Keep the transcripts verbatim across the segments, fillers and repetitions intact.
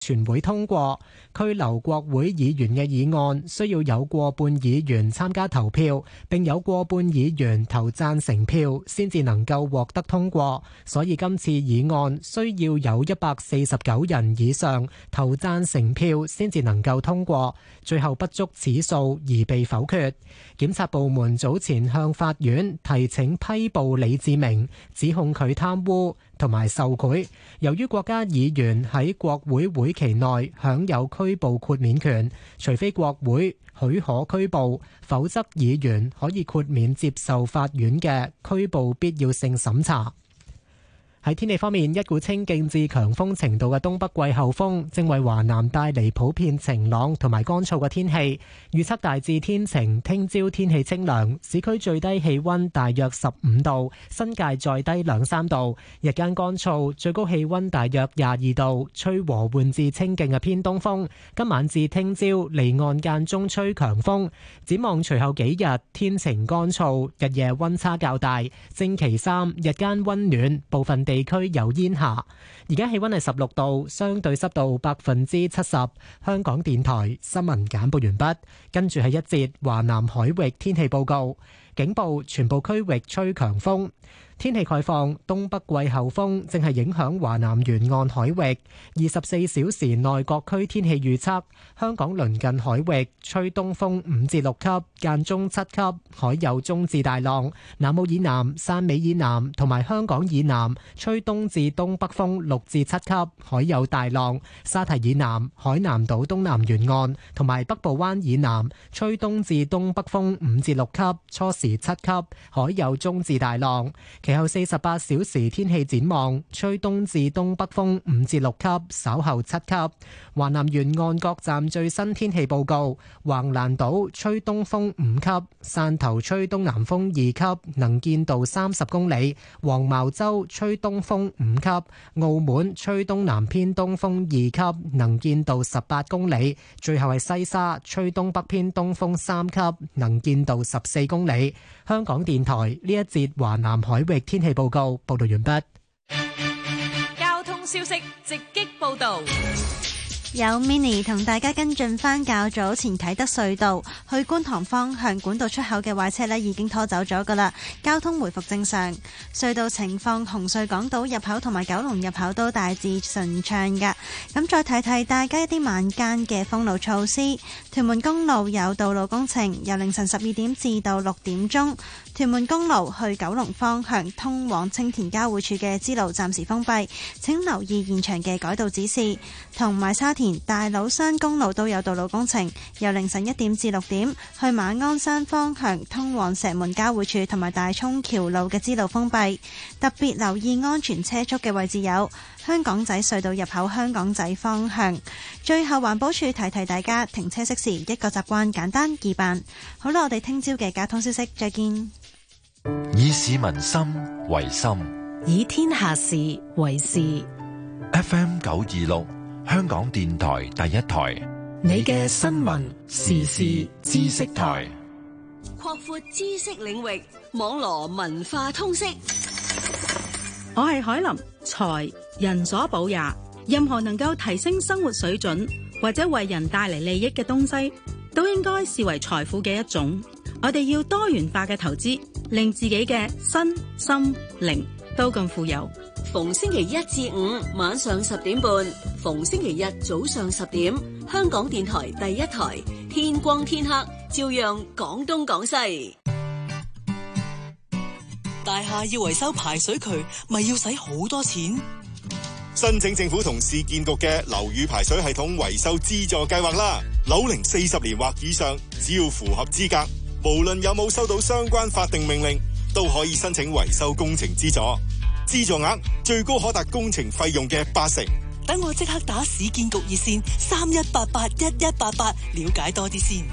全會通過。拘留國會議員嘅議案需要有過半議員參加投票，並有過半議員投贊成票，先至能夠獲得通過。所以今次議案需要有一百四十九人以上投贊成票，先至能夠通過。最後不足此數而被否決。檢察部門早前向法院提請批捕李志明，指控佢貪污同埋受賄。由於國家議員喺國會會期內享有拘捕豁免權，除非國會許可拘捕，否則議員可以豁免接受法院嘅拘捕必要性審查。喺天氣方面，一股清勁至強風程度嘅東北季候風正為華南帶嚟普遍晴朗同埋乾燥嘅天氣。預測大致天晴，聽朝天氣清涼，市區最低氣溫大約十五度，新界再低兩三度。日間乾燥，最高氣溫大約廿二度，吹和緩至清勁嘅偏東風。今晚至聽朝離岸間中吹強風。展望隨後幾日天晴乾燥，日夜溫差較大。星期三日間溫暖，部分地區有煙霞。而家氣溫係十六度，相對濕度百分之七十。香港電台新聞簡報完畢，跟住係一節華南海域天氣報告。警報，全部區域吹強風。天氣概況，東北季候風正係影響華南沿岸海域。二十四小時內各區天氣預測：香港鄰近海域吹東風五至六級，間中七級，海有中至大浪。南澳以南、汕尾以南同埋香港以南吹東至東北風六至七級，海有大浪。沙堤以南、海南島東南沿岸同埋北部灣以南吹東至東北風五至六級，初時七級，海有中至大浪。其後四十八小時天氣展望，吹東至東北風五至六級，稍後七級。華南沿岸各站最新天氣報告：橫瀾島吹東風五級，汕頭吹東南風二級，能見度三十公里；黃茅洲吹東風五級，澳門吹東南偏東風二級，能見度十八公里。最後係西沙吹東北偏東風三級，能見度十四公里。香港電台呢一節華南海域天氣報告報道完畢。 交通消息直擊報道。 有 Mini 同大家跟進返較早前啟德隧道去觀塘方向管道出口嘅壞車呢已經拖走咗㗎喇，交通回復正常。隧道情況，紅隧港島入口同埋九龍入口都大致順暢㗎。咁再睇睇大家一啲晚間嘅封路措施。屯門公路有道路工程，由凌晨十二點至到六點鐘。屯門公路去九龍方向通往青田交匯處嘅支路暫時封閉，請留意現場嘅改道指示。同埋沙田大老山公路都有道路工程，由凌晨一點至六點去馬鞍山方向通往石門交匯處同埋大涌橋路嘅支路封閉，特別留意安全車速嘅位置有香港仔隧道入口香港仔方向。最後環保署提提大家停車熄匙一個習慣，簡單易辦。好啦，我哋聽朝嘅交通消息再見。 以市民心為心， 以天下事為事。 F M 九二六香港電台第一台， 你嘅新聞時事知識台， 擴闊知識領域，網羅文化通識。 我係海林，財人所寶也。任何能夠提升生活水準或者為人帶嚟利益嘅東西，都應該視為財富嘅一種。我哋要多元化嘅投資，令自己嘅身心靈都咁富有。 逢星期一至五晚上十點半，逢星期日早上十點，香港電台第一台，天光天黑照樣講東講西。 大廈要維修排水渠，咪要使好多錢？ 申請政府同市建局嘅樓宇排水系統維修資助計劃啦！樓齡四十年或以上，只要符合資格，無論有冇收到相關法定命令，都可以申請維修工程資助。資助額最高可達工程費用嘅八成。 等我即刻打市建局熱線三一八八一一八八，了解多啲先。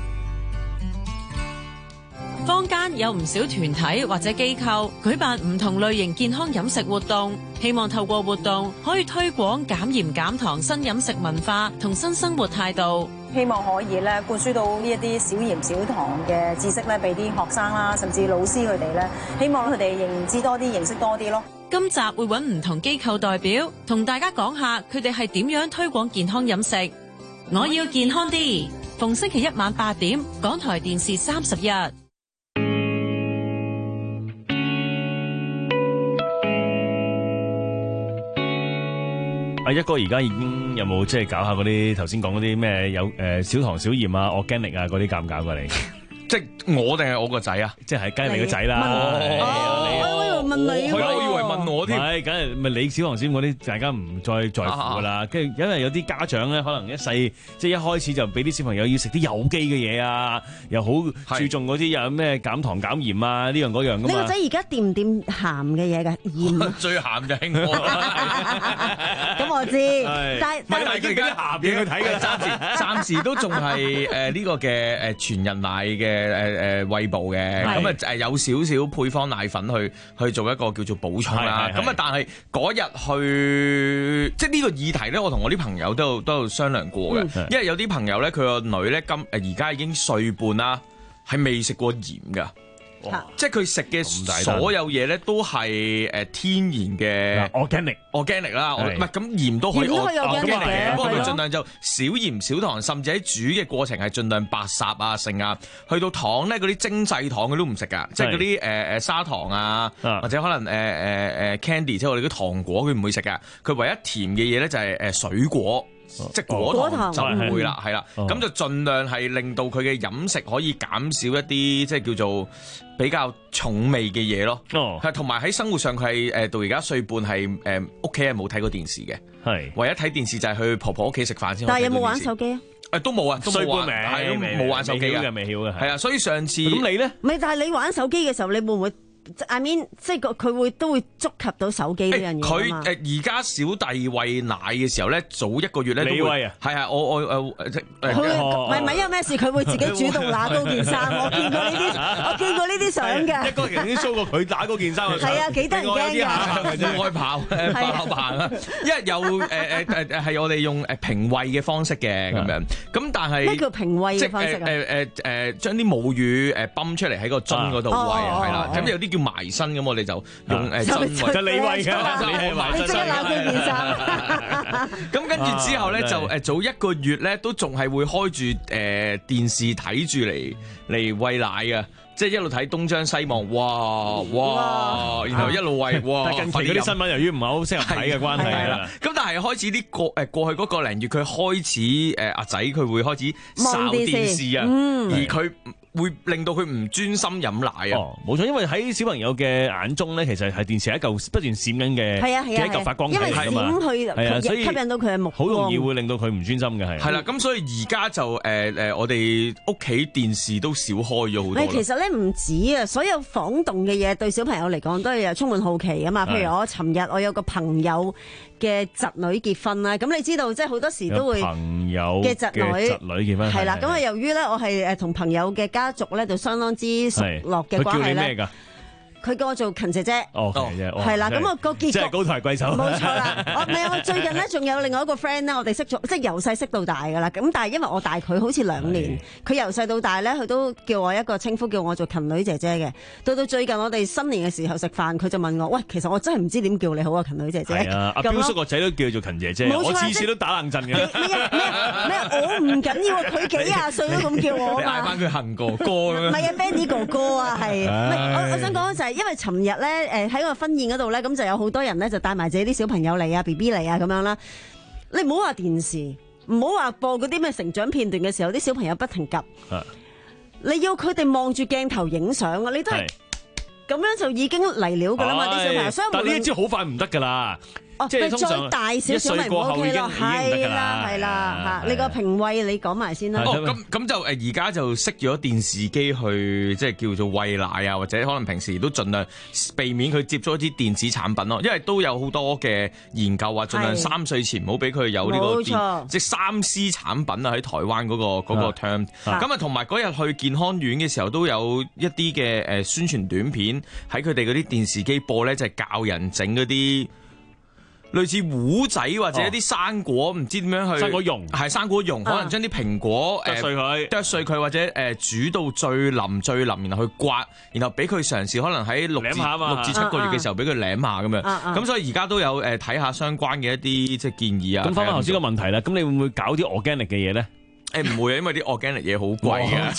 坊間有唔少團體或者機構舉辦唔同類型健康飲食活動，希望透過活動可以推廣減鹽減糖新飲食文化同新生活態度。 希望可以咧灌輸到呢一啲少鹽少糖嘅知識咧，俾啲學生啦，甚至老師佢哋咧，希望佢哋認知多啲、認識多啲咯。 今集會揾唔同機構代表同大家講下佢哋係點樣推廣健康飲食。我要健康啲，逢星期一晚八點，港台電視三十一。 阿一哥而家已經有冇即係搞下嗰啲頭先講嗰啲咩有誒小糖小鹽啊、organic 啊嗰啲搞唔搞過你？ 即係我定係我個仔啊？ 即係梗係你個仔啦。 我問你， 係啊，我以為問我添。 係，梗係咪你小糖小鹽嗰啲，大家唔再在乎噶啦。跟住因為有啲家長咧，可能一細即係一開始就俾啲小朋友要食啲有機嘅嘢啊，又好注重嗰啲有咩減糖減鹽啊，呢樣嗰樣噶嘛。 你個仔而家掂唔掂鹹嘅嘢㗎？鹽最鹹就興我。 咁我知，但係但係佢而家鹹嘢去睇嘅，暫時暫時都仲係誒呢個嘅誒全人奶嘅。誒誒餵哺嘅，咁啊誒有少少配方奶粉去去做一個叫做補充啦。咁啊，但係嗰日去即係呢個議題咧，我同我啲朋友都有都有商量過嘅。嗯、因為有啲朋友咧，佢個女咧今誒而家已經歲半啦，係未食過鹽㗎。哇即係佢食嘅所有嘢咧，都係誒天然嘅 organic organic 啦，唔係咁鹽都可以 organic 嘅， 不過佢盡量就少鹽少糖，甚至喺煮嘅過程係盡量白霎啊、剩啊，去到糖咧嗰啲精製糖佢都唔食噶，即係嗰啲誒誒砂糖啊，或者可能誒誒誒 candy 即係我哋啲糖果佢唔會食噶，佢唯一甜嘅嘢咧就係誒水果。即係果糖就唔會啦，係啦，咁就盡量係令到佢嘅飲食可以減少一啲即係叫做比較重味嘅嘢咯。係同埋喺生活上佢係誒到而家歲半係誒屋企係冇睇過電視嘅，係唯一睇電視就係去婆婆屋企食飯先。 但係有冇玩手機啊？ 誒都冇啊，都冇玩， 係都冇玩手機嘅， 未曉嘅係啊。所以上次咁你咧？ 唔係，但係你玩手機嘅時候，你會唔會？I mean， 即係佢會都會觸及到手機呢樣嘢。 佢誒而家小弟餵奶嘅時候咧，早一個月咧都會餵啊， 係啊，我我誒誒佢唔係唔係因為咩事，佢會自己主動拿高件衫。我見過呢啲，我見過呢啲相嘅。 一哥已經 show 過佢打嗰件衫嘅相。 係啊，幾得人驚㗎。 愛跑誒跑棒啊！因為有誒誒誒誒係我哋用誒平餵嘅方式嘅咁樣。咁但係咩叫平餵嘅方式啊？ 誒誒誒將啲母乳誒泵出嚟喺個樽嗰度餵啊，係啦。咁有啲叫埋身咁，我哋就用誒樽餵， 就你餵㗎，你係埋身嘅。咁跟住之後咧，就誒早一個月咧，都仲係會開住誒電視睇住嚟嚟餵奶嘅，即係一路睇東張西望，哇哇，然後一路餵，哇！ 但近期嗰啲新聞由於唔係好適合睇嘅關係啦， 咁但係開始啲過誒過去嗰個零月，佢開始誒阿仔佢會開始睄電視啊，而佢。會令到佢唔專心飲奶啊！ 冇錯，因為喺小朋友嘅眼中咧，其實係電視係一嚿不斷閃緊嘅， 係啊係啊， 一嚿發光體㗎嘛， 係啊，所以吸引到佢嘅目光， 好容易會令到佢唔專心嘅係。 係啦，咁所以而家就誒誒，我哋屋企電視都少開咗好多。 其實咧唔止啊，所有晃動嘅嘢對小朋友嚟講都係充滿好奇啊嘛。譬如我尋日我有個朋友嘅侄女結婚啦，咁你知道即係好多時都會朋友嘅侄女侄女結婚係啦。咁啊，由於咧我係誒同朋友嘅家族咧就相當之熟絡嘅關係咧。佢叫我做勤姐姐， 哦，勤姐姐， 係啦，咁我個結局即係高抬貴手， 冇錯啦。我唔係我最近咧，仲有另外一個 friend 咧，我哋識咗，即係由細識到大噶啦。咁但係因為我大佢好似兩年，佢由細到大咧，佢都叫我一個稱呼，叫我做勤女姐姐嘅。到到最近我哋新年嘅時候食飯，佢就問我：喂，其實我真係唔知點叫你好啊，勤女姐姐。 係啊，阿彪叔個仔都叫做勤姐姐，我次次都打冷震嘅。 咩咩咩？我唔緊要，佢幾廿歲都咁叫我啊嘛。 你嗌翻佢行哥哥咁樣。 唔係啊 Benny 哥哥啊，係。我我想講就係因為尋日咧。誒喺個婚宴嗰度咧，咁就有好多人咧就帶埋自己啲小朋友嚟啊 B B 嚟啊咁樣啦。你唔好話電視，唔好話播嗰啲咩成長片段嘅時候，啲小朋友不停急。啊、你要佢哋望住鏡頭影相啊！你都係咁樣就已經嚟料噶啦嘛啲小朋友。所以但係呢一招好快唔得噶啦。 哦，佢再大少少咪唔 OK 咯，係啦係啦嚇，你個評位你講埋先啦。 哦，咁咁就誒而家就熄咗電視機去，即係叫做餵奶啊，或者可能平時都盡量避免佢接觸一啲電子產品咯，因為都有好多嘅研究話，盡量三歲前唔好俾佢有呢個電，即係三 C 產品啊喺台灣嗰個嗰個 term。咁啊，同埋嗰日去健康院嘅時候，都有一啲嘅誒宣傳短片喺佢哋嗰啲電視機播咧，就係教人整嗰啲。 類似糊仔或者一啲生果，唔知點樣去生果蓉， 係生果蓉，可能將啲蘋果剁碎佢， 剁碎佢或者誒煮到最腍最腍，然後去刮，然後俾佢嘗試，可能喺六至六至七個月嘅時候俾佢舐下咁樣。咁所以而家都有誒睇下相關嘅一啲即係建議啊。 咁翻返頭先個問題啦，咁你會唔會搞啲 organic 嘅嘢咧？ 誒唔會啊，因為啲 organic 嘢好貴嘅。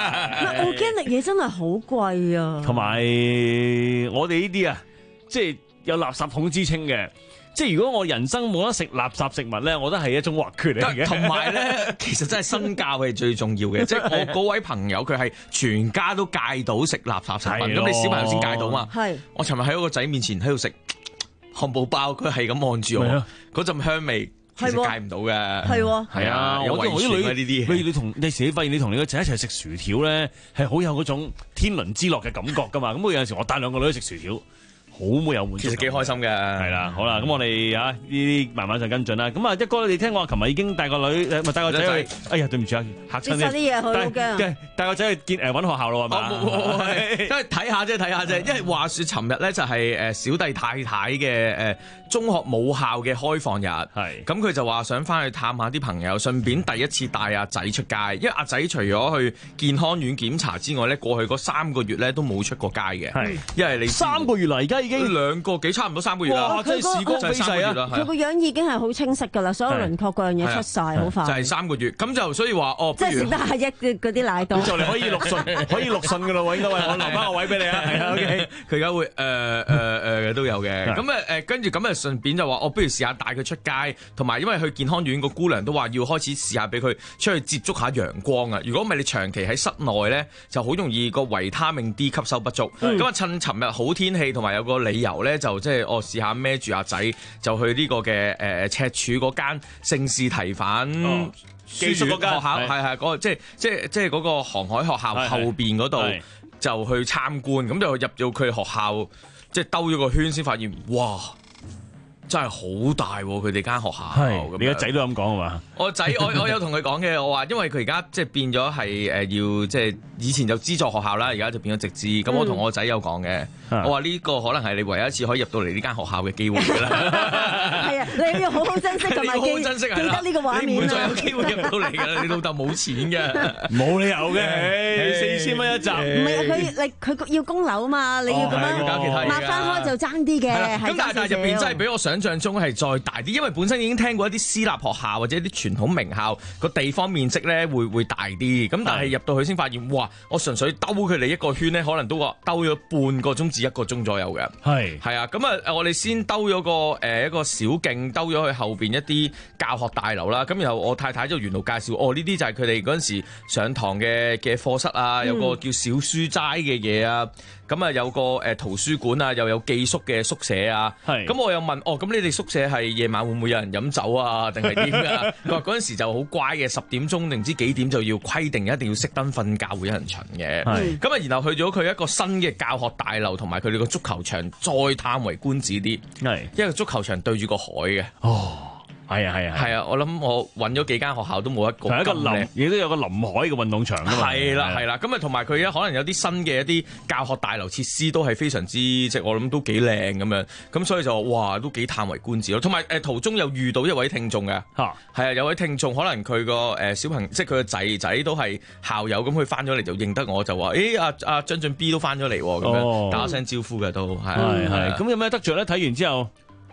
organic 嘢真係好貴啊。 同埋我哋呢啲啊，即係有垃圾桶之稱嘅。即係如果我人生冇得食垃圾食物咧，我覺得係一種劃缺嚟嘅。 同埋咧，其實真係身教係最重要嘅。即係我嗰位朋友，佢係全家都戒到食垃圾食品，咁你小朋友先戒到嘛？係。我尋日喺我個仔面前喺度食漢堡包，佢係咁望住我，嗰陣香味其實戒唔到嘅。係喎。係啊，有遺傳啊呢啲。你你同你自己發現，你同你個仔一齊食薯條咧，係好有嗰種天倫之樂嘅感覺㗎嘛。咁我有陣時我帶兩個女去食薯條。好冇有滿足，其實幾開心嘅。係啦，好啦，咁我哋啊呢啲慢慢就跟進啦。咁啊，一哥你聽我琴日已經帶個女，咪帶個仔去。哎呀，對唔住啊，嚇親你。啲嘢好驚。帶個仔去見誒揾學校咯，係嘛？因為睇下啫，睇下啫。因為話説，尋日咧就係誒小弟太太嘅誒中學母校嘅開放日。係。咁佢就話想翻去探下啲朋友，順便第一次帶阿仔出街。因為阿仔除咗去健康院檢查之外咧，過去嗰三個月咧都冇出過街嘅。係。因為你三個月嚟，而家已經兩個幾差唔多三個月啦，即係時光飛逝啊！ 佢個樣已經係好清晰㗎啦，所有輪廓各樣嘢出晒，好快。 就係三個月，咁就所以話哦， 即係食得下一嗰啲奶凍。 就嚟可以錄信，可以錄信㗎啦喎，應該我留翻個位俾你啊。係啊 ，OK。 佢而家會誒誒誒都有嘅，咁誒誒跟住咁誒順便就話，我不如試下帶佢出街，同埋因為去健康院個姑娘都話要開始試下俾佢出去接觸下陽光啊！如果唔係你長期喺室內咧，就好容易個維他命 D 吸收不足。咁啊，趁尋日好天氣同埋有個理由咧，就即係我試下孭住阿仔就去呢個嘅誒赤柱嗰間聖士提反技術嗰間學校，係係嗰個即係即係即係嗰個航海學校後邊嗰度就去參觀，咁就入咗佢學校，即係兜咗個圈先發現，哇！真係好大喎！佢哋間學校， 係你個仔都咁講係嘛？ 我仔我我有同佢講嘅，我話因為佢而家即係變咗係誒要即係以前就資助學校啦，而家就變咗直資。咁、嗯、我同我仔有講嘅，嗯、我話呢個可能係你唯一一次可以入到嚟呢間學校嘅機會㗎啦。係啊，你要好好珍惜同埋記珍惜記得呢個畫面，你唔會再有機會入到嚟㗎啦。你老豆冇錢嘅， 冇理由嘅，四千蚊一集。 唔係佢你佢要供樓啊嘛，你要咁樣抹翻開就爭啲嘅。 咁但係入邊真係比我想象中係再大啲，因為本身已經聽過一啲私立學校或者啲傳統名校個地方面積咧會會大啲，咁但係入到去先發現，哇！我純粹兜佢哋一個圈咧，可能都話兜咗半個鐘至一個鐘左右嘅。係係啊，咁啊，我哋先兜咗個誒一個小徑，兜咗去後邊一啲教學大樓啦。咁然後我太太就沿路介紹，哦，呢啲就係佢哋嗰陣時上堂嘅嘅課室啊，有個叫小書齋嘅嘢啊。咁啊有個誒圖書館啊，又有寄宿嘅宿舍啊。係。咁我又問，哦，咁你哋宿舍係夜晚會唔會有人飲酒啊？定係點㗎？佢話嗰陣時就好乖嘅，十點鐘定唔知幾點就要規定一定要熄燈瞓覺，會有人巡嘅。係。咁啊，然後去咗佢一個新嘅教學大樓，同埋佢哋個足球場，再嘆為觀止啲。係。因為足球場對住個海嘅。哦。係啊係啊係啊！我諗我揾咗幾間學校都冇一個係一個臨，亦都有個臨海嘅運動場㗎嘛。係啦係啦，咁啊同埋佢可能有啲新嘅一啲教學大樓設施都係非常之即係我諗都幾靚咁樣，咁所以就哇都幾嘆為觀止咯。同埋誒途中又遇到一位聽眾嘅嚇，係啊有位聽眾可能佢個誒小朋即係佢個仔仔都係校友，咁佢翻咗嚟就認得我就話誒阿阿張俊 B 都翻咗嚟喎，咁樣打聲招呼嘅都係係咁有咩得着咧？睇完之後。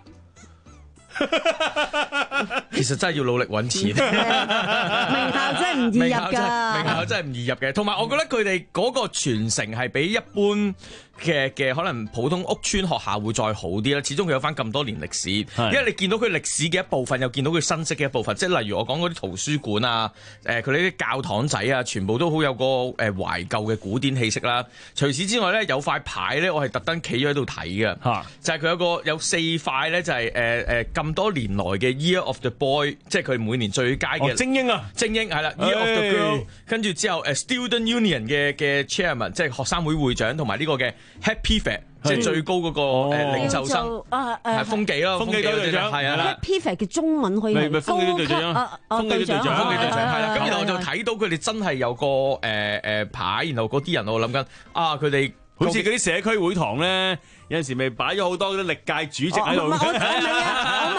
其實真係要努力揾錢，名校真係唔易入㗎， 名校真係唔易入嘅。同埋我覺得佢哋嗰個傳承係比一般嘅嘅可能普通屋邨學校會再好啲啦。始終佢有翻咁多年歷史，因為你見到佢歷史嘅一部分，又見到佢新式嘅一部分。即係例如我講嗰啲圖書館啊，誒佢哋啲教堂仔啊，全部都好有個誒懷舊嘅古典氣息啦。除此之外咧，有塊牌咧，我係特登企咗喺度睇嘅，就係佢有個有四塊咧，就係誒誒咁多年來嘅 Year of the Boy， 即係佢每年最佳嘅、哦、精英啊，精英係啦 Year of the Girl， 跟住之後誒 Student Union 嘅嘅 Chairman， 即係學生會會長，同埋呢個嘅 Happy Fat， 即係最高嗰個誒領袖生啊誒風紀咯，風紀隊長係啊 Happy Fat 嘅中文可以係風紀隊長啊， 風紀隊長， 風紀隊長係啦。咁然後我就睇到佢哋真係有個誒誒牌，然後嗰啲人我諗緊啊，佢哋好似嗰啲社區會堂咧。有陣時咪擺咗好多嗰啲歷屆主席喺度。 我我未啊，我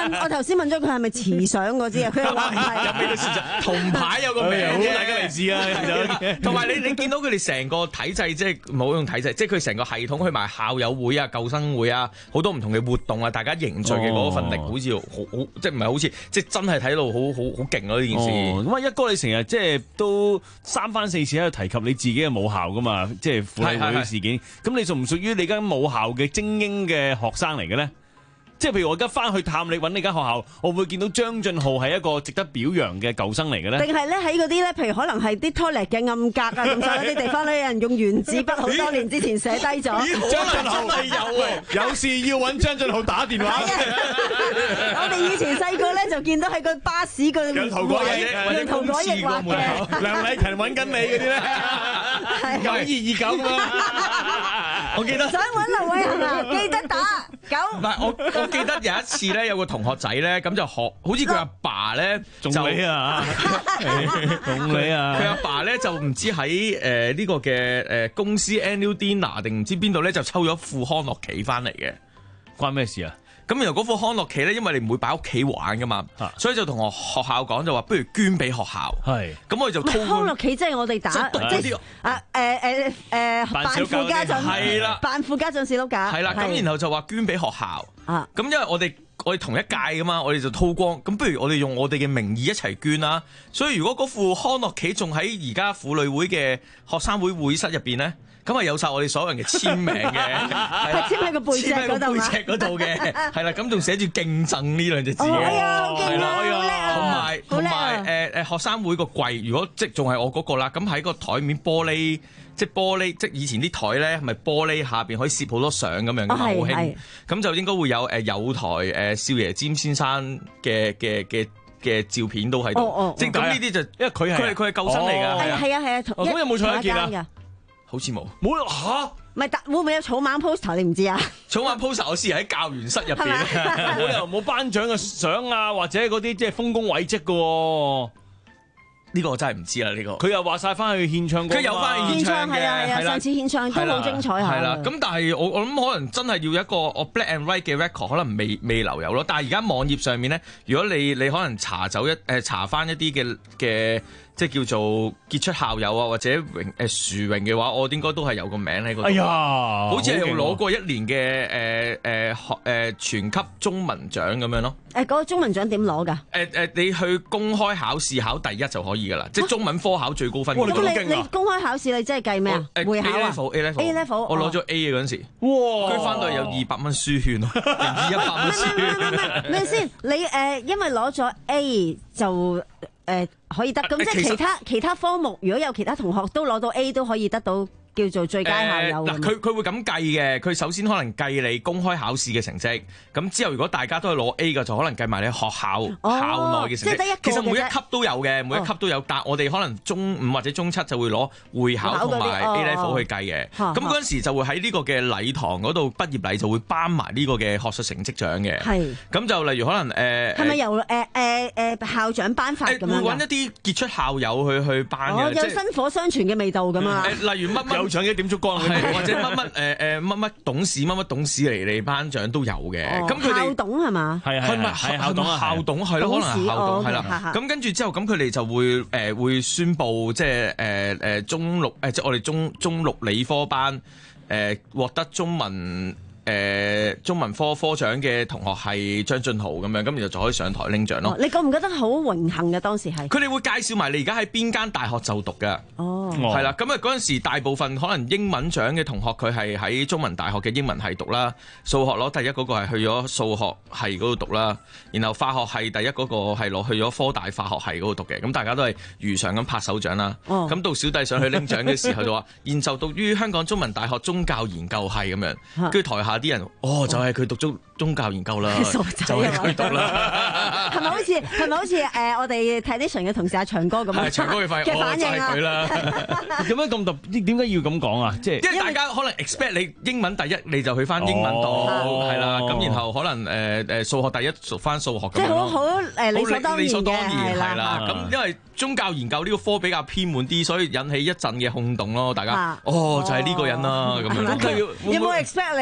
問我頭先問咗佢係咪慈祥嗰支啊？佢又話唔係。 有咩都慈祥，銅牌有個名嘅， 大家嚟自啊！ 同埋你你見到佢哋成個體制，即係唔好用體制，即係佢成個系統去埋校友會啊、救生會啊，好多唔同嘅活動啊，大家凝聚嘅嗰份力，好似好好，即係唔係好似即係真係睇到好好好勁咯呢件事。 咁啊，一哥你成日即係都三番四次喺度提及你自己嘅母校噶嘛，即係婦女會事件。咁你屬唔屬於你間母校嘅精英嘅學生嚟嘅咧？即係譬如我而家翻去探你揾你間學校，我會見到張俊浩係一個值得表揚嘅舊生嚟嘅咧？ 定係咧喺嗰啲咧，譬如可能係啲 toilet 嘅暗格啊，咁上嗰啲地方咧，有人用原子筆好多年之前寫低咗。 張俊浩係有喎，有事要揾張俊浩打電話。 我哋以前細個咧就見到喺個巴士個用塗改液， 用塗改液畫嘅。 梁禮勤揾緊你嗰啲咧，九二二九啊！ 我記得想揾劉偉恒啊，記得打九。 唔係我我記得有一次咧，有個同學仔咧，咁就學，好似佢阿爸咧， 仲你啊，仲你啊， 佢阿爸咧就唔知喺誒呢個嘅誒公司 annual dinner 定唔知邊度咧，就抽咗副康樂棋翻嚟嘅， 關咩事啊？ 咁然後嗰副康樂棋咧，因為你唔會擺屋企玩噶嘛，所以就同學學校講就話，不如捐俾學校。係，咁我哋就康樂棋即係我哋打，即係啊誒誒誒扮富家俊， 係啦， 扮富家俊士碌架。 係啦，咁然後就話捐俾學校。啊，咁因為我哋我哋同一屆噶嘛，我哋就韜光，咁不如我哋用我哋嘅名義一齊捐啦。所以如果嗰副康樂棋仲喺而家婦女會嘅學生會會室入邊咧，咁啊有晒我哋所有人嘅簽名嘅， 係簽喺個背脊嗰度， 背脊嗰度嘅，係啦，咁仲寫住競爭呢兩隻字嘅， 係啦， 同埋同埋誒誒學生會個櫃，如果即仲係我嗰個啦，咁喺個台面玻璃，即玻璃，即以前啲台咧係咪玻璃下邊可以攝好多相咁樣嘅嘛，好興，咁就應該會有誒友台誒少爺詹先生嘅嘅嘅嘅照片都喺度，即咁呢啲就因為佢係佢係佢係救生嚟㗎，係啊係啊係啊， 咁有冇錯一件啊？ 好似冇， 冇嚇， 唔係，但會唔會有草蜢 poster？你唔知啊？ 草蜢 poster 我試喺教員室入邊， 冇理由冇頒獎嘅相啊，或者嗰啲即係豐功偉績嘅喎。 呢個我真係唔知啦，呢個佢又話晒翻去獻唱歌， 佢有翻去獻唱嘅， 係啊係啊，上次獻唱都好精彩下。 係啦，咁但係我我諗可能真係要一個我 black and white 嘅 record，可能未未留有咯。但係而家網頁上面咧，如果你你可能查走一誒查翻一啲嘅嘅。即係叫做傑出校友啊，或者榮誒殊榮嘅話，我應該都係有個名喺嗰度。 哎呀， 好似係攞過一年嘅誒誒學誒全級中文獎咁樣咯。 誒嗰個中文獎點攞㗎？ 誒誒，你去公開考試考第一就可以㗎啦，即係中文科考最高分。 咁你你公開考試你即係計咩啊？會考啊 A level A level， 我攞咗 A 嘅嗰陣時，哇！佢翻到有二百蚊書券咯，定至一百蚊書券。 咩先？你誒因為攞咗 A 就。誒、呃、可以得，咁即係其他其他科目，如果有其他同學都攞到 A， 都可以得到叫做最佳校友。 嗱，佢佢會咁計嘅，佢首先可能計你公開考試嘅成績，咁之後如果大家都係攞 A 嘅，就可能計埋你學校、哦、校內嘅成績。即係得一個。其實每一級都有嘅，每一級都有，哦、但我哋可能中五或者中七就會攞會考同埋 A level 去計嘅。咁嗰陣時就會喺呢個嘅禮堂嗰度畢業禮就會頒埋呢個嘅學術成績獎嘅。係。咁就例如可能誒。係、呃、咪由誒誒誒校長頒發咁樣？會揾一啲傑出校友去去頒嘅。哦，有薪火相傳嘅味道咁啊！誒，例如乜乜。獎嘅點燭光，或者乜乜誒誒乜乜董事乜乜董事嚟嚟頒獎都有嘅。咁佢哋校董係嘛？係係係校董校董係咯，可能係校董係啦。咁跟住之後，咁佢哋就會誒會宣佈，即係誒誒中六誒即係我哋中中六理科班誒獲得中文。誒、呃、中文科科長嘅同學係張俊豪咁樣，咁然後就可以上台拎獎咯。你覺唔覺得好榮幸嘅當時係？佢哋會介紹埋你而家喺邊間大學就讀嘅。哦，係啦，咁啊嗰陣時大部分可能英文獎嘅同學佢係喺中文大學嘅英文系讀啦，數學攞第一嗰個係去咗數學系嗰度讀啦，然後化學系第一嗰個係攞去咗科大化學系嗰度讀嘅，咁大家都係如常咁拍手掌啦。哦，咁到小弟上去拎獎嘅時候就話，現就讀於香港中文大學宗教研究系咁樣，跟住台下啲人，哦，就係、是、佢讀咗宗教研究啦，就係佢讀啦。係咪好似係咪好似誒我哋睇啲嘅同事阿長哥咁樣？長哥嘅反應，哦，就係佢啦。點解咁特？點解要咁講啊？即係因為大家可能 expect 你英文第一，你就去翻英文度，係啦。咁然後可能誒誒數學第一，讀翻數學咁樣咯。即係好好誒理所當然嘅，理所當然係啦。咁因為宗教研究呢個科比較偏門啲，所以引起一陣嘅轟動咯。大家哦，就係呢個人啦咁樣。有冇 expect 你係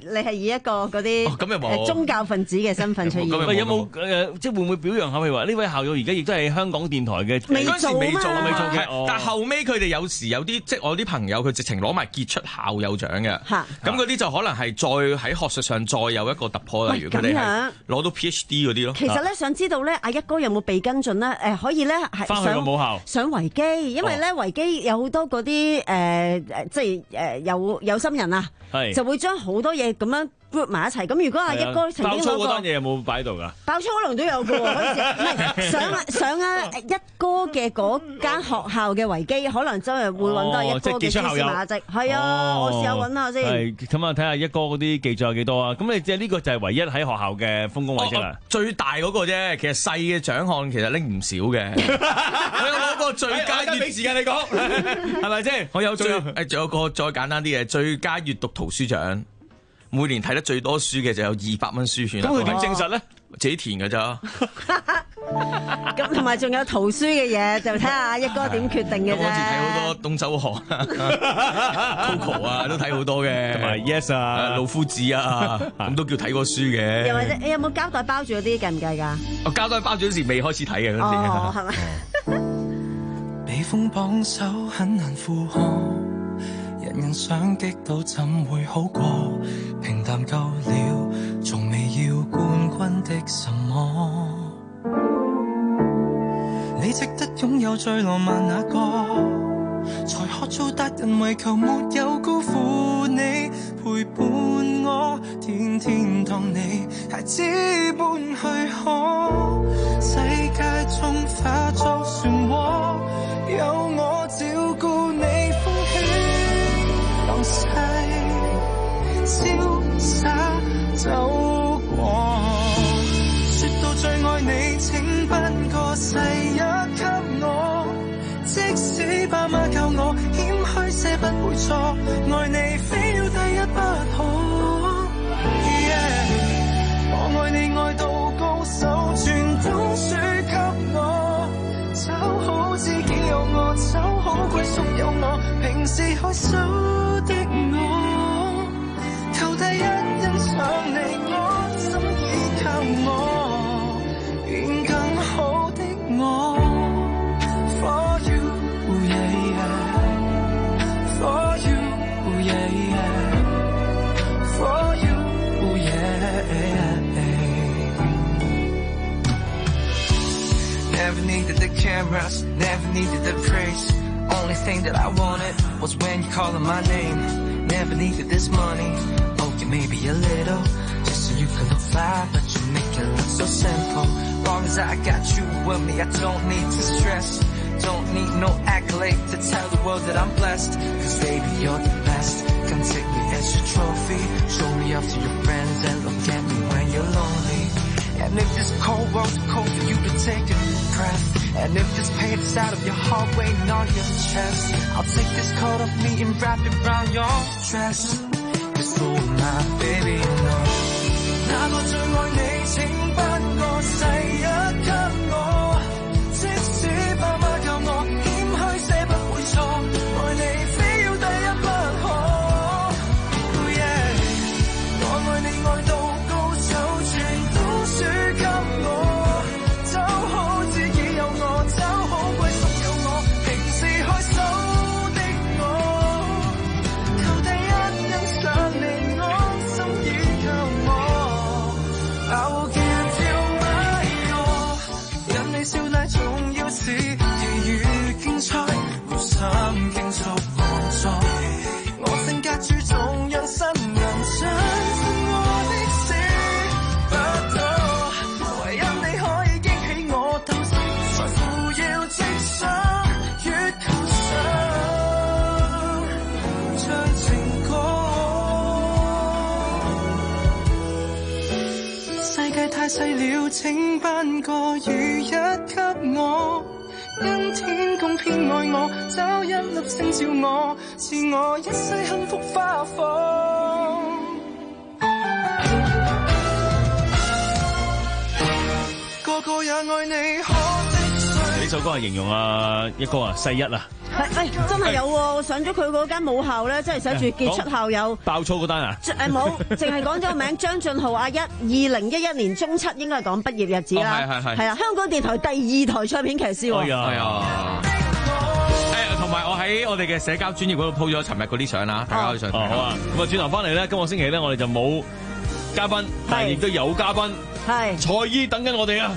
你係以一個嗰啲咁又冇誒宗教分子嘅身份出現。 喂，有冇誒即係會唔會表揚下？譬如話呢位校友而家亦都係香港電台嘅， 未做未做嘛未做嘅。 哦但係後尾佢哋有時有啲即係我啲朋友佢直情攞埋傑出校友獎嘅。 嚇咁嗰啲就可能係再喺學術上再有一個突破，例如佢哋係攞到 PhD 嗰啲咯。 其實咧，想知道咧，阿一哥有冇被跟進咧？誒，可以咧係翻去個母校上維基，因為咧維基有好多嗰啲誒誒，即係誒有有心人啊，就會將好多嘢咁樣 group 埋一齊。咁如果阿一哥曾經爆粗嗰單嘢有冇擺喺度㗎？ 爆粗可能都有嘅喎，可以唔係上上啊一哥嘅嗰間學校嘅維基，可能真係會揾到一哥嘅蛛絲馬跡。係啊，我試下揾下先。 係咁啊，睇下一哥嗰啲記載有幾多啊？咁你即係呢個就係唯一喺學校嘅豐功偉績啦。 最大嗰個啫，其實細嘅獎項其實拎唔少嘅。我有攞過最佳閱俾時間你講，係咪先？我有最誒，仲有個再簡單啲嘅最佳閱讀圖書獎。每年睇得最多書嘅就有二百蚊書券。 咁佢點證實咧？ 自己填㗎咋。 咁同埋仲有圖書嘅嘢，就睇下一哥點決定嘅啫。 我嗰次睇好多東周河啊、Coco 啊，都睇好多嘅， 同埋 Yes 啊、 老夫子啊，咁都叫睇過書嘅。 又或者你有冇膠袋包住嗰啲計唔計㗎？ 我膠袋包住嗰時未開始睇嘅嗰陣時。 哦，係咪？ 被風綁手很難負荷，人人想擊倒怎會好過？平淡夠了，從未要冠軍的什麼。你值得擁有最浪漫那個，才可做達人，為求沒有辜負你陪伴我，天天當你孩子般去可。世界中化作漩渦，有我照顧你，風輕浪細，瀟灑走過。說到最愛你，請頒個世一給我，即使爸媽教我謙虛些不會錯，愛你非要第一不可。Yeah, 我愛你愛到高手，全都輸給我，找好知己有我，找好歸宿有我，平時害羞的我，求第一欣賞你，我心依靠我，變更好的我。For you, yeah, yeah. For you, yeah, yeah. For you, yeah. Never needed the cameras, never needed the praise. Only thing that I wanted was when you called my name. Never needed this money, okay maybe a little, just so you can look fly, but you make it look so simple. Long as I got you with me, I don't need to stress. Don't need no accolade to tell the world that I'm blessed. Cause baby, you're the best. Come take me as your trophy. Show me off to your friends and look at me when you're lonely. And if this cold world's cold for you to take a breath, and if this pain is out of your heart waiting on your chest, I'll take this coat off me and wrap it around your dress. Cause you're my baby, you know. 那個最愛你，請頒個世一給我，即使爸媽教我謙虛些不會錯，愛你非要第一不可。Oh yeah, 我愛你愛到高手，全都輸給我，找好自己有我，找好歸宿有我，平時害羞的我，求第一欣賞你，我心依靠我。I will give you my all， 任你笑奶重要是奇遇競賽，無心競速創作。我性格注重讓新人相信我的事不多，唯有你可以驚喜我，鬥心財富要直上月球上唱情歌。世界太細了，請頒個雨一給我，因天公偏愛我，找一粒星照我，賜我一世幸福花火。個個也愛你，可的呢首歌係形容啊一哥啊細一啊。 喂，真係有喎！我上咗佢嗰間母校咧，真係寫住傑出校友。 爆粗嗰單啊？ 誒冇，淨係講咗個名張俊浩阿一，二零一一年中七應該係講畢業日子啦。 係係係。 係啊，香港電台第二台唱片騎師喎。 係啊。 係啊。誒，同埋我喺我哋嘅社交專頁嗰度 po 咗尋日嗰啲相啦，大家可以上睇。 好啊。咁啊，轉頭翻嚟咧，今個星期咧，我哋就冇嘉賓，但係亦都有嘉賓。 係。 蔡姨等緊我哋啊！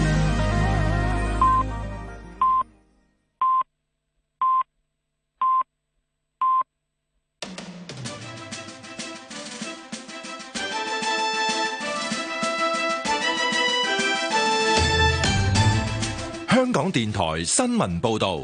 香港電台新聞報道。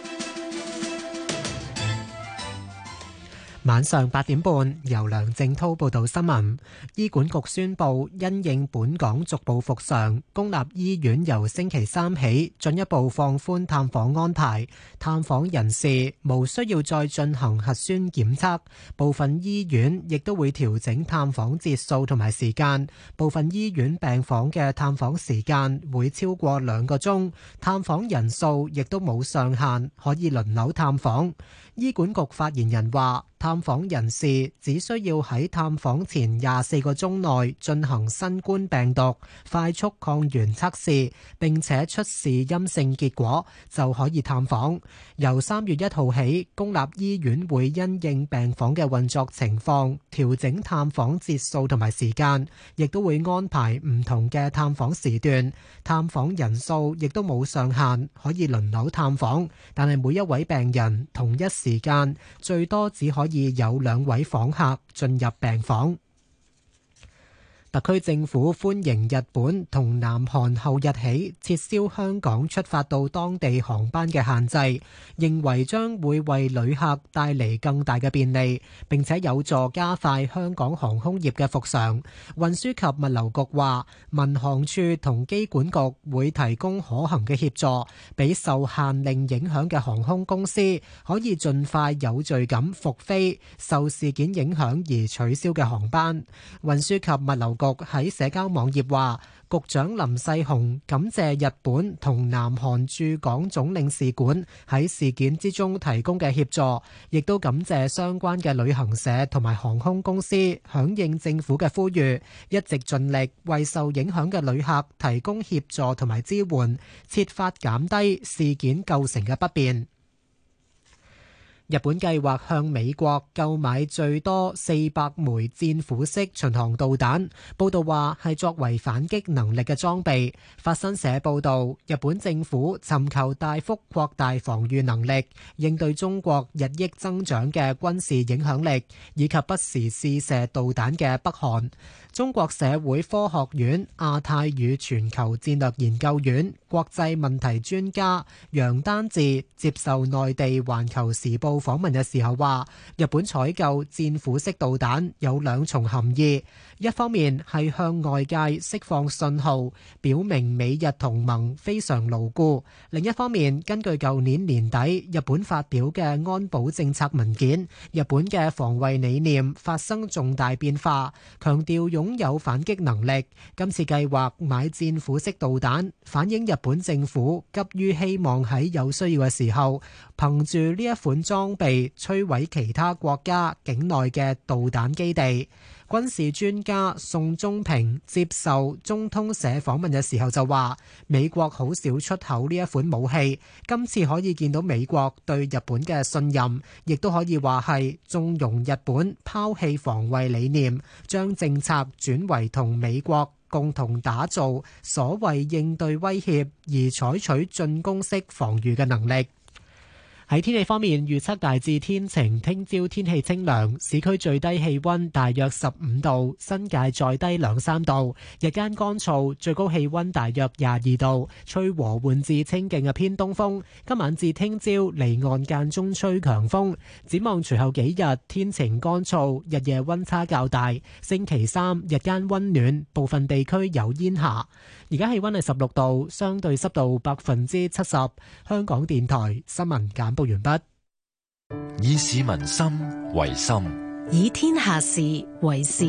晚上八點半，由梁正滔報道新聞。醫管局宣布，因應本港逐步復常，公立醫院由星期三起進一步放寬探訪安排。探訪人士無需要再進行核酸檢測。部分醫院亦都會調整探訪節數同埋時間。部分醫院病房嘅探訪時間會超過兩個鐘。探訪人數亦都冇上限，可以輪流探訪。醫管局發言人話，探訪人士只需要喺探訪前廿四個鐘內進行新冠病毒快速抗原測試，並且出示陰性結果，就可以探訪。由三月一號起，公立醫院會因應病房嘅運作情況調整探訪節數同埋時間，亦都會安排唔同嘅探訪時段。探訪人數亦都冇上限，可以輪流探訪，但係每一位病人同一時間最多只可以有兩位訪客進入病房。特區政府歡迎日本同南韓後日起撤銷香港出發到當地航班嘅限制，認為將會為旅客帶嚟更大嘅便利，並且有助加快香港航空業嘅復常。運輸及物流局話，民航處同機管局會提供可行嘅協助，俾受限令影響嘅航空公司可以盡快有序咁復飛受事件影響而取消嘅航班。運輸及物流局喺社交網頁話，局長林世雄感謝日本同南韓駐港總領事館喺事件之中提供嘅協助，亦都感謝相關嘅旅行社同埋航空公司響應政府嘅呼籲，一直盡力為受影響嘅旅客提供協助同埋支援，設法減低事件構成嘅不便。日本計劃向美國購買最多四百枚戰斧式巡航導彈，報道話係作為反擊能力嘅裝備。法新社報道，日本政府尋求大幅擴大防禦能力，應對中國日益增長嘅軍事影響力，以及不時試射導彈嘅北韓。中國社會科學院亞太與全球戰略研究院國際問題專家楊丹志接受內地環球時報訪問嘅時候話，日本採購戰斧式導彈有兩重含義，一方面係向外界釋放信號，表明美日同盟非常牢固；另一方面，根據舊年年底日本發表嘅安保政策文件，日本嘅防衛理念發生重大變化，強調擁擁有反擊能力。今次計劃買戰斧式導彈，反映日本政府急於希望喺有需要嘅時候，憑住呢一款裝備摧毀其他國家境內嘅導彈基地。軍事專家宋忠平接受中通社訪問嘅時候就話，美國好少出口呢一款武器，今次可以見到美國對日本嘅信任，亦都可以話係縱容日本拋棄防衛理念，將政策轉為同美國共同打造所謂應對威脅而採取進攻式防禦嘅能力。喺天氣方面，預測大致天晴，聽朝天氣清涼，市區最低氣溫大約十五度，新界再低兩三度，日間乾燥，最高氣溫大約廿二度，吹和緩至清勁嘅偏東風。今晚至聽朝離岸間中吹強風。展望隨後幾日天晴乾燥，日夜溫差較大。星期三日間溫暖，部分地區有煙霞。而家氣溫係十六度，相對濕度百分之七十。香港電台新聞簡報完畢。 以市民心為心， 以天下事為事。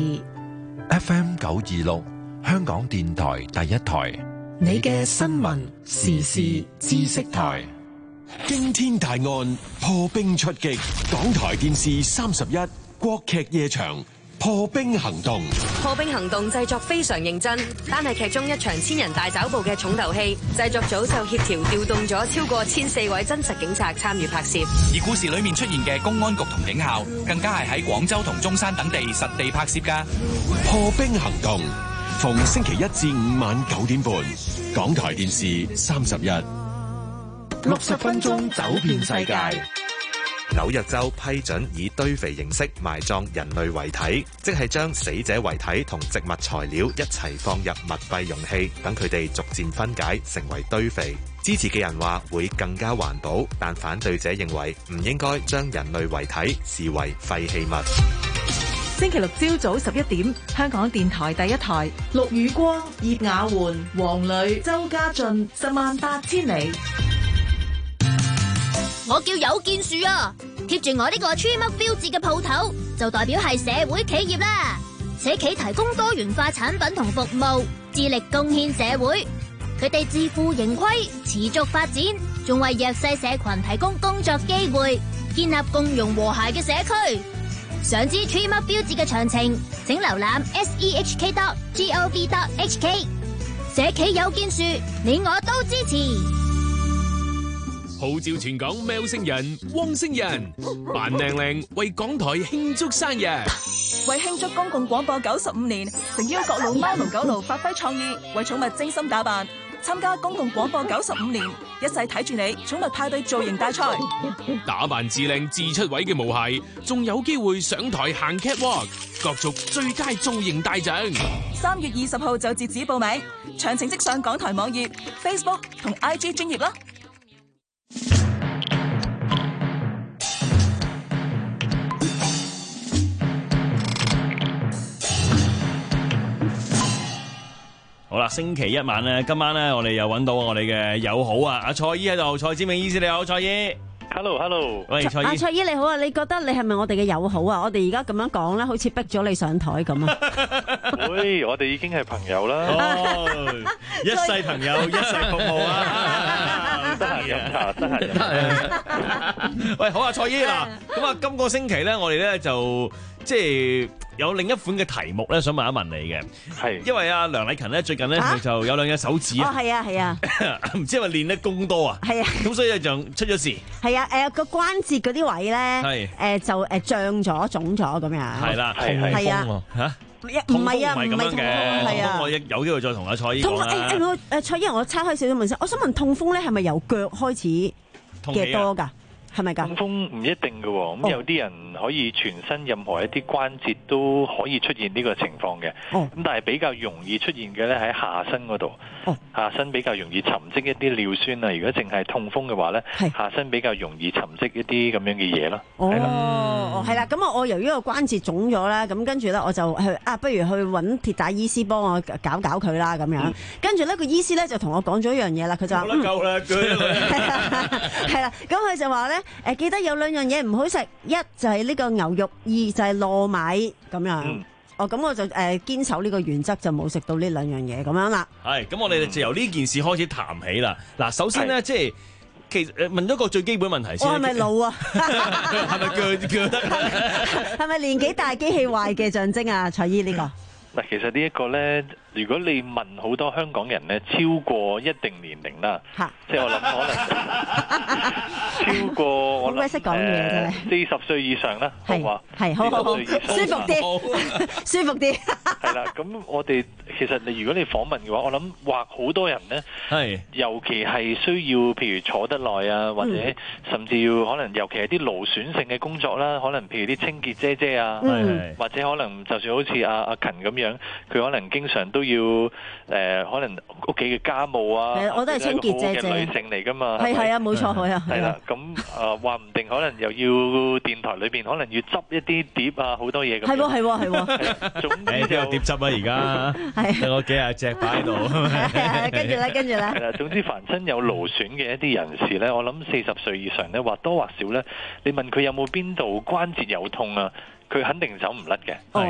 F M 九二六，香港電台第一台， 你嘅新聞時事知識台。 驚天大案破冰出擊，港台電視三十一國劇夜場破冰行動。 破冰行動製作非常認真，單係劇中一場千人大抓捕嘅重頭戲，製作組就協調調動咗超過千四位真實警察參與拍攝。 而故事裏面出現嘅公安局同警校，更加係喺廣州同中山等地實地拍攝㗎。 破冰行動逢星期一至五晚九點半，港台電視三十一。 六十分鐘走遍世界。 紐約州批准以堆肥形式埋葬人類遺體，即係將死者遺體同植物材料一齊放入密閉容器，等佢哋逐漸分解成為堆肥。支持嘅人話會更加環保，但反對者認為唔應該將人類遺體視為廢棄物。 星期六朝早十一點，香港電台第一台，陸宇光、葉雅媛、黃磊、周家俊，十萬八千里。 我叫有建樹啊，貼住我呢個 Tree Mark 標誌嘅鋪頭，就代表係社會企業啦。社企提供多元化產品同服務，致力貢獻社會。佢哋自負盈虧，持續發展，仲為弱勢社群提供工作機會，建立共融和諧嘅社區。想知 Tree Mark 標誌嘅詳情，請瀏覽 s e h k dot gov dot h k。社企有建樹，你我都支持。 號召全港喵星人、汪星人扮靚靚為港台慶祝生日。 為慶祝公共廣播九十五年，誠邀各路貓奴狗奴發揮創意，為寵物精心打扮，參加公共廣播九十五年，一世睇住你寵物派對造型大賽。 打扮至靚至出位嘅毛孩，仲有機會上台行 catwalk， 角逐最佳造型大獎。 三月二十號就截止報名，詳情即上港台網頁、Facebook 同 I G 專頁啦。 好啦，星期一晚咧，今晚咧，我哋又揾到我哋嘅友好啊，阿蔡姨喺度，蔡志明醫師你好，蔡姨。 Hello，Hello， 喂，蔡姨。 阿蔡姨你好啊，你覺得你係咪我哋嘅友好啊？我哋而家咁樣講咧，好似逼咗你上台咁啊。 喂，我哋已經係朋友啦。 哦，一世朋友，一世服務啊。 得閒飲茶，得閒飲茶。 喂，好啊，蔡姨嗱，咁啊，今個星期咧，我哋咧就即係有另一款嘅題目咧，想問一問你嘅。 係， 因為阿梁禮勤咧最近咧佢就有兩隻手指啊。 哦，係啊，係啊。 唔知係咪練得功多啊？係啊。咁所以就出咗事。 係啊，誒個關節嗰啲位咧， 係誒就誒脹咗、腫咗咁樣。 係啦，係係係啊。 嚇？ 唔係啊，唔係痛風係啊。 咁我有機會再同阿蔡姨講啦。 誒誒，我誒蔡姨，我岔開少少問先，我想問痛風咧係咪由腳開始嘅多㗎？係咪㗎？ 痛風唔一定嘅喎，咁有啲人可以全身任何一啲關節都可以出現呢個情況嘅。咁但係比較容易出現嘅咧喺下身嗰度，下身比較容易沉積一啲尿酸啊。如果淨係痛風嘅話咧，下身比較容易沉積一啲咁樣嘅嘢咯。 哦，係啦，咁啊，我由於個關節腫咗啦，咁跟住咧我就去啊，不如去揾鐵打醫師幫我搞搞佢啦咁樣。跟住咧個醫師咧就同我講咗一樣嘢啦，佢就話冇得救啦， 佢係啦，咁佢就話咧。誒記得有兩樣嘢唔好食，一就係呢個牛肉，二就係糯米咁樣。嗯、哦，咁我就誒堅守呢個原則，就冇食到呢兩樣嘢咁樣啦。 係，咁我哋就由呢件事開始談起啦。嗱，首先咧，即係其實誒問咗個最基本問題先。 我係咪老啊？ 係咪腳腳得？ 係咪年紀大機器壞嘅象徵啊？蔡姨呢個？ 嗱，其實呢一個咧。如果你問好多香港人咧，超過一定年齡啦，即係我諗可能超過我諗誒四十歲以上啦，好嘛？ 係好好好，舒服啲，舒服啲。 係啦，咁我哋其實你如果你訪問嘅話，我諗話好多人咧，係尤其係需要譬如坐得耐啊，或者甚至要可能尤其係啲勞損性嘅工作啦，可能譬如啲清潔姐姐啊，或者可能就算好似阿阿勤咁樣，佢可能經常都要誒、呃，可能屋企嘅家務啊， 我都係清潔姐姐， 女性嚟噶嘛， 係係啊，冇錯係啊， 係啦，咁誒話唔定可能又要電台裏邊可能要執一啲碟啊，好多嘢咁。係喎係喎係喎，總之都有碟執啊，而家有幾廿隻擺喺度。 跟住咧，跟住咧， 係啦，總之凡親有勞損嘅一啲人士咧，我諗四十歲以上咧，或多或少咧，你問佢有冇邊度關節有痛啊，佢肯定走唔甩嘅。係。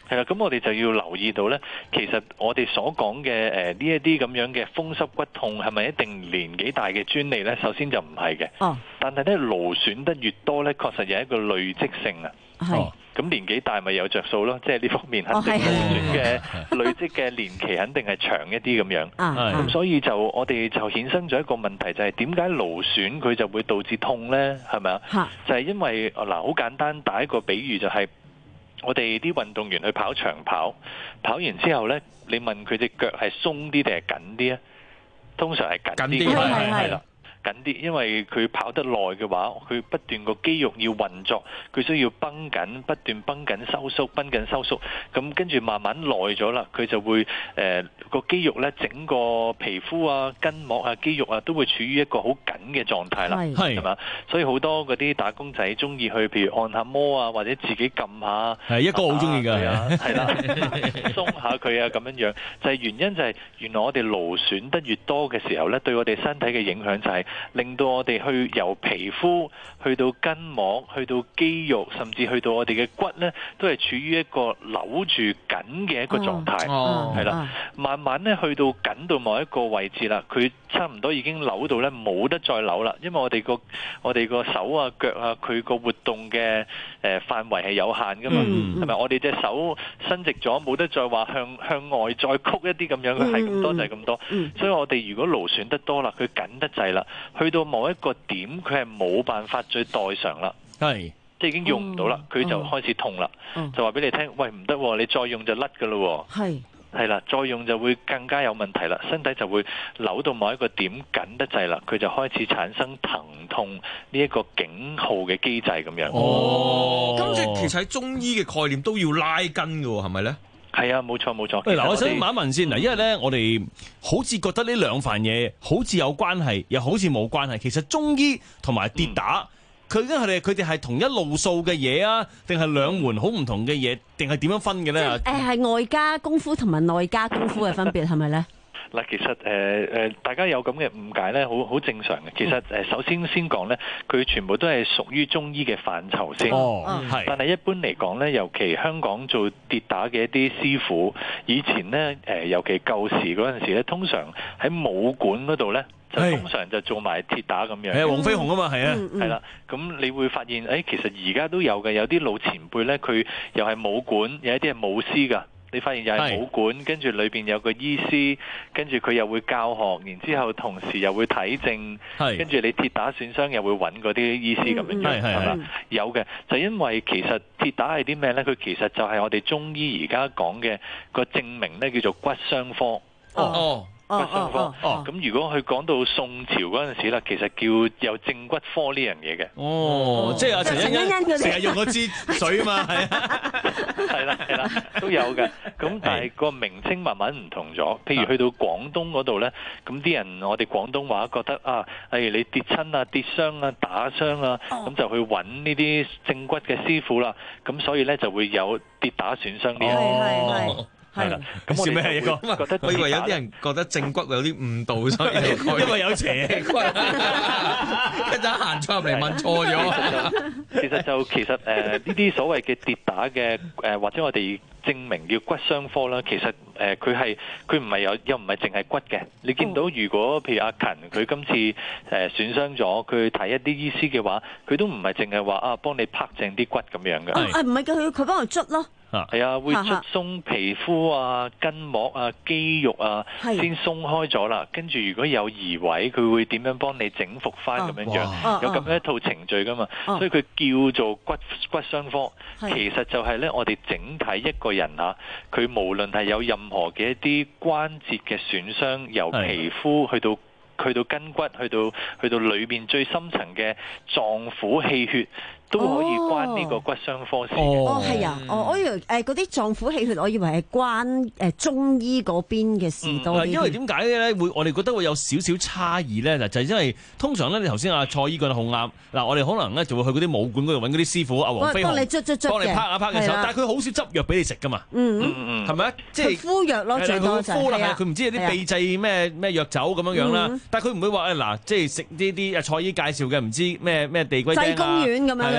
係啦，咁我哋就要留意到咧，其實我哋所講嘅誒呢一啲咁樣嘅風濕骨痛係咪一定年紀大嘅專利咧？首先就唔係嘅。哦。但係咧勞損得越多咧，確實有一個累積性啊。係。咁年紀大咪有着數咯，即係呢方面肯定勞損嘅累積嘅年期肯定係長一啲咁樣。啊。咁所以就我哋就衍生咗一個問題，就係點解勞損佢就會導致痛咧？係咪啊？嚇。就係因為嗱，好簡單打一個比喻就係。我哋啲運動員去跑長跑，跑完之後呢，你問佢隻腳係鬆啲定係緊啲啊？通常係緊啲，係啦。緊啲，因為佢跑得耐嘅話，佢不斷個肌肉要運作，佢需要繃緊，不斷繃緊收縮，繃緊收縮，咁跟住慢慢耐咗啦，佢就會誒個、呃、肌肉咧，整個皮膚啊、筋膜啊、肌肉啊，都會處於一個好緊嘅狀態啦，係嘛？所以好多嗰啲打工仔中意去，譬如按下摩啊，或者自己撳下，係一個好中意㗎，係啦，鬆下佢啊，咁樣樣就係、是、原因就係原來我哋勞損得越多嘅時候咧，對我哋身體嘅影響就係、是。令到我哋去由皮膚去到筋膜，去到肌肉，甚至去到我哋嘅骨呢，都係處於一個扭住緊嘅一個狀態，係啦。慢慢呢去到緊到某一個位置啦，佢差唔多已經扭到呢冇得再扭啦，因為我哋個我哋個手啊腳啊，佢個活動嘅誒範圍係有限噶嘛，係咪？我哋隻手伸直咗，冇得再話向向外再曲一啲咁樣，佢係咁多就係咁多。所以我哋如果勞損得多啦，佢緊得滯啦。去到某一個點，佢係冇辦法再代償啦，係即係已經用唔到啦，佢、嗯、就開始痛啦，嗯、就話俾你聽，喂唔得，你再用就甩噶咯，係係啦，再用就會更加有問題啦，身體就會扭到某一個點緊得滯啦，佢就開始產生疼痛呢一個警號嘅機制咁樣。 哦，咁即係其實喺中醫嘅概念都要拉筋嘅喎，係咪咧？ 係啊，冇錯冇錯。 嗱，我想問一問先嗱，因為咧，我哋好似覺得呢兩份嘢好似有關係，又好似冇關係。其實中醫同埋跌打，佢跟佢哋佢哋係同一路數嘅嘢啊，定係兩門好唔同嘅嘢，定係點樣分嘅咧？ 誒，係外家功夫同埋內家功夫嘅分別係咪咧？ 嗱，其實誒誒、呃，大家有咁嘅誤解咧，好好正常嘅。其實誒，首先先講咧，佢全部都係屬於中醫嘅範疇先。哦，係。但係一般嚟講咧，尤其香港做跌打嘅一啲師傅，以前咧誒，尤其舊時嗰陣時咧，通常喺武館嗰度咧，就通常就做埋跌打咁樣。係黃飛鴻啊嘛，係啊，係啦。咁你會發現，誒、哎，其實而家都有嘅，有啲老前輩咧，佢又係武館，有一啲係武師㗎。你發現又係武館，跟住裏邊有個醫師，跟住佢又會教學，然之後同時又會睇症，跟住你跌打損傷又會揾嗰啲醫師咁樣樣，係嘛？有嘅，就因為其實跌打係啲咩呢？佢其實就係我哋中醫而家講嘅個正名呢，叫做骨傷科。哦。哦骨傷科，咁、哦、如果佢講到宋朝嗰陣時啦，其實叫有正骨科呢樣嘢嘅。哦，哦即係阿陳欣欣成日用嗰支水啊嘛，係啊，係啦係啦，都有嘅。咁但係個名稱慢慢唔同咗。譬如去到廣東嗰度咧，咁啲人我哋廣東話覺得啊，例如你跌親啊、跌傷啊、打傷啊，咁、哦、就去揾呢啲正骨嘅師傅啦。咁所以咧就會有跌打損傷呢樣嘢。哦係啦，咁我哋就會覺得， 我以為有啲人覺得正骨有啲誤導，所以因為有邪骨，一陣行錯入嚟問錯咗。 其實就其實誒呢啲所謂嘅跌打嘅誒、呃，或者我哋證明叫骨傷科啦，其實誒佢係佢唔係有又唔係淨係骨嘅。你見到如果譬如阿勤佢今次誒損傷咗，佢睇一啲醫師嘅話，佢都唔係淨係話啊幫你拍正啲骨咁樣嘅。 啊唔係嘅，佢佢幫我捽咯。 係啊，會捽鬆皮膚啊、筋膜啊、肌肉啊，先鬆開咗啦。跟住如果有移位，佢會點樣幫你整復翻咁樣樣？有咁樣一套程序噶嘛。所以佢叫做骨骨傷科，其實就係咧我哋整體一個人嚇，佢無論係有任何嘅一啲關節嘅損傷，由皮膚去到去到筋骨，去到去到裏邊最深層嘅臟腑氣血。都可以關呢個骨傷科事嘅。 哦，係啊，哦，我以為誒嗰啲臟腑氣血，我以為係關誒中醫嗰邊嘅事多啲。 因為點解咧？會我哋覺得會有少少差異咧？嗱，就係因為通常咧，你頭先阿蔡醫講得好啱。嗱，我哋可能咧就會去嗰啲武館嗰度揾嗰啲師傅，阿黃飛鴻幫你捽捽捽，幫你拍下拍嘅時候，但係佢好少執藥俾你食噶嘛。嗯嗯嗯，係咪啊？即係敷藥咯，最多就係佢唔知有啲秘製咩咩藥酒咁樣樣啦。但係佢唔會話誒嗱，即係食呢啲阿蔡醫介紹嘅唔知咩咩地龜精啊。 濟公丸咁樣。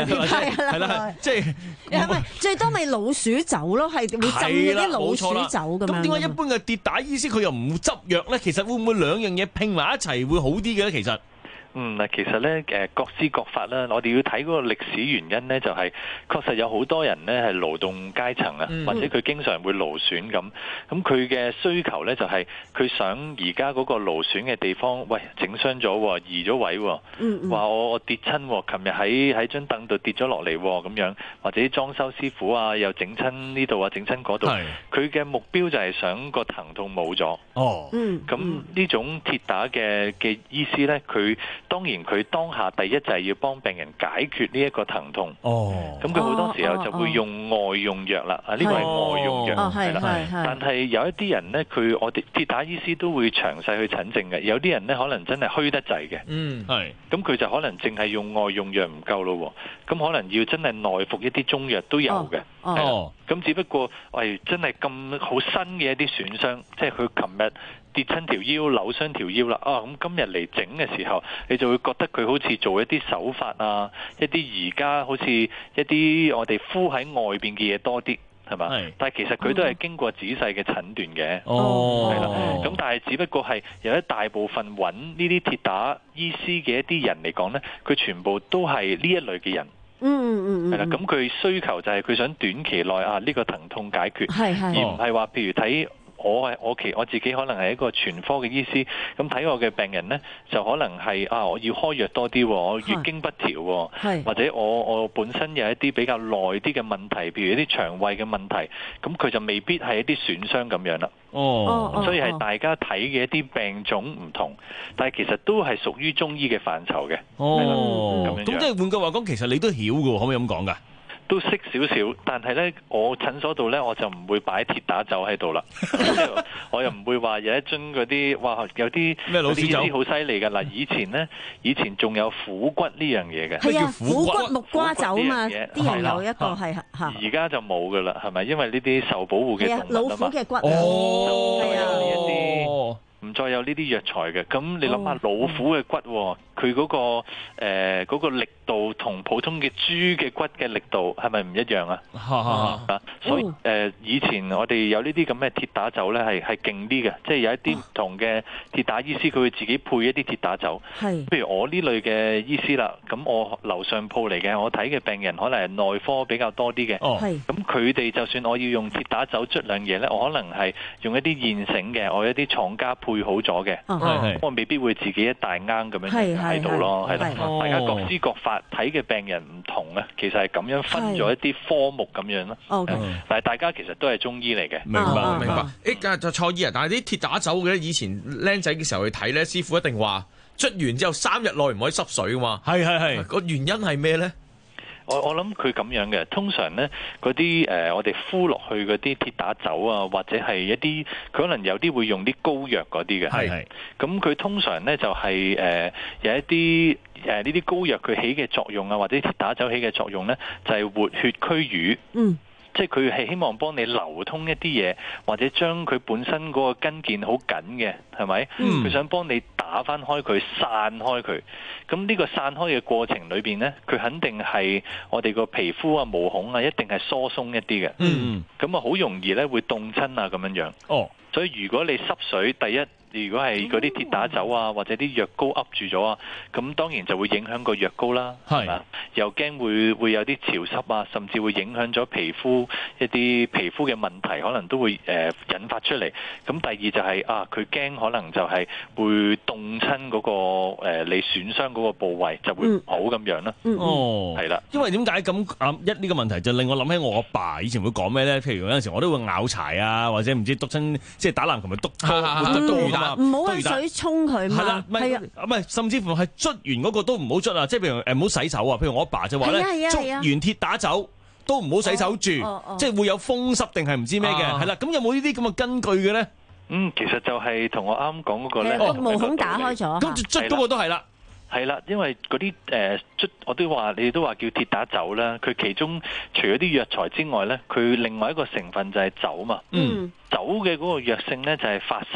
係啦，即係唔係最多咪老鼠酒咯，係會浸嗰啲老鼠酒咁樣。 咁點解一般嘅跌打醫師佢又唔執藥咧？其實會唔會兩樣嘢拼埋一齊會好啲嘅咧？其實？ 嗯嗱，其實咧誒各施各法啦，我哋要睇嗰個歷史原因咧，就係、是、確實有好多人咧係勞動階層啊，嗯、或者佢經常會勞損咁，咁佢嘅需求咧就係、是、佢想而家嗰個勞損嘅地方，喂整傷咗，移咗位，話、嗯、我我跌親，琴日喺喺張凳度跌咗落嚟咁樣，或者裝修師傅啊又整親呢度啊整親嗰度，佢嘅目標就係想個疼痛冇咗。哦，咁呢種跌打嘅嘅醫師咧，佢當然佢當下第一就係要幫病人解決呢一個疼痛。哦，咁佢好多時候就會用外用藥啦。啊，呢個係外用藥，係啦。但係有一啲人呢，佢我哋跌打醫師都會詳細去診症嘅。有啲人呢，可能真係虛得滯嘅。嗯，係。咁佢就可能淨係用外用藥唔夠咯。咁可能要真係內服一啲中藥都有嘅。哦，咁只不過喂，真係咁好新嘅一啲損傷，即係佢琴日跌親條腰，扭傷條腰啦。啊，咁今日嚟整嘅時候，你就會覺得佢好似做一啲手法啊，一啲而家好似一啲我哋敷喺外邊嘅嘢多啲，係嘛？但係其實佢都係經過仔細嘅診斷嘅。哦，係啦。咁但係只不過係有一大部分揾呢啲跌打醫師嘅一啲人嚟講呢，佢全部都係呢一類嘅人。嗯嗯嗯，係啦，咁佢需求就係佢想短期內啊呢個疼痛解決，係係，而唔係話譬如睇我係我其我自己可能係一個全科嘅醫師，咁睇我嘅病人呢，就可能係啊我要開藥多啲，我月經不調，或者我我本身有一啲比較耐啲嘅問題，譬如一啲腸胃嘅問題，咁佢就未必係一啲損傷咁樣啦。哦，咁所以係大家睇嘅一啲病種唔同，但係其實都係屬於中醫嘅範疇嘅。 哦，咁即係換句話講，其實你都曉㗎，可唔可以咁講㗎？ 都識少少，但係咧，我診所度咧，我就唔會擺鐵打酒喺度啦。我又唔會話有一樽嗰啲，哇，有啲咩老鼠酒好犀利㗎嗱。以前咧，以前仲有虎骨呢樣嘢嘅， 係啊，虎骨木瓜酒嘛，啲人有一個係嚇。 而家就冇㗎啦，係咪？因為呢啲受保護嘅動物啊嘛。 老虎嘅骨。 哦，係啊，一啲唔再有呢啲藥材嘅。咁你諗下老虎嘅骨，佢嗰個誒嗰個力度同普通嘅豬嘅骨嘅力度係咪唔一樣啊？啊，所以誒以前我哋有呢啲咁嘅鐵打酒咧，係係勁啲嘅，即係有一啲唔同嘅鐵打醫師，佢會自己配一啲鐵打酒。係，譬如我呢類嘅醫師啦，咁我樓上鋪嚟嘅，我睇嘅病人可能係內科比較多啲嘅。哦，係。咁佢哋就算我要用鐵打酒捽兩嘢咧，我可能係用一啲現成嘅，我一啲廠家配好咗嘅。係，我未必會自己一大罌咁樣喺度咯，係啦。大家各施各法，睇嘅病人唔同啊，其實係咁樣分咗一啲科目咁樣咯。OK，但係大家其實都係中醫嚟嘅。 明白，明白。誒，就蔡醫啊，但係啲鐵打酒嘅以前僆仔嘅時候去睇咧，師傅一定話捽完之後三日內唔可以濕水噶嘛。係係係。個原因係咩咧？ 我我諗佢咁樣嘅，通常咧嗰啲誒我哋敷落去嗰啲鐵打酒啊，或者係一啲佢可能有啲會用啲膏藥嗰啲嘅。係係。咁佢通常咧就係、是、誒、呃、有一啲誒呢啲膏藥佢起嘅作用啊，或者鐵打酒起嘅作用咧，就係、是、活血驅瘀。嗯。即係佢係希望幫你流通一啲嘢，或者將佢本身嗰個筋腱好緊嘅，係咪？佢、嗯、想幫你打翻開佢，散開佢。咁呢個散開嘅過程裏邊呢，佢肯定係我哋個皮膚啊、毛孔啊，一定係疏鬆一啲嘅。嗯，咁啊，好容易咧會凍親啊，咁樣樣。哦，所以如果你濕水，第一。如果係嗰啲鐵打酒啊，或者啲藥膏噏住咗啊，咁當然就會影響個藥膏啦，係嘛？又驚會會有啲潮濕啊，甚至會影響咗皮膚一啲皮膚嘅問題，可能都會誒、呃、引發出嚟。咁第二就係、是、啊，佢驚可能就係會凍親嗰個誒、呃、你損傷嗰個部位，就會唔好咁樣啦。嗯、哦，係啦， 因為點解咁啊？一呢個問題就令我諗起我阿爸，爸以前會講咩咧？譬如有陣時我都會咬柴啊，或者唔知篤親，即係打籃球咪篤篤唔好揾水沖佢嘛，係啦，係啊， 唔係，甚至乎係捽完嗰個都唔好捽啊！即係譬如誒唔好洗手啊！譬如我阿爸就話咧，捽完鐵打酒都唔好洗手住，哦哦、即係會有風濕定係唔知咩嘅，係啦、啊。咁有冇呢啲咁嘅根據嘅咧？ 嗯，其實就係同我啱講嗰個咧， 個毛孔打開咗， 咁捽嗰個都係啦。 係啦，因為嗰啲誒捽，我都話你都話叫鐵打酒啦。佢其中除咗啲藥材之外咧，佢另外一個成分就係酒嘛。嗯，酒嘅嗰個藥性咧就係發散。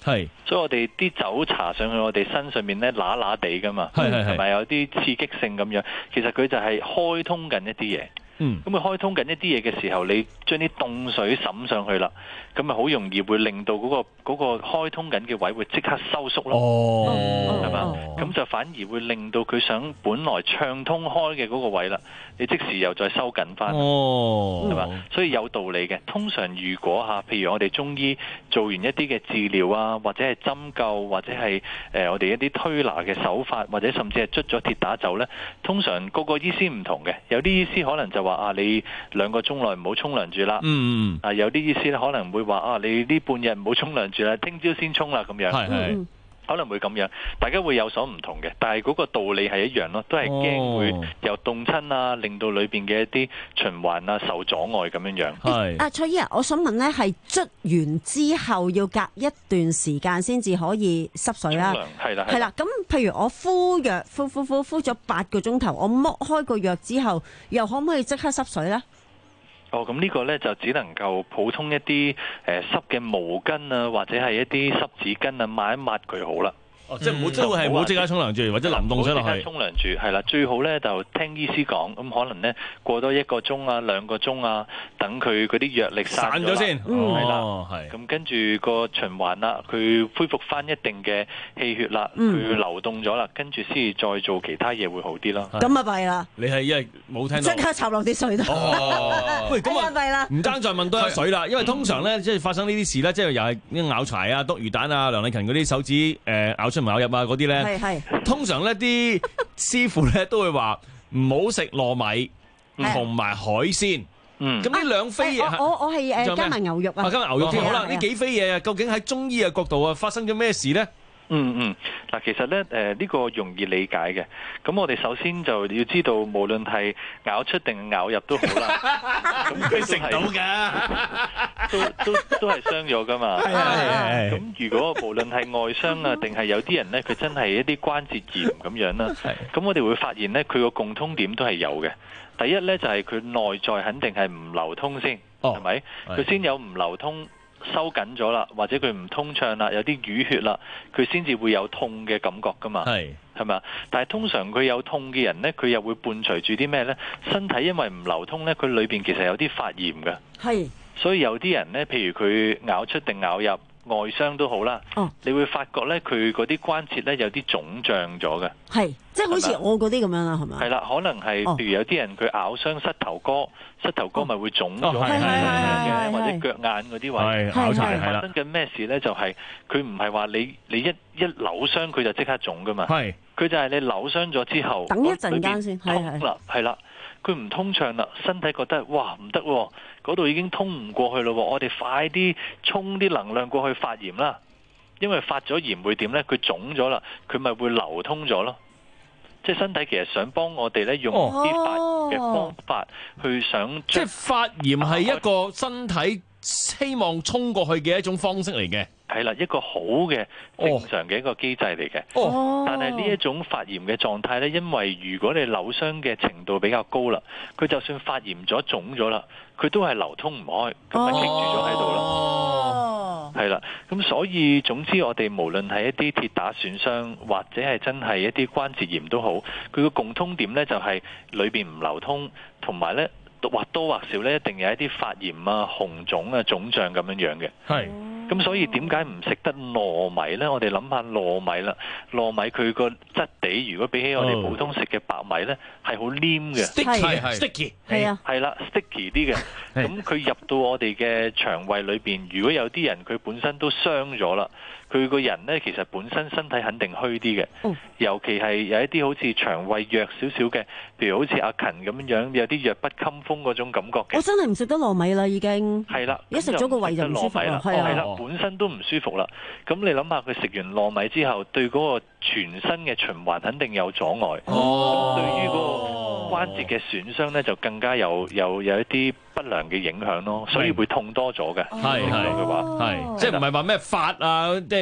係， 所以我哋啲酒搽上去我哋身上面咧揦揦地噶嘛， 係係係同埋有啲刺激性咁樣，其實佢就係開通緊一啲嘢。 嗯， 咁佢開通緊一啲嘢嘅時候，你將啲凍水滲上去啦，咁咪好容易會令到嗰、嗰個嗰、嗰個開通緊嘅位會即刻收縮咯，係嘛、哦？咁就反而會令到佢想本來暢通開嘅嗰個位啦，你即時又再收緊翻， 哦， 係嘛？所以有道理嘅。通常如果嚇，譬如我哋中醫做完一啲嘅治療啊，或者係針灸，或者係誒、呃、我哋一啲推拿嘅手法，或者甚至係捽咗鐵打咒咧，通常個個醫師唔同嘅，有啲醫師可能就話啊，你兩個鐘內唔好沖涼住啦。 嗯嗯。 啊，有啲醫師咧可能會話啊，你呢半日唔好沖涼住啦，聽朝先沖啦咁樣。 係係。 可能會咁樣，大家會有所唔同嘅，但係嗰個道理係一樣咯，都係驚會由凍親啊，令到裏邊嘅一啲循環啊受阻礙咁樣樣。 係。啊，蔡醫啊，我想問咧，係捽完之後要隔一段時間先至可以濕水啦。 係啦。 係啦，咁譬如我敷藥敷敷敷敷咗八個鐘頭，我剝開個藥之後，又可唔可以即刻濕水咧？ 哦，咁呢個呢，就只能夠普通一啲誒、呃、濕嘅毛巾啊，或者係一啲濕紙巾啊，抹一抹佢好啦。 哦，即係唔好，都係唔好即刻沖涼住，或者淋凍水落去。唔好即刻沖涼住， 係啦，最好咧就聽醫師講，咁可能咧過多一個鐘啊、兩個鐘啊，等佢嗰啲藥力散咗先，係啦，係。咁跟住個循環啦，佢恢復翻一定嘅氣血啦，佢流動咗啦，跟住先至再做其他嘢會好啲咯。 咁啊弊啦！ 你係因為冇聽到，即刻插落啲水度。 哦，喂，咁啊弊啦！ 唔單再問多一水啦，因為通常咧即係發生呢啲事咧，即係又係咬柴啊、篤魚蛋啊、梁麗勤嗰啲手指誒咬出唔咬入啊嗰啲咧。 係係， 通常咧啲師傅咧都會話唔好食糯米同埋海鮮。嗯，咁呢兩飛嘢， 我我係誒加埋牛肉啊。 加埋牛肉添，好啦，呢幾飛嘢啊，究竟喺中醫嘅角度啊，發生咗咩事咧？ 嗯嗯，嗱，其實咧，誒、呃、呢、這個容易理解嘅。咁我哋首先就要知道，無論係咬出定咬入都好啦。咁佢食到㗎，都都都係傷咗㗎嘛。係啊係。咁如果無論係外傷啊，定係有啲人咧，佢真係一啲關節炎咁樣啦。咁我哋會發現咧，佢個共通點都係有嘅。第一咧就係、是、佢內在肯定係唔流通先，係咪、哦？佢先有唔流通。收緊咗啦，或者佢唔通暢啦，有啲淤血啦，佢先至會有痛嘅感覺噶嘛。係係咪？但係通常佢有痛嘅人呢，佢又會伴隨住啲咩呢？身體因為唔流通呢，佢裏邊其實有啲發炎嘅。係，所以有啲人呢，譬如佢咬出定咬入外傷都好啦。哦，你會發覺呢，佢嗰啲關節呢，有啲腫脹咗嘅。係，即係好似我嗰啲咁樣啦，係咪？係啦，可能係譬如有啲人佢咬傷膝頭哥。膝頭哥咪會腫咗嘅，或者腳眼嗰啲位，咬柴係啦。發生緊咩事咧？就係佢唔係話你你一一扭傷佢就即刻腫噶嘛。係，佢就係你扭傷咗之後，等一陣間先通啦，係啦，佢唔通暢啦，身體覺得哇唔得，嗰度已經通唔過去咯，我哋快啲衝啲能量過去發炎啦，因為發咗炎會點咧？佢腫咗啦，佢咪會流通咗咯。即係身體其實想幫我哋咧，用啲發炎嘅方法去想、哦， 即係發炎係一個身體希望衝過去嘅一種方式嚟嘅。 係啦，一個好嘅正常嘅一個機制嚟嘅。哦，但係呢一種發炎嘅狀態咧，因為如果你扭傷嘅程度比較高啦，佢就算發炎咗、腫咗啦，佢都係流通唔開，咁咪棘住咗喺度咯。哦，係啦，咁所以總之我哋無論係一啲鐵打損傷，或者係真係一啲關節炎都好，佢個共通點咧就係裏邊唔流通，同埋咧或多或少咧一定有一啲發炎啊、紅腫啊、腫脹咁樣樣嘅。係。咁所以點解唔食得糯米呢？我哋諗下糯米啦，糯米佢個質地如果比起我哋普通食嘅白米呢，係好黏嘅 ，sticky，sticky， 係啊，係啦 ，sticky 啲嘅。咁佢入到我哋嘅腸胃裏邊，如果有啲人佢本身都傷咗啦，佢個人呢其實本身身體肯定虛啲嘅，嗯，尤其係有一啲好似腸胃弱少少嘅，譬如好似阿勤咁樣，有啲弱不禁風嗰種感覺嘅。 我真係唔食得糯米啦，已經係啦， 一食咗個胃就唔舒服啦，係啊。 本身都唔舒服啦，咁你諗下佢食完糯米之後，對嗰個全身嘅循環肯定有阻礙。哦，咁對於嗰個關節嘅損傷咧，就更加有有有一啲不良嘅影響咯，所以會痛多咗嘅。係係嘅話， 係即係唔係話咩發啊，即係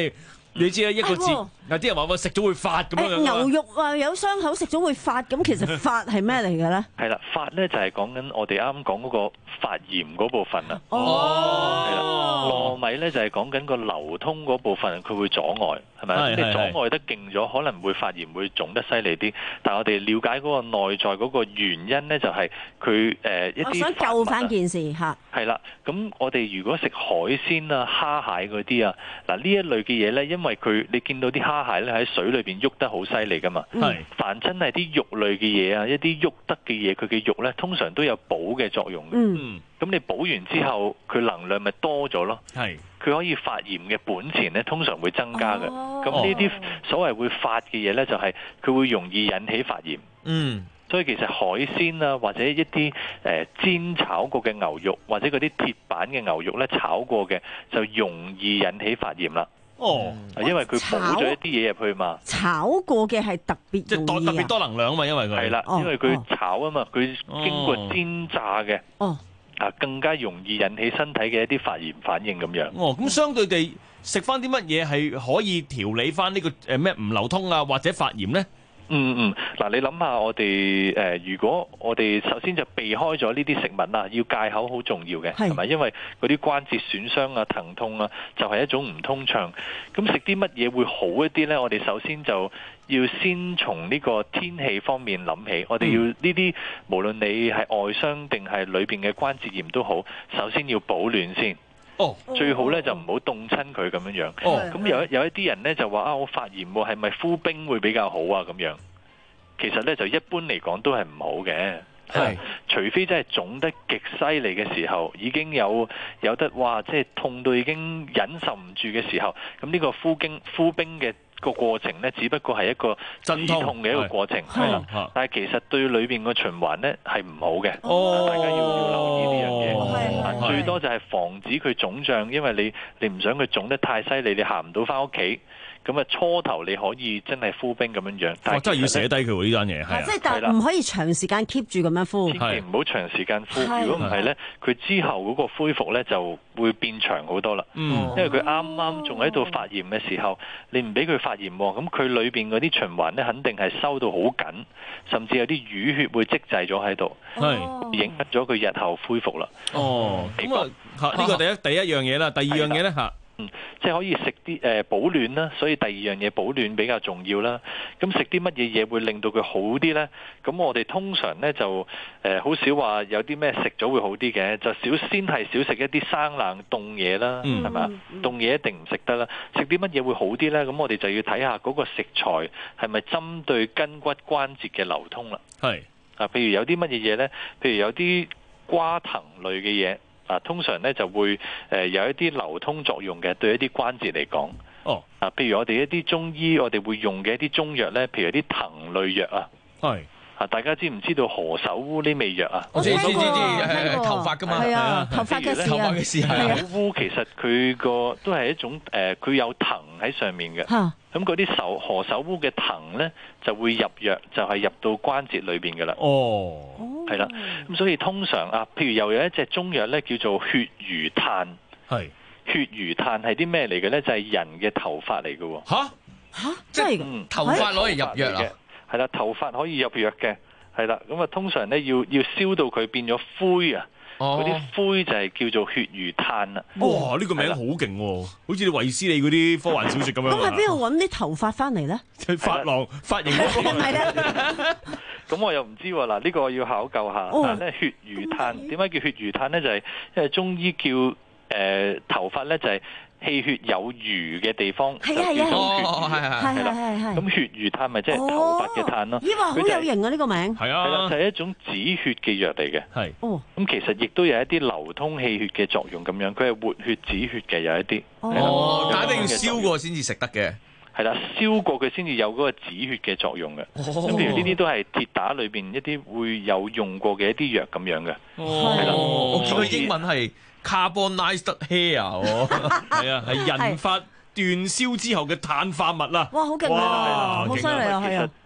你知啦，一個字， 係喎有啲人話我食咗會發咁樣樣啊牛肉啊有傷口食咗會發，咁其實發係咩嚟嘅咧？ 係啦，發咧就係講緊我哋啱啱講嗰個發炎嗰部分啊。 哦， 係啦，糯米咧就係講緊個流通嗰部分，佢會阻礙，係咪？ 係係你阻礙得勁咗，可能會發炎，會腫得犀利啲。但係我哋了解嗰個內在嗰個原因咧，就係佢誒一啲。 我想救翻件事嚇。 係啦，咁我哋如果食海鮮啊、蝦蟹嗰啲啊，嗱呢一類嘅嘢咧，因為佢你見到啲蝦蟹咧喺水裏邊喐得好犀利噶嘛， 係凡親係啲肉類嘅嘢啊，一啲喐得嘅嘢，佢嘅肉咧通常都有補嘅作用嘅。 嗯， 咁你補完之後，佢能量咪多咗咯。 係， 佢可以發炎嘅本錢咧，通常會增加嘅。 哦咁呢啲所謂會發嘅嘢咧，就係佢會容易引起發炎。 嗯。 所以其實海鮮啊，或者一啲誒、呃、煎炒過嘅牛肉，或者嗰啲鐵板嘅牛肉咧，炒過嘅就容易引起發炎啦。 哦， 因為佢補咗一啲嘢入去嘛。 炒過嘅係特別即係多特別多能量啊嘛，因為佢係啦，因為佢炒啊嘛，佢經過煎炸嘅。 哦。 啊，更加容易引起身體嘅一啲發炎反應咁樣。 哦，咁相對地食翻啲乜嘢係可以調理翻呢個誒咩唔流通啊，或者發炎咧？ 嗯嗯，嗱，你諗下我哋誒、呃，如果我哋首先就避開咗呢啲食物啦，要戒口好重要嘅，係咪？因為嗰啲關節損傷啊、疼痛啊，就係、是、一種唔通暢。咁食啲乜嘢會好一啲呢？我哋首先就要先從呢個天氣方面諗起，我哋要呢啲、嗯、無論你係外傷定係裏邊嘅關節炎都好，首先要保暖先。 哦， 最好咧就唔好凍親佢咁樣樣。 哦， 咁有有一啲人咧就話啊，我發炎喎，係咪敷冰會比較好啊？咁樣，其實咧就一般嚟講都係唔好嘅。係，除非真係腫得極犀利嘅時候，已經有有得哇，即係痛到已經忍受唔住嘅時候，咁呢個敷冰敷冰嘅個過程咧，只不過係一個止痛嘅一個過程，係啦。但係其實對裏邊個循環咧係唔好嘅， 哦， 大家要要留意呢樣嘢。 哦， 最多就係防止佢腫脹，因為你你唔想佢腫得太犀利，你行唔到翻屋企。咁啊，初頭你可以真係敷冰咁樣樣，但係真係要寫低佢喎呢單嘢，係啊， 即係但係唔可以長時間 keep 住咁樣敷， 千祈唔好長時間敷。如果唔係咧，佢之後嗰個恢復咧就會變長好多啦。嗯，因為佢啱啱仲喺度發炎嘅時候，你唔俾佢發炎，咁佢裏邊嗰啲循環咧肯定係收到好緊，甚至有啲淤血會積滯咗喺度，係影響咗佢日後恢復啦。 哦，咁啊，嚇呢個第一第一樣嘢啦，第二樣嘢咧嚇。 嗯，即係可以食啲誒保暖啦，所以第二樣嘢保暖比較重要啦。咁食啲乜嘢嘢會令到佢好啲呢？咁我哋通常呢就誒好、呃、少話有啲咩食咗會好啲嘅，就少先係少食一啲生冷凍嘢啦，係咪啊？凍嘢一定唔食得啦。食啲乜嘢會好啲呢？咁我哋就要睇下嗰個食材係咪針對筋骨關節嘅流通啦。係啊，譬如有啲乜嘢嘢呢？譬如有啲瓜藤類嘅嘢。啊，通常咧就會誒有一啲流通作用嘅，對一啲關節嚟講。哦，啊，譬如我哋一啲中醫，我哋會用嘅一啲中藥咧，譬如一啲藤類藥啊。係。啊，大家知唔知道何首烏呢味藥啊？ 我知知知知，係頭髮㗎嘛。係啊，頭髮嘅事啊。頭髮嘅事係啊。 烏其實佢個都係一種誒，佢有藤喺上面嘅。嚇。咁嗰啲手何首烏嘅藤咧，就會入藥，就係入到關節裏邊嘅啦。哦。係啦，咁所以通常啊，譬如又有一隻中藥咧，叫做血魚炭。係血魚炭係啲咩嚟嘅咧？就係、是、人嘅頭髮嚟嘅。吓吓， 真係嗯， 頭髮攞嚟入藥啊？ 係啦，頭髮可以入藥嘅。係啦，咁啊，通常咧要要燒到佢變咗灰啊。嗰啲、哦、灰就係叫做血魚炭啦。 哇！呢、這個名好勁喎，好似衛斯理嗰啲科幻小説咁樣。 咁喺邊度揾啲頭髮翻嚟咧？ 髮廊髮型嗰個。 係啦。咁我又唔知喎，嗱、這、呢個要考究下。但係咧血魚炭點解叫血魚炭咧？就係、是、因為中醫叫誒、呃、頭髮咧就係、是。氣血有餘嘅地方就叫做血魚，係啦。咁血魚炭咪即係頭髮嘅炭咯。 咦話好有型啊！呢個名係啊，係啦，就係一種止血嘅藥嚟嘅。係。哦。咁其實亦都有一啲流通氣血嘅作用咁樣，佢係活血止血嘅有一啲。 哦。但係一定要燒過先至食得嘅。 係啦，燒過佢先至有嗰個止血嘅作用嘅。咁譬如呢啲都係鐵打裏邊一啲會有用過嘅一啲藥咁樣嘅。 哦。係啦。我見佢英文係。Carbonized hair 喎， 係啊，係人髮斷燒之後嘅碳化物啦。 哇，好勁啊，好犀利啊，係啊。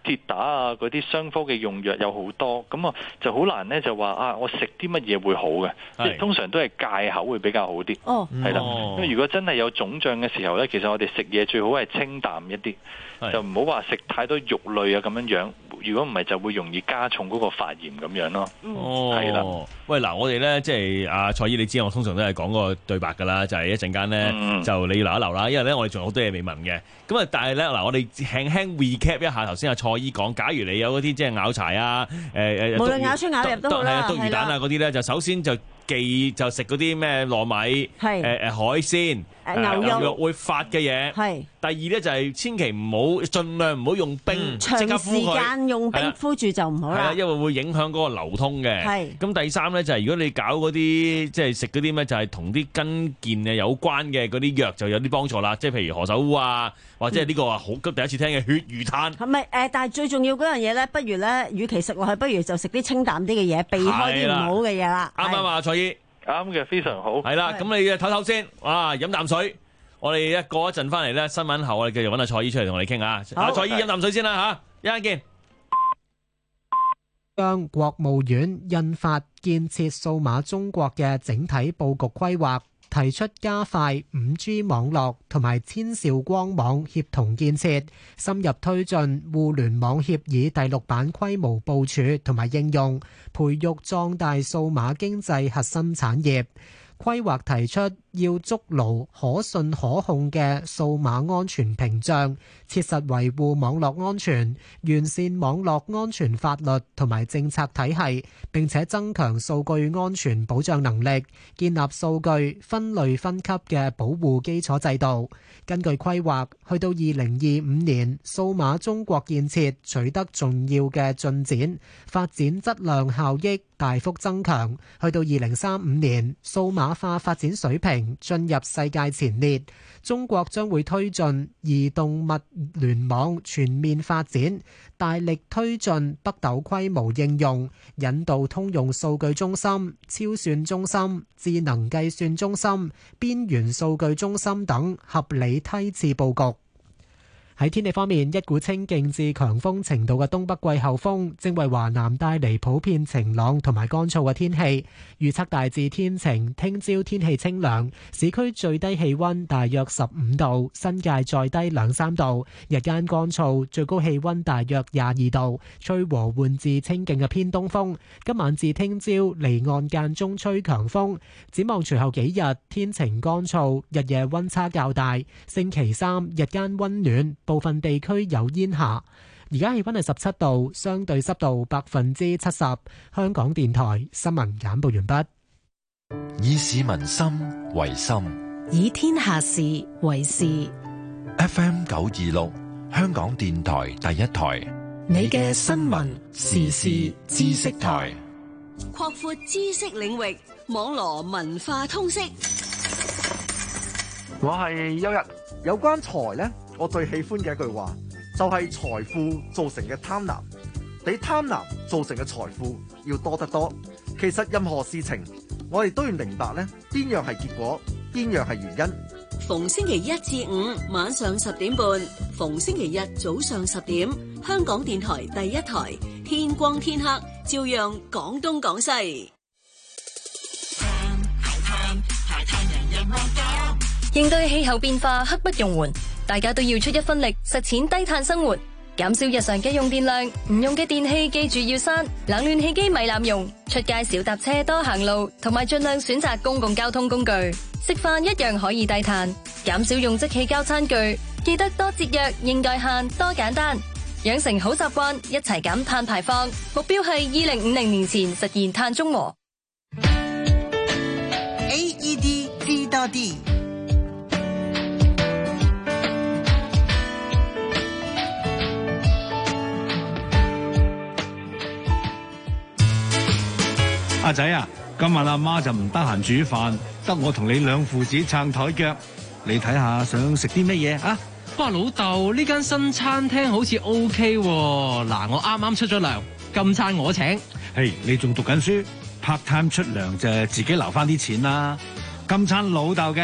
跌打啊嗰啲傷科嘅用藥有好多，咁啊就好難咧就話啊我食啲乜嘢會好嘅，即係通常都係戒口會比較好啲。 哦， 係啦，因為如果真係有腫脹嘅時候咧，其實我哋食嘢最好係清淡一啲，就唔好話食太多肉類啊咁樣樣。如果唔係就會容易加重嗰個發炎咁樣咯。 哦， 係啦。 喂，嗱，我哋咧即係阿蔡姨，你知我通常都係講個對白㗎啦，就係、是、一陣間咧就你要留一留啦，因為咧我哋仲有好多嘢未問嘅。咁啊，但係咧嗱，我哋輕輕 recap 一下頭先阿蔡姨講，假如你有嗰啲即係咬柴啊，誒誒， 無論咬出咬入都好啦， 篤魚蛋啊嗰啲咧，就首先就忌就食嗰啲咩糯米，誒誒海鮮。 牛肉， 牛肉會發嘅嘢。係。第二咧就係千祈唔好，盡量唔好用冰即刻敷佢。長時間用冰敷住就唔好啦。係啊，因為會影響嗰個流通嘅。係。咁第三咧就係如果你搞嗰啲即係食嗰啲咩就係同啲筋腱嘅有關嘅嗰啲藥就有啲幫助啦。即係譬如何首烏啊，或者係呢個啊好急第一次聽嘅血魚炭。係咪誒？但係最重要嗰樣嘢咧，不如咧，與其食落去，不如就食啲清淡啲嘅嘢，避開啲唔好嘅嘢啦。啱唔啱啊，蔡姨？啱嘅，非常好。係啦，咁你唞唞先，哇，飲啖水。我哋一過一陣翻嚟咧，新聞後我哋繼續揾阿蔡姨出嚟同我哋傾下。阿蔡姨飲啖水先啦嚇，一陣見。 將國務院印發建設數碼中國嘅整體佈局規劃，提出加快五 G 網絡同埋千兆光網協同建設，深入推進互聯網協議第六版規模部署同埋應用，培育壯大數碼經濟核心產業。規劃提出要築牢可信可控嘅數碼安全屏障，切實維護網絡安全，完善網絡安全法律同埋政策體系，並且增強數據安全保障能力，建立數據分類分級嘅保護基礎制度。根據規劃，去到二零二五年，數碼中國建設取得重要嘅進展，發展質量效益大幅增強。去到二零三五年，數碼化發展水平進入世界前列。中國將會推進移動物聯網全面發展，大力推進北斗規模應用，引導通用數據中心、超算中心、智能計算中心、邊緣數據中心等合理梯次佈局。喺天氣方面，一股清勁至強風程度嘅東北季候風正為華南帶嚟普遍晴朗同埋乾燥嘅天氣。預測大致天晴，聽朝天氣清涼，市區最低氣溫大約十五度，新界再低兩三度。日間乾燥，最高氣溫大約廿二度，吹和緩至清勁嘅偏東風。今晚至聽朝離岸間中吹強風。展望隨後幾日天晴乾燥，日夜溫差較大。星期三日間溫暖，部分地區有煙霞。而家氣溫係十七度，相對濕度百分之七十。香港電台新聞簡報完畢。 以市民心為心， 以天下事為事。 F M 九二六，香港電台第一台， 你嘅新聞時事知識台， 擴闊知識領域，網羅文化通識。 我係邱日，有關財呢，我最喜歡嘅一句話就係財富造成嘅貪婪，比貪婪造成嘅財富要多得多。其實任何事情，我哋都要明白呢，邊樣係結果，邊樣係原因。 逢星期一至五晚上十點半，逢星期日早上十點，香港電台第一台，天光天黑，照樣講東講西。 應對氣候變化，刻不容緩，大家都要出一分力，實踐低碳生活，減少日常嘅用電量。唔用嘅電器記住要閂，冷暖氣機咪濫用，出街少搭車多行路，同埋盡量選擇公共交通工具。食飯一樣可以低碳，減少用即棄膠餐具，記得多節約，應該慳，多簡單，養成好習慣，一齊減碳排放。目標係二零五零年前實現碳中和。 A E D 知多啲。 阿仔啊，今晚阿媽就唔得閒煮飯，得我同你兩父子撐台腳。你睇下想食啲乜嘢啊？ 哇，老豆，呢間新餐廳好似 O K 喎。嗱，我啱啱出咗糧，今餐我請。 嘿，你仲讀緊書 ，part time 出糧就自己留翻啲錢啦。今餐老豆嘅，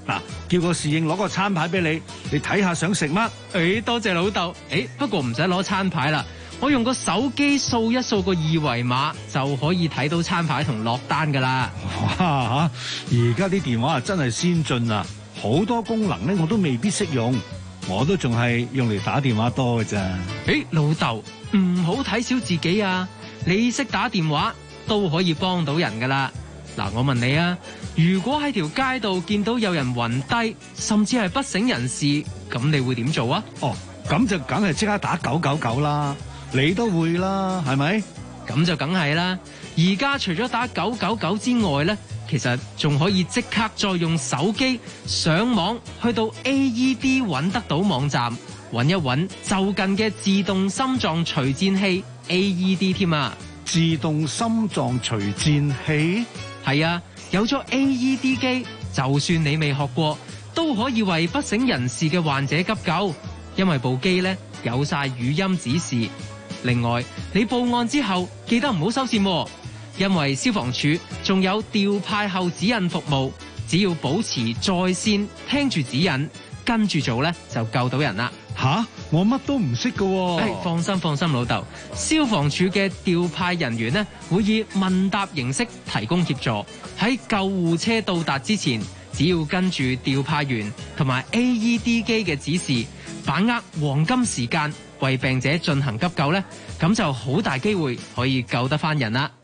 嗱，叫個侍應攞個餐牌俾你，你睇下想食乜？ 誒、哎，多謝老豆。誒、哎，不過唔使攞餐牌啦，我用個手機掃一掃個二維碼就可以睇到餐牌同落單噶啦。 哇嚇！而家啲電話啊真係先進啊，好多功能咧我都未必識用，我都仲係用嚟打電話多嘅咋。 誒，老豆唔好睇小自己啊！你識打電話都可以幫到人噶啦。嗱，我問你啊，如果喺條街度見到有人暈低，甚至係不省人事，咁你會點做啊？ 哦，咁就梗係即刻打九九九啦，你都會啦，係咪？ 咁就梗係啦。而家除咗打九九九之外呢，其實仲可以即刻再用手機上網去到 A E D 揾得到網站，揾一揾就近嘅自動心臟除顫器 A E D 添啊！ 自動心臟除顫器？ 係啊，有咗 A E D 機，就算你未學過，都可以為不省人事嘅患者急救，因為部機呢有晒語音指示。另外，你報案之後記得唔好收線，因為消防處仲有調派後指引服務，只要保持在線，聽住指引，跟住做呢，就救到人啦。 吓，我乜都唔識㗎喎。 誒，放心放心，老豆，消防處嘅調派人員呢，會以問答形式提供協助。喺救護車到達之前，只要跟住調派員同埋 A E D 機嘅指示，把握黃金時間為病者進行急救呢，咁就好大機會可以救得返人啦。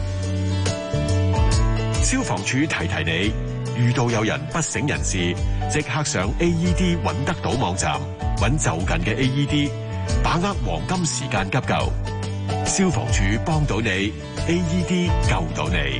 消防處提提你，遇到有人不省人事，即刻上 A E D 揾得到網站，揾就近嘅 A E D， 把握黃金時間急救。消防處幫到你 ，A E D 救到你。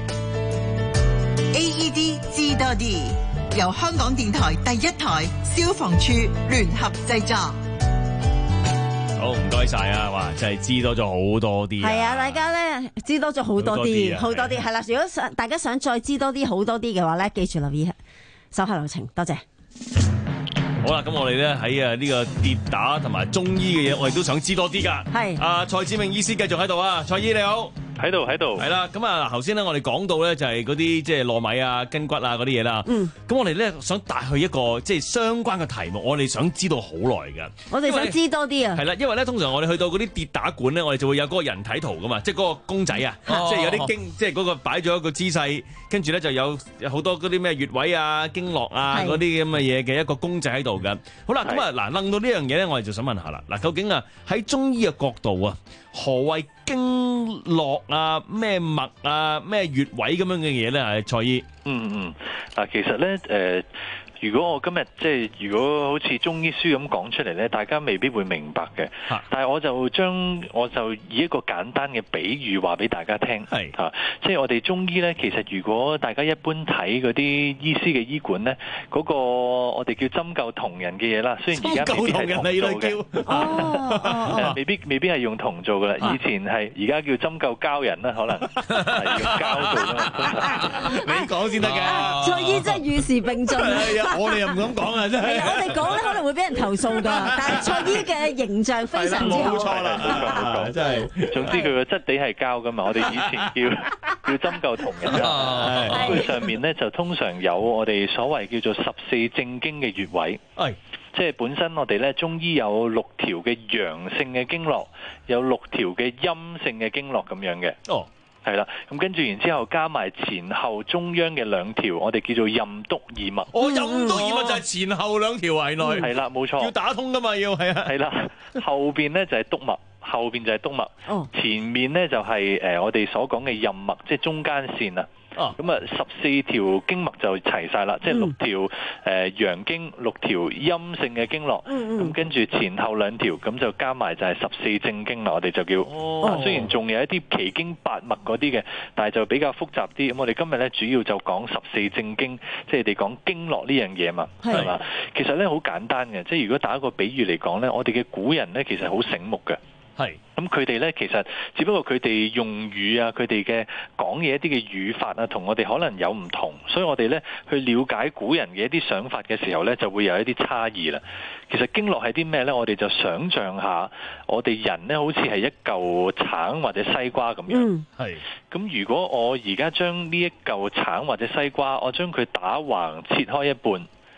A E D 知多啲，由香港電台第一台消防處聯合製作。 好，唔該晒啊！哇，真係知多咗好多啲。 係啊，大家咧知多咗好多啲，好多啲係啦。如果想大家想再知多啲好多啲嘅話咧，記住留意手下留情。多謝。 好啦，咁我哋咧喺啊呢個跌打同埋中醫嘅嘢，我哋都想知多啲噶。係。阿蔡志明醫師繼續喺度啊，蔡醫你好。 喺度喺度， 係啦，咁啊，頭先咧我哋講到咧就係嗰啲即係糯米啊、筋骨啊嗰啲嘢啦。嗯，咁我哋咧想帶去一個即係相關嘅題目，我哋想知道好耐㗎。 我哋想知多啲啊。 係啦，因為咧通常我哋去到嗰啲跌打館咧，我哋就會有嗰個人體圖噶嘛，即係嗰個公仔啊，哦、即係有啲經，即係嗰個擺咗一個姿勢，跟住咧就有好多嗰啲咩穴位啊、經絡啊嗰啲咁嘅嘢嘅一個公仔喺度㗎。好啦，咁啊嗱，諗到呢樣嘢咧，我哋就想問下啦，嗱，究竟啊喺中醫嘅角度啊，何謂經絡啊？咩脈啊？咩穴位咁樣嘅嘢咧？係蔡醫。 嗯嗯，嗱，其實咧，誒、呃，如果我今日即係如果好似中醫書咁講出嚟咧，大家未必會明白嘅。但係我就將我就以一個簡單嘅比喻話俾大家聽。係嚇，即係我哋中醫咧，其實如果大家一般睇嗰啲醫師嘅醫館咧，嗰、那個我哋叫針灸同人嘅嘢啦，雖然而家未必係銅做嘅，未必未必係用銅做噶啦，以前係而家叫針灸膠人啦，可能係用膠做啦。 你講先得嘅， 蔡醫真係與時並進。 我哋又唔敢講啊，真係。 我哋講咧可能會俾人投訴㗎，但係蔡醫嘅形象非常之好。 冇錯啦，真係。總之佢個質地係膠㗎嘛，我哋以前叫叫針灸同人啦。佢上面咧就通常有我哋所謂叫做十四正經嘅穴位。係。即係本身我哋咧中醫有六條嘅陽性嘅經絡，有六條嘅陰性嘅經絡咁樣嘅。哦。係啦，咁跟住然之後加埋前後中央嘅兩條，我哋叫做任督二脈。 哦，任督二脈就係前後兩條圍內。 係啦，冇錯。 要打通噶嘛，要係啊。 係啦，後邊咧就係督脈，後邊就係督脈。哦。前面咧就係誒我哋所講嘅任脈，即係中間線啊。哦，咁啊十四條經脈就齊晒啦，即係六條誒陽經，六條陰性嘅經絡，咁跟住前後兩條，咁就加埋就係十四正經啦。我哋就叫，哦、雖然仲有一啲奇經八脈嗰啲嘅，但係就比較複雜啲。咁我哋今日咧主要就講十四正經，即係你講經絡呢樣嘢嘛，係嘛？其實咧好簡單嘅，即係如果打一個比喻嚟講咧，我哋嘅古人咧其實好醒目嘅。係，咁佢哋咧其實只不過佢哋用語啊，佢哋嘅講嘢一啲嘅語法啊，同我哋可能有唔同，所以我哋咧去了解古人嘅一啲想法嘅時候咧，就會有一啲差異啦。其實經絡係啲咩咧？我哋就想像下，我哋人咧好似係一嚿橙或者西瓜咁樣。係、嗯，咁如果我而家將呢一嚿橙或者西瓜，我將佢打橫切開一半。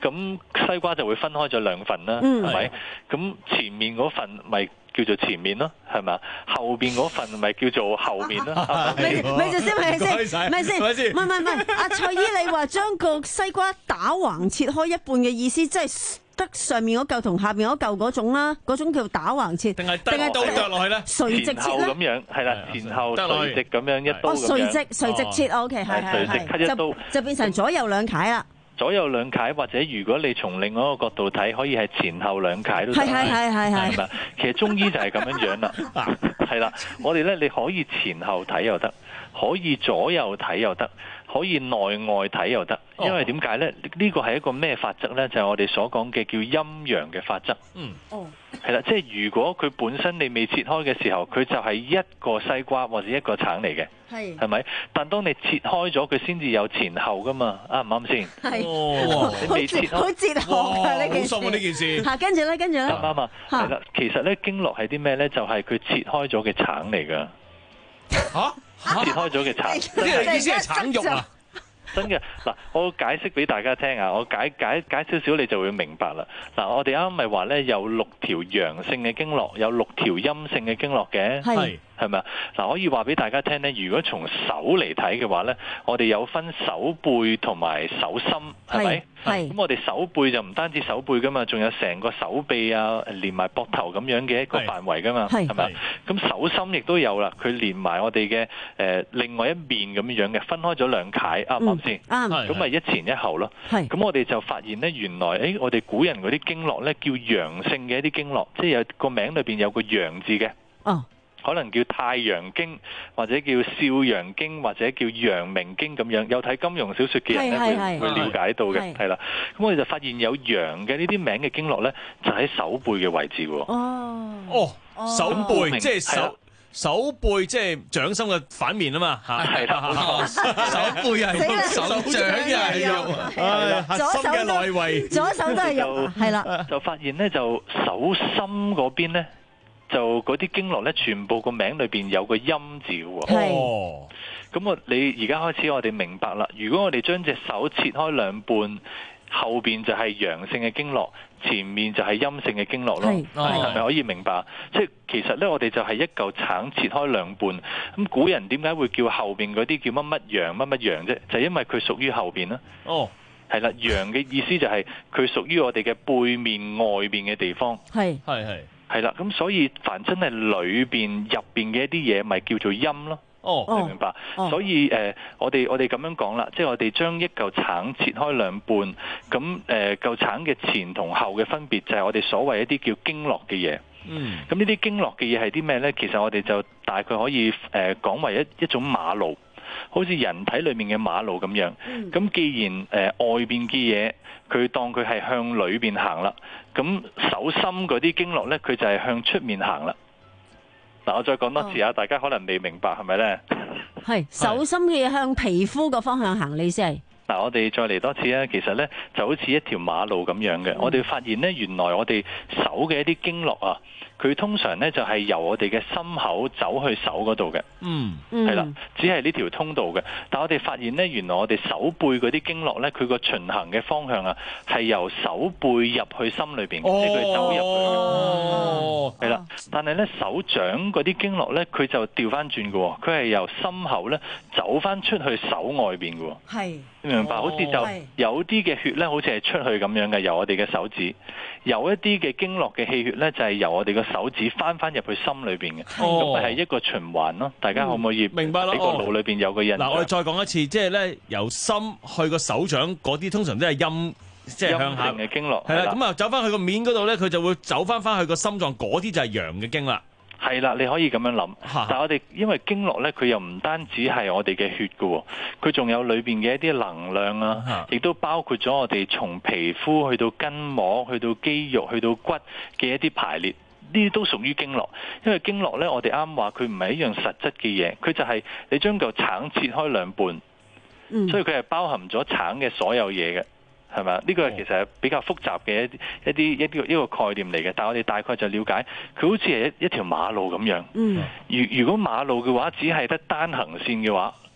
咁西瓜就會分開咗兩份啦， 嗯係咪？咁前面嗰份咪叫做前面咯，係咪？後邊嗰份咪叫做後面咯。 咪咪住先，咪先，咪先，唔係唔係唔係，阿蔡姨你話將個西瓜打橫切開一半嘅意思，即係得上面嗰嚿同下邊嗰嚿嗰種啦，嗰種叫打橫切，定係定係倒着落去咧？ 垂直切咧？ 咁樣係啦，前後垂直咁樣一刀咁樣。 哦，垂直垂直切 ，OK， 係係係，就就變成左右兩楷啦。 左右兩楷，或者如果你從另外一個角度睇，可以係前後兩楷都得。係係係係係。 係嘛？其實中醫就係咁樣樣啦。係啦，我哋咧你可以前後睇又得，可以左右睇又得，可以內外睇又得。因為點解咧？呢個係一個咩法則咧？就係我哋所講嘅叫陰陽嘅法則。嗯。哦。係啦，即係如果佢本身你未切開嘅時候，佢就係一個西瓜或者一個橙嚟嘅。係。係咪？但當你切開咗，佢先至有前後噶嘛？啱唔啱先？ 係。 哦。你未切開。 好哲學㗎呢件事。 好深啊呢件事。 嚇，跟住咧，跟住咧。 啱啱啊。係啦，其實咧經絡係啲咩咧？就係佢切開咗嘅橙嚟㗎。嚇？切開咗嘅橙。 即係意思係橙肉啊？ 真嘅嗱，我解釋俾大家聽啊，我解解解少少你就會明白啦。嗱，我哋啱啱咪話咧有六條陽性嘅經絡，有六條陰性嘅經絡嘅，係係咪啊？嗱，可以話俾大家聽咧，如果從手嚟睇嘅話咧，我哋有分手背同埋手心，係咪？係。咁我哋手背就唔單止手背噶嘛，仲有成個手臂啊，連埋膊頭咁樣嘅一個範圍噶嘛，係咪？咁手心亦都有啦，佢連埋我哋嘅誒另外一面咁樣嘅，分開咗兩楷，啱唔啱先？啱。咁咪一前一後咯。係。咁我哋就發現咧，原來誒我哋古人嗰啲經絡咧叫陽性嘅一啲經絡，即係有個名裏邊有個陽字嘅。哦。可能叫太陽經，或者叫少陽經，或者叫陽明經咁樣。有睇金庸小說嘅人咧，會會了解到嘅，係啦。咁我哋就發現有陽嘅呢啲名嘅經絡咧，就喺手背嘅位置喎。 哦，哦，手背即係手手背，即係掌心嘅反面啊嘛。係啦，手背係肉，手掌又係肉，係核心嘅內圍， 左手都係肉，係啦。 就發現咧，就手心嗰邊咧。就嗰啲經絡咧，全部個名裏邊有個陰字嘅喎。哦，咁我你而家開始我哋明白啦。如果我哋將隻手切開兩半，後邊就係陽性嘅經絡，前面就係陰性嘅經絡咯。係係咪可以明白？即係其實咧，我哋就係一嚿橙切開兩半。咁古人點解會叫後邊嗰啲叫乜乜陽乜乜陽啫？就係因為佢屬於後邊啦。哦。係啦，陽嘅意思就係佢屬於我哋嘅背面外邊嘅地方。係係係。係啦，咁所以凡真係裏邊入邊嘅一啲嘢，咪叫做陰咯。哦，明唔明白？哦、所以誒、呃，我哋我哋咁樣講啦，即係我哋將一嚿橙切開兩半，咁誒嚿橙嘅前同後嘅分別就係我哋所謂一啲叫經絡嘅嘢。嗯，咁呢啲經絡嘅嘢係啲咩咧？其實我哋就大概可以誒、呃、講為一一種馬路。好似人體裏面嘅馬路咁樣，咁、嗯、既然誒、呃、外邊嘅嘢，佢當佢係向裏邊行啦，咁手心嗰啲經絡咧，佢就係向出面行啦。嗱，我再講多次啊，哦、大家可能未明白係咪咧？ 係手心嘅嘢向皮膚個方向行，你先係。 嗱，我哋再嚟多次啊！其實咧就好似一條馬路咁樣嘅，嗯、我哋發現咧，原來我哋手嘅一啲經絡啊，佢通常咧就係由我哋嘅心口走去手嗰度嘅。嗯，係啦，只係呢條通道嘅。但我哋發現咧，原來我哋手背嗰啲經絡咧，佢個循行嘅方向啊，係由手背入去心裏邊，即係佢走入去。哦，係啦。但係咧手掌嗰啲經絡咧，佢就調翻轉嘅，佢係由心口咧走翻出去手外邊嘅。係。明白，好似就有啲嘅血咧，好似係出去咁樣嘅，由我哋嘅手指；有一啲嘅經絡嘅氣血咧，就係由我哋嘅手指翻翻入去心裏邊嘅。咁咪係一個循環咯。大家可唔可以明白咯？喺個腦裏邊有個印象。 嗱，我哋再講一次，即係咧由心去個手掌嗰啲，通常都係陰，即係向下嘅經絡。 係啦，咁啊走翻去個面嗰度咧，佢就會走翻翻去個心臟嗰啲就係陽嘅經啦。 係啦，你可以咁樣諗，但係我哋因為經絡咧，佢又唔單止係我哋嘅血㗎，佢仲有裏邊嘅一啲能量啊，亦都包括咗我哋從皮膚去到筋膜、去到肌肉、去到骨嘅一啲排列，呢啲都屬於經絡。因為經絡咧，我哋啱話佢唔係一樣實質嘅嘢，佢就係你將嚿橙切開兩半，嗯、所以佢係包含咗橙嘅所有嘢嘅。係咪啊？呢個其實係比較複雜嘅一啲一啲一啲一個概念嚟嘅，但係我哋大概就了解佢好似係一一條馬路咁樣。嗯，如如果馬路嘅話，只係得單行線嘅話，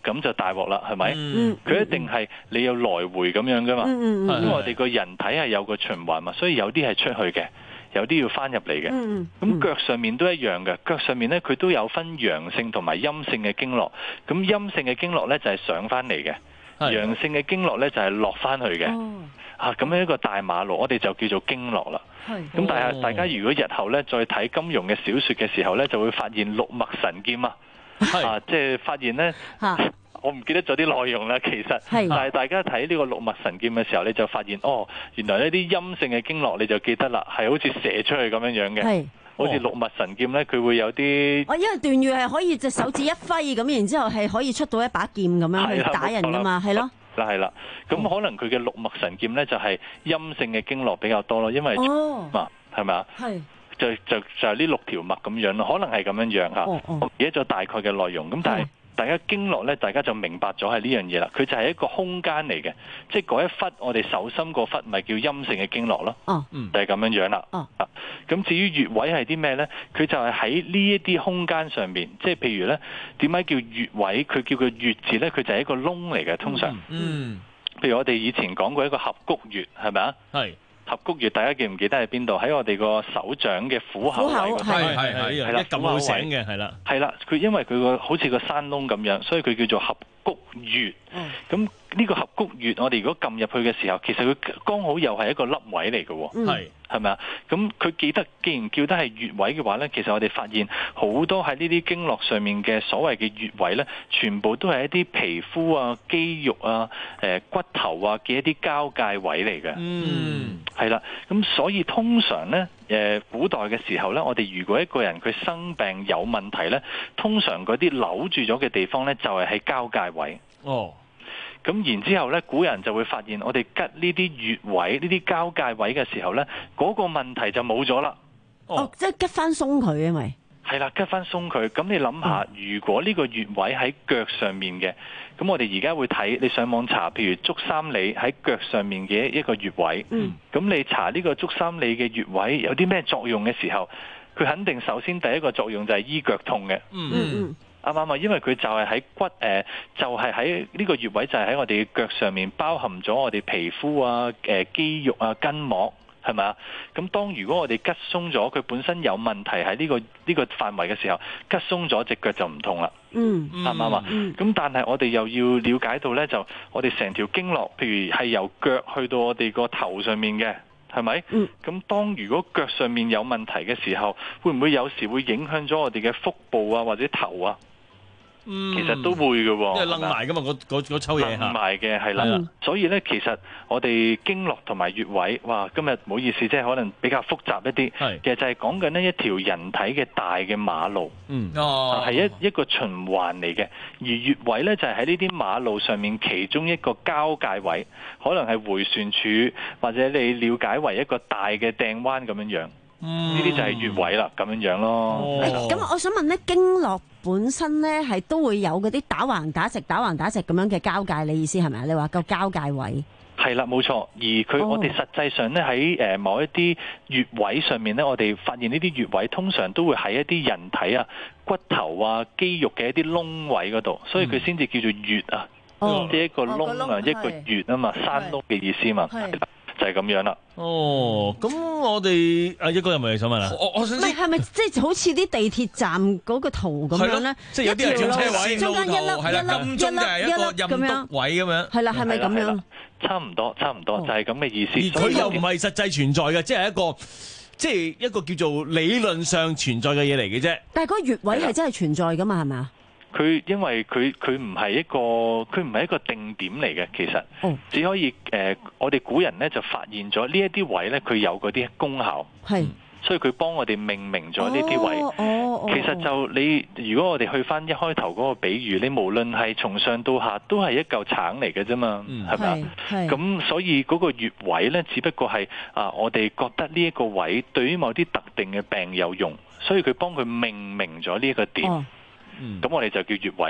咁就大鑊啦，係咪？佢、 嗯、 一定係你有來回咁樣噶嘛， 嗯嗯、 因為我哋個人體係有個循環嘛，所以有啲係出去嘅，有啲要翻入嚟嘅。咁、 嗯嗯、 腳上面都一樣嘅，腳上面咧佢都有分陽性同埋陰性嘅經絡。咁陰性嘅經絡咧就係上翻嚟嘅，陽性嘅經絡咧就係落翻去嘅。 哦啊，咁樣一個大馬路，我哋就叫做經絡啦。咁但係大家如果日後咧再睇金庸嘅小説嘅時候咧，就會發現六脈神劍啊，啊，即係發現咧，我唔記得咗啲內容啦，其實，但係大家睇呢個六脈神劍嘅時候，你就發現哦，原來呢啲陰性嘅經絡你就記得啦，係好似射出去咁樣樣嘅，好似六脈神劍咧，佢會有啲， 哦，因為段譽係可以隻手指一揮咁，然之後係可以出到一把劍咁樣去打人噶嘛，係咯。 係啦，咁可能佢嘅六脈神劍咧就係陰性嘅經絡比較多咯，因為啊，係咪啊？係，就就就係呢六條脈咁樣咯，可能係咁樣樣嚇。我唔記得咗大概嘅內容，咁但係大家經絡咧，大家就明白咗係呢樣嘢啦。佢就係一個空間嚟嘅，即係嗰一忽我哋手心嗰忽咪叫陰性嘅經絡咯。哦，就係咁樣樣啦。哦，咁至於穴位係啲咩咧？佢就係喺呢一啲空間上面，即係譬如咧，點解叫穴位？佢叫佢穴字咧，佢就係一個窿嚟嘅，通常。嗯。譬如我哋以前講過一個合谷穴，係咪啊？係。合谷穴大家記唔記得喺邊度？喺我哋個手掌嘅虎口位嗰度，係係係，係啦，一撳會醒嘅，係啦，係啦。佢因為佢個好似個山窿咁樣，所以佢叫做合谷穴。咁呢個合谷穴，我哋如果撳入去嘅時候，其實佢剛好又係一個凹位嚟嘅，係係咪啊？咁佢記得，既然叫得係穴位嘅話咧，其實我哋發現好多喺呢啲經絡上面嘅所謂嘅穴位咧，全部都係一啲皮膚啊、肌肉啊、誒骨頭啊嘅一啲交界位嚟嘅。嗯，係啦。咁所以通常咧，誒古代嘅時候咧，我哋如果一個人佢生病有問題咧，通常嗰啲扭住咗嘅地方咧，就係喺交界位。哦。咁然之後咧，古人就會發現，我哋吉呢啲穴位、呢啲交界位嘅時候咧，嗰、那個問題就冇咗啦。 哦，哦即係吉翻鬆佢，因為係啦，吉翻鬆佢。咁你諗下，嗯、如果呢個穴位喺腳上面嘅，咁我哋而家會睇，你上網查，譬如足三里喺腳上面嘅一個穴位。嗯。咁你查呢個足三里嘅穴位有啲咩作用嘅時候，佢肯定首先第一個作用就係醫腳痛嘅。嗯嗯。啱啱啊，因為佢就係喺骨誒、呃，就係喺呢個穴位，就係喺我哋嘅腳上面，包含咗我哋皮膚啊、誒、呃、肌肉啊、筋膜，係咪啊？咁當如果我哋吉鬆咗，佢本身有問題喺呢、這個呢、這個範圍嘅時候，吉鬆咗隻腳就唔痛啦。嗯，啱唔啱啊？咁、嗯、但係我哋又要了解到咧，就我哋成條經絡，譬如係由腳去到我哋個頭上面嘅。係咪？咁、嗯、當如果腳上面有問題嘅時候，會唔會有時會影響咗我哋嘅腹部啊，或者頭啊？嗯、其實都會嘅喎， 因為楞埋噶嘛，嗰嗰嗰抽嘢楞埋嘅係啦。所以咧，其實我哋經絡同埋穴位，哇！今日唔好意思，即係可能比較複雜一啲。其實就係講緊呢一條人體嘅大嘅馬路，嗯，哦，係一一個循環嚟嘅。而穴位咧就係喺呢啲馬路上面其中一個交界位，可能係迴旋處，或者你了解為一個大嘅掟彎咁樣樣。呢啲就係穴位啦，咁樣樣咯。 咁、哦、我想問咧，經絡本身咧係都會有嗰啲打橫打直、打橫打直咁樣嘅交界，你意思係咪啊？你話個交界位係啦，冇錯。而佢、哦、我哋實際上咧喺誒某一啲穴位上面咧，我哋發現呢啲穴位通常都會喺一啲人體啊、骨頭啊、肌肉嘅一啲窿位嗰度，所以佢先至叫做穴啊，即、哦、係一個窿啊，一個穴啊嘛，山窿嘅意思嘛。就係、是、咁樣啦。 哦，咁我哋啊一個人咪想問啦。 我我想知係咪即係好似啲地鐵站嗰個圖咁樣咧？ 即係有啲人車位中間一粒一粒一粒一粒咁樣位咁樣。 係啦，係咪咁樣？ 差唔多，差唔多，哦、就係咁嘅意思。 而佢又唔係實際存在嘅，即係一個即係一個叫做理論上存在嘅嘢嚟嘅啫。 但係嗰個穴位係真係存在噶嘛？係咪啊？ 佢因為佢佢唔係一個佢唔係一個定點嚟嘅，其實、哦、只可以誒、呃，我哋古人咧就發現咗呢一啲位咧，佢有嗰啲功效，係，所以佢幫我哋命名咗呢啲位。哦哦、其實就你如果我哋去翻一開頭嗰個比喻，你無論係從上到下都係一嚿橙嚟嘅啫嘛，係咪啊？咁所以嗰個穴位咧，只不過係啊，我哋覺得呢一個位對於某啲特定嘅病有用，所以佢幫佢命名咗呢一個點。哦咁、嗯、我哋就叫穴位啦，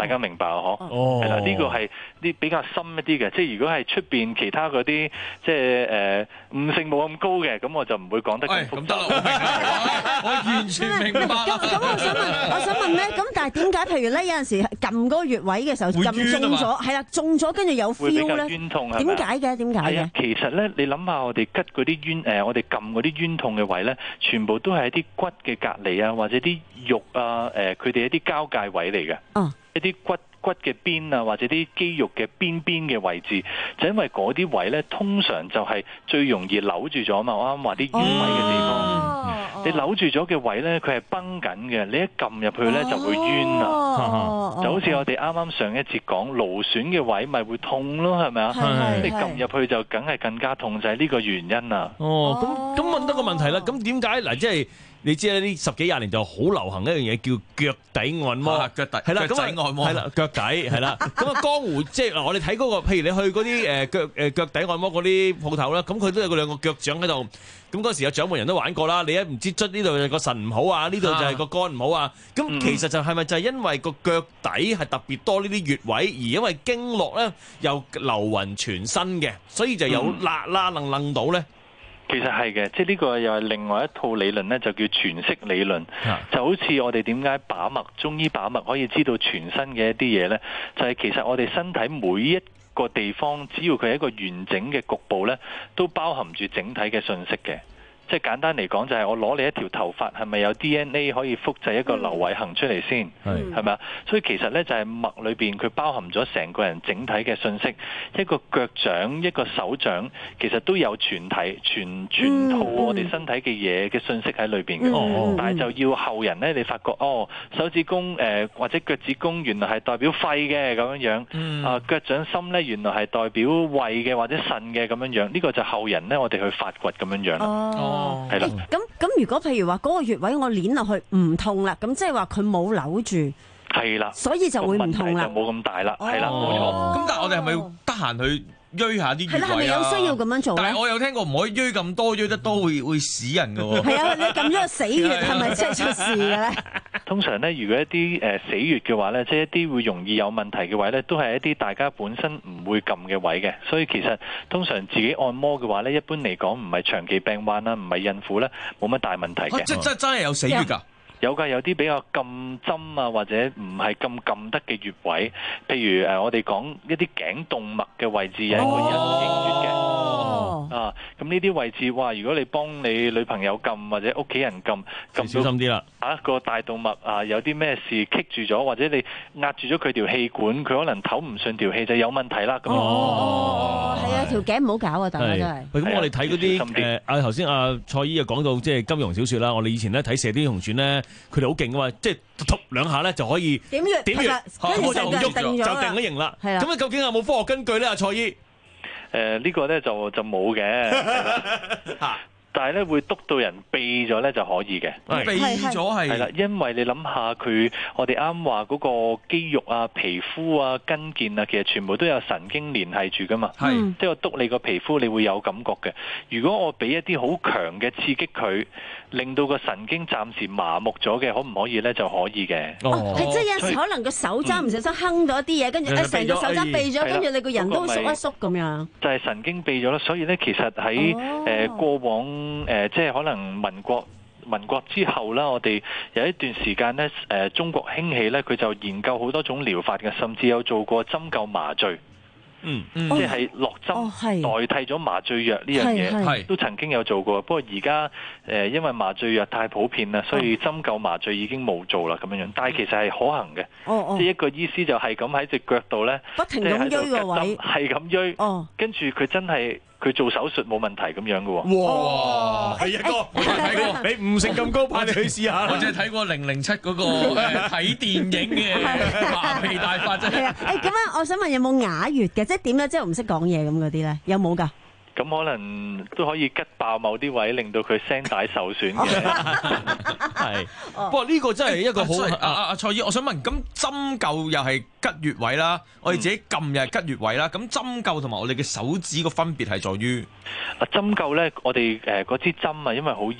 大家明白啊？嗬、 哦， 係啦，呢個係啲比較深一啲嘅，即係如果係出邊其他嗰啲即係誒悟性冇咁高嘅，咁我就唔會講得咁複雜。 我完全明白。 咁咁，我想問，我想問咧，咁但係點解譬如咧有陣時撳嗰個穴位嘅時候撳中咗，係啦，中咗跟住有 feel 咧？ 冤痛係點解嘅？點解嘅？ 其實咧，你諗下我哋吉嗰啲冤誒，我哋撳嗰啲冤痛嘅位咧，全部都係一啲骨嘅隔離啊，或者啲肉啊，誒佢哋一啲交界位嚟嘅。 哦， 一啲骨骨嘅邊啊，或者啲肌肉嘅邊邊嘅位置，就因為嗰啲位咧，通常就係最容易扭住咗嘛。我啱話啲冤位嘅地方，哦、你扭住咗嘅位咧，佢係繃緊嘅，你一撳入去咧就會冤啦。 哦、 就好似我哋啱啱上一節講勞損嘅位，咪會痛咯，係咪啊？你撳入去就梗係更加痛，就係、是、呢個原因啊。 哦，咁咁問得個問題啦，咁點解嗱？即係。你知啦，呢十幾廿年就好流行一樣嘢叫腳底按摩， 腳底係啦， 腳底按摩係啦，腳底係啦。咁啊，江湖即係嗱，我哋睇嗰個，譬如你去嗰啲誒腳誒腳底按摩嗰啲鋪頭啦，咁佢都有個兩個腳掌喺度。咁嗰時有掌門人都玩過啦。你一唔知捽呢度個腎唔好啊，呢度就係個肝唔好啊。咁其實就係咪就係因為個腳底係特別多呢啲穴位，而因為經絡咧又流勻全身嘅，所以就有辣啦楞楞到咧？ 其實係嘅，即係呢個又係另外一套理論呢，就叫全息理論。就好似我哋點解把脈，中醫把脈可以知道全身嘅一啲嘢呢？就係其實我哋身體每一個地方，只要佢係一個完整嘅局部呢，都包含住整體嘅信息嘅。即係簡單嚟講，就係我攞你一條頭髮，係咪有 D N A 可以複製一個劉偉恒出嚟先？係係咪啊？所以其實呢，就係脈裏邊佢包含咗成個人整體嘅信息。一個腳掌、一個手掌，其實都有全體、全全套我哋身體嘅嘢嘅信息喺裏邊嘅。嗯、但係就要後人呢，你發覺哦，手指公誒、呃、或者腳趾公原來係代表肺嘅咁樣樣。嗯、啊，腳掌心呢，原來係代表胃嘅或者腎嘅咁樣樣。呢、這個就後人呢，我哋去發掘咁樣樣啦。 哦係啦，咁咁如果譬如話嗰個穴位我捏落去唔痛啦，咁即係話佢冇扭住， 係啦， 所以就會唔痛啦， 就冇咁大啦，係啦，冇錯。 咁但係我哋係咪要得閒去鋥下啲穴位啊？ 係啦，係咪有需要咁樣做？ 但係我有聽過唔可以鋥咁多，鋥得多會會死人㗎喎。 係啊，你撳咗個死穴係咪真係出事嘅咧？ 通常咧，如果一啲誒死穴嘅話咧，即係一啲會容易有問題嘅位咧，都係一啲大家本身唔會撳嘅位嘅。所以其實通常自己按摩嘅話咧，一般嚟講唔係長期病患啦，唔係孕婦咧，冇乜大問題嘅。 即真真係有死穴㗎？ 有㗎，有啲比較撳針啊，或者唔係咁撳得嘅穴位，譬如誒我哋講一啲頸動脈嘅位置有一個人形穴嘅。哦、啊，咁呢啲位置，哇！如果你幫你女朋友撳或者屋企人撳，撳小心啲啦。 啊，個大動脈啊，有啲咩事棘住咗，或者你壓住咗佢條氣管，佢可能唞唔順條氣就有問題啦。咁哦，係啊，條頸唔好搞啊，大家真係。 喂，咁我哋睇嗰啲誒啊，頭先阿蔡姨又講到即係金庸小説啦，我哋以前咧睇《射雕英雄傳》咧，佢哋好勁噶嘛，即係突兩下咧就可以點穴點穴，咁我就唔喐就定咗型啦。咁啊，究竟有冇科學根據咧？阿蔡姨？ 誒、呃這個、呢個咧就就冇嘅，但係咧會督到人痹咗咧就可以嘅。 痹咗係係啦，因為你諗下佢，我哋啱話嗰個肌肉啊、皮膚啊、筋腱啊，其實全部都有神經聯繫住噶嘛。係、嗯，即係我督你個皮膚，你會有感覺嘅。如果我俾一啲好強嘅刺激佢，令到個神經暫時麻木咗嘅，可唔可以咧？就可以嘅。 哦，係即係有時可能個手踭唔小心哼咗啲嘢，跟住誒成個手踭痹咗，跟住你個人都縮一縮咁樣。 就係神經痹咗啦，所以咧其實喺誒、哦呃、過往誒、呃、即係可能民國民國之後啦，我哋有一段時間咧誒、呃、中國興起咧，佢就研究好多種療法嘅，甚至有做過針灸麻醉。嗯，即係落針、哦、代替咗麻醉藥呢樣嘢，都曾經有做過。不過而家誒，因為麻醉藥太普遍啦，所以針灸麻醉已經冇做啦咁樣樣。但係其實係可行嘅，哦哦、即係一個醫師就係咁喺隻腳度咧， 不停咁鋥個位， 係咁鋥，哦、跟住佢真係。佢做手術冇問題咁樣嘅喎。 哇！係一哥，我真係睇過，你悟性咁高，派你去試下。 我真係睇過零零七嗰個睇電影嘅麻痹大法啫。 係啊，誒咁樣，我想問有冇啞穴嘅？即係點咧？即係唔識講嘢咁嗰啲咧，有冇㗎？ 咁可能都可以吉爆某啲位，令到佢聲帶受損嘅。 係，不過呢個真係一個好。 阿阿阿蔡姨，我想問，咁針灸又係吉穴位啦，我哋自己撳又係吉穴位啦。咁針灸同埋我哋嘅手指個分別係在於， 啊針灸咧，我哋誒嗰支針啊，因為好幼。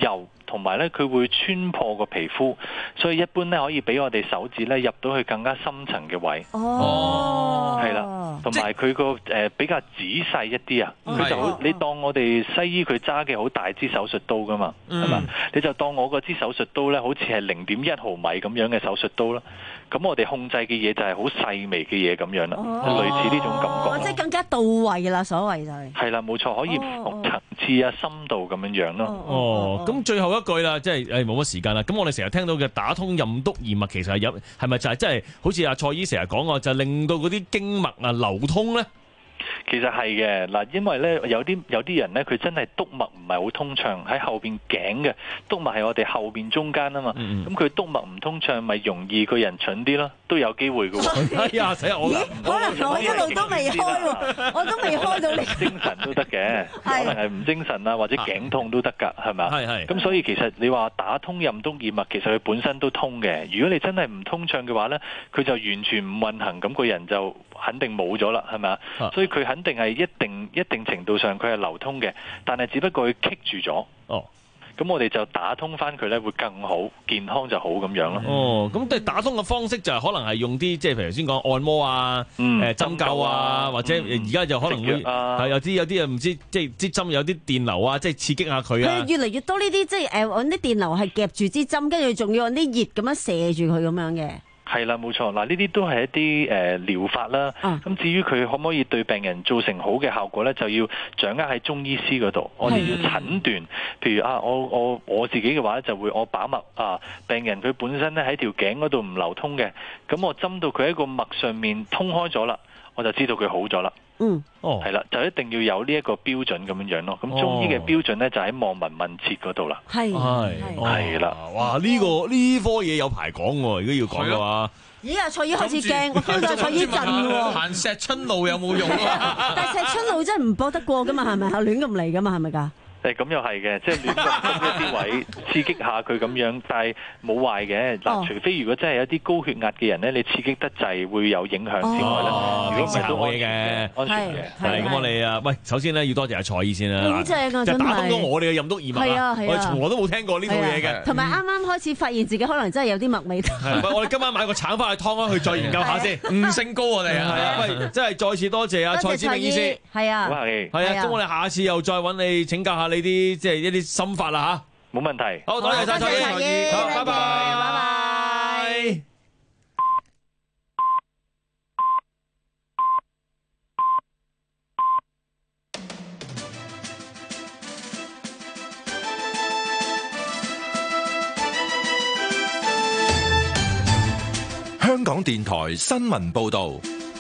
同埋咧佢會穿破個皮膚，所以一般咧可以俾我哋手指咧入到去更加深層嘅位。 哦， 係啦，同埋佢個誒比較仔細一啲啊，佢就好，你當我哋西醫佢揸嘅好大支手術刀噶嘛，係嘛？你就當我嗰支手術刀咧，好似係零點一毫米咁樣嘅手術刀啦。咁我哋控制嘅嘢就係好細微嘅嘢咁樣啦，就類似呢種感覺。 哦，即係更加到位啦，所謂就係。係啦，冇錯，可以唔同層次啊、深度咁樣樣咯。 哦，咁最後一句啦，即係誒冇乜時間啦。咁我哋成日聽到嘅打通任督二脈，其實係有係咪就係即係好似阿蔡醫成日講嘅，就係令到嗰啲經脈啊流通咧？ 其實係嘅嗱，因為咧有啲有啲人咧，佢真係督脈唔係好通暢，喺後邊頸嘅督脈係我哋後邊中間啊嘛，咁佢督脈唔通暢，咪容易個人蠢啲咯，都有機會嘅喎。 哎呀，死我！ 可能我一路都未開喎，我都未開到你。 精神都得嘅，可能係唔精神啊，或者頸痛都得㗎，係咪？ 係係。 咁所以其實你話打通任督二脈，其實佢本身都通嘅。如果你真係唔通暢嘅話咧，佢就完全唔運行，咁個人就肯定冇咗啦，係咪啊？所以佢肯定係一定一定程度上佢係流通嘅，但係只不過佢棘住咗。 哦， 咁我哋就打通翻佢咧，會更好，健康就好咁樣咯。 哦，咁即係打通嘅方式就係可能係用啲即係譬如先講按摩啊、誒針灸啊，或者而家就可能會係有啲有啲啊唔知即係支針有啲電流啊，即係刺激下佢啊。 佢越嚟越多呢啲即係誒揾啲電流係夾住支針，跟住仲要揾啲熱咁樣射住佢咁樣嘅。 係啦，冇錯。嗱，呢啲都係一啲誒療法啦。咁、啊、至於佢可唔可以對病人造成好嘅效果咧，就要掌握喺中醫師嗰度。我哋要診斷，譬如啊，我我我自己嘅話就會我把脈啊，病人佢本身咧喺條頸嗰度唔流通嘅，咁我針到佢喺個脈上面通開咗啦，我就知道佢好咗啦。 嗯， 哦，係啦，就一定要有呢一個標準咁樣樣咯。咁中醫嘅標準咧就喺望聞問切嗰度啦。 係係係啦， 哇！呢個呢科嘢有排講喎，如果要講嘅話。 咦啊！蔡醫開始驚，我 feel 到蔡醫震喎。 行石春路有冇用啊？ 但係石春路真係唔搏得過噶嘛，係咪啊？亂咁嚟噶嘛，係咪㗎？ 誒咁又係嘅，即係亂咁針一啲位刺激下佢咁樣，但係冇壞嘅。嗱，除非如果真係有啲高血壓嘅人咧，你刺激得滯會有影響之外咧，如果唔係都冇嘢嘅，安全嘅。 係咁，我哋啊，喂，首先咧要多謝阿蔡醫先啦。 好正啊！ 就打通咗我哋嘅任督二脈啊！我哋從來都冇聽過呢套嘢嘅。 同埋啱啱開始發現自己可能真係有啲脈味。 係，我哋今晚買個橙翻去湯去再研究下先。 五星高我哋啊！ 係啊，喂，真係再次多謝阿蔡志明醫師。 係啊， 係係啊，咁我哋下次又再揾你請教下你啲即係一啲心法啦嚇，冇問題。 好，多謝晒蔡醫，好，拜拜，拜拜。 香港電台新聞報導。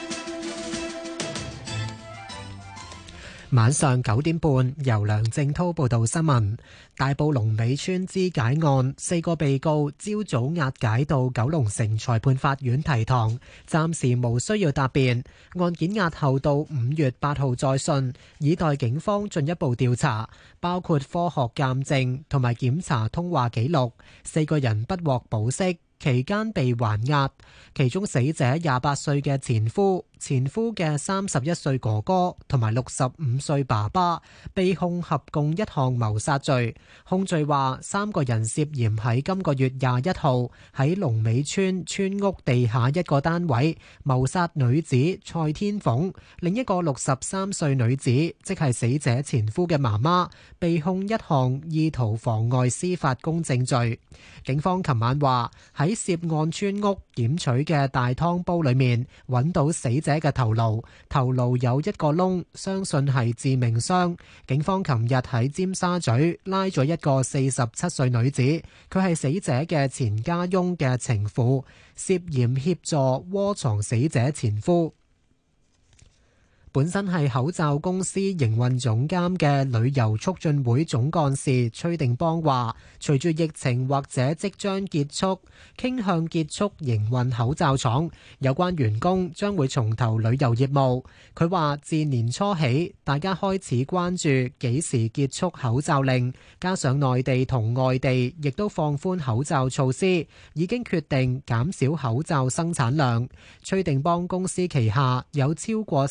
晚上九點半，由梁正滔報道新聞。大埔龍尾村肢解案，四個被告朝早押解到九龍城裁判法院提堂，暫時無需要答辯。案件押後到五月八號再訊，以待警方進一步調查，包括科學鑑證同埋檢查通話記錄。四個人不獲保釋，期間被還押。其中死者廿八歲嘅前夫、前夫嘅三十一歲哥哥同埋六十五歲爸爸被控合共一項謀殺罪。控罪話三個人涉嫌喺今個月廿一號喺龍尾村村屋地下一個單位謀殺女子蔡天鳳，另一個六十三歲女子，即係死者前夫嘅媽媽，被控一項意圖妨礙司法公正罪。警方琴晚話喺涉案村屋檢取嘅大湯煲裏面揾到死者嘅頭顱，頭顱有一個窿，相信係致命傷。警方琴日喺尖沙咀拉咗一個四十七歲女子，佢係死者嘅前家翁嘅情婦，涉嫌協助窩藏死者前夫。本身係口罩公司營運總監嘅旅遊促進會總幹事崔定邦話，隨住疫情或者即將結束，傾向結束營運口罩廠，有關員工將會重投旅遊業務。佢話自年初起，大家開始關注幾時結束口罩令，加上內地同外地亦都放寬口罩措施，已經決定減少口罩生產量。崔定邦公司旗下有超過十個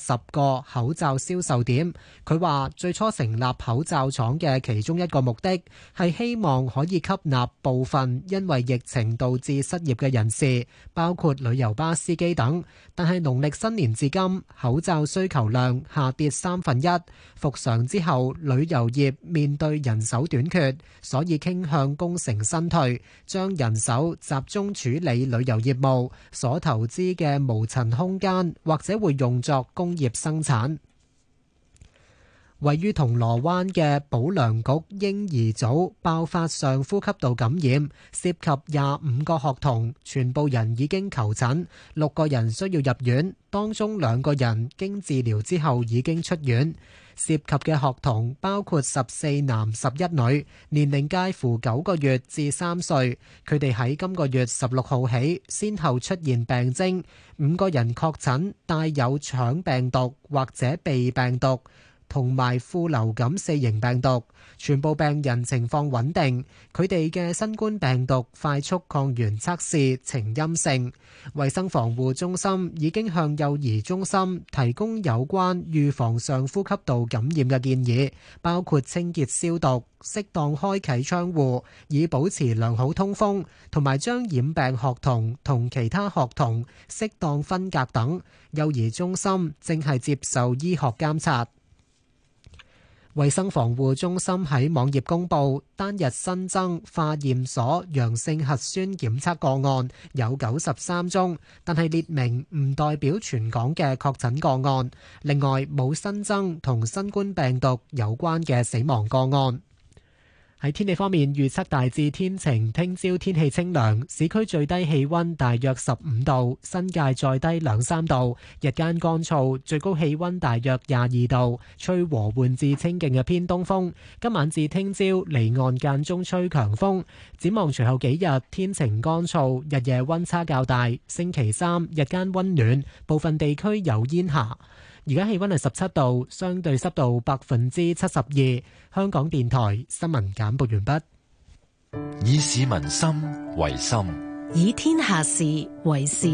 個口罩銷售點。佢話最初成立口罩廠嘅其中一個目的係希望可以吸納部分因為疫情導致失業嘅人士，包括旅遊巴司機等。但係農曆新年至今，口罩需求量下跌三分一。復常之後，旅遊業面對人手短缺，所以傾向功成身退，將人手集中處理旅遊業務，所投資嘅無塵空間或者會用作工業生產。位於銅鑼灣嘅保良局嬰兒組爆發上呼吸道感染，涉及廿五個學童，全部人已經求診，六個人需要入院，當中兩個人經治療之後已經出院。涉及嘅學童包括十四男十一女，年齡介乎九個月至三歲。佢哋喺今個月十六號起，先後出現病徵，五個人確診帶有腸病毒或者鼻病毒，同埋副流感四型病毒，全部病人情況穩定。佢哋嘅新冠病毒快速抗原測試呈陰性。衛生防護中心已經向幼兒中心提供有關預防上呼吸道感染嘅建議，包括清潔消毒、適當開啟窗戶以保持良好通風，同埋將染病學童同其他學童適當分隔等。幼兒中心正係接受醫學監察。衛生防護中心喺網頁公布，單日新增化驗所陽性核酸檢測個案有九十三宗，但係列明唔代表全港嘅確診個案。另外冇新增同新冠病毒有關嘅死亡個案。喺天氣方面，預測大致天晴，聽朝天氣清涼，市區最低氣溫大約十五度，新界再低兩三度，日間乾燥，最高氣溫大約廿二度，吹和緩至清勁嘅偏東風。今晚至聽朝離岸間中吹強風。展望隨後幾日天晴乾燥，日夜溫差較大。星期三日間溫暖，部分地區有煙霞。而家氣溫係十七度，相對濕度百分之七十二。香港電台新聞簡報完畢。 以市民心為心， 以天下事為事。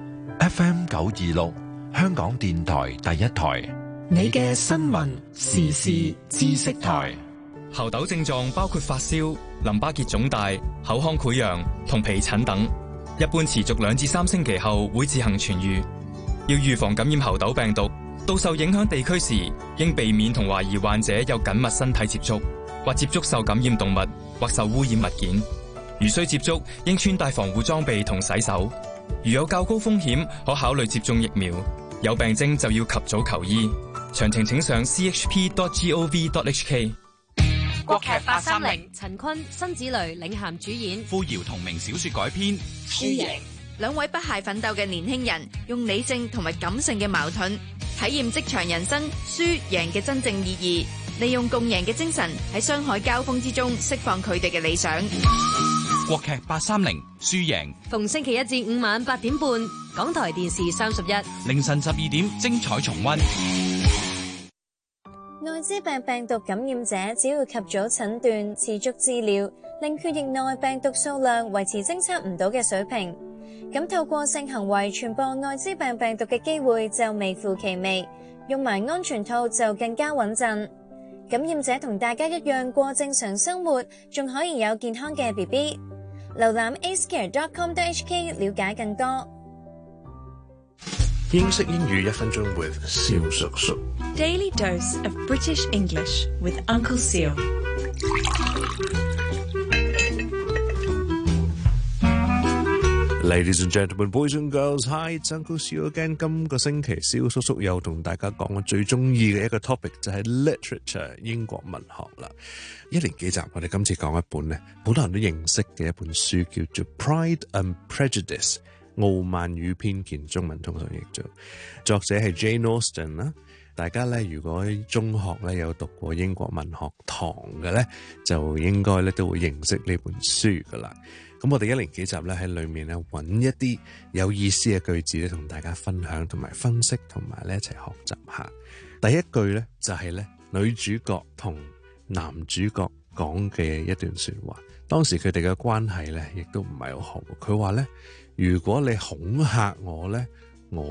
F M 九二六，香港電台第一台， 你嘅新聞時事知識台。 猴痘症狀包括發燒、淋巴結腫大、口腔潰瘍同皮疹等，一般持續兩至三星期後會自行痊癒。要預防感染猴痘病毒，到受影響地區時，應避免同懷疑患者有緊密身體接觸，或接觸受感染動物或受污染物件。如需接觸，應穿戴防護裝備同洗手。如有較高風險，可考慮接種疫苗。有病徵就要及早求醫。詳情請上 c h p dot gov dot h k。 國劇八三零，陳坤、辛芷蕾領銜主演， 傅瑤同名小說改編。輸贏， 兩位不懈奮鬥嘅年輕人，用理性同埋感性嘅矛盾，體驗職場人生輸贏嘅真正意義，利用共贏嘅精神喺商海交鋒之中釋放佢哋嘅理想。 國劇八三零輸贏， 逢星期一至五晚八點半，港台電視三十一， 凌晨十二點精彩重溫。 艾滋病病毒感染者只要及早診斷、持續治療，令血液內病毒數量維持偵測唔到嘅水平，咁透過性行為傳播艾滋病病毒嘅機會就微乎其微，用埋安全套就更加穩陣。感染者同大家一樣過正常生活，仲可以有健康嘅 B B。瀏覽 a c e c a r e dot com dot h k 了解更多。 英式英語一分鐘 with 蕭叔叔。 Daily dose of British English with Uncle Seal。 Ladies and gentlemen, boys and girls, hi, it's Uncle Seal again。今個星期蕭叔叔又同大家講我最中意嘅一個 topic 就係 literature 英國文學啦。一連幾集我哋今次講一本咧，好多人都認識嘅一本書叫做 Pride and Prejudice。傲慢與偏見，中文通常譯做，作者係 Jane Austen 啦。大家咧，如果中學咧有讀過英國文學堂嘅咧，就應該咧都會認識呢本書噶啦。咁我哋一連幾集咧喺裏面咧揾一啲有意思嘅句子咧，同大家分享同埋分析，同埋咧一齊學習下。第一句咧就係咧女主角同男主角講嘅一段說話。當時佢哋嘅關係咧亦都唔係好好。佢話咧，如果你恐嚇我咧，我咧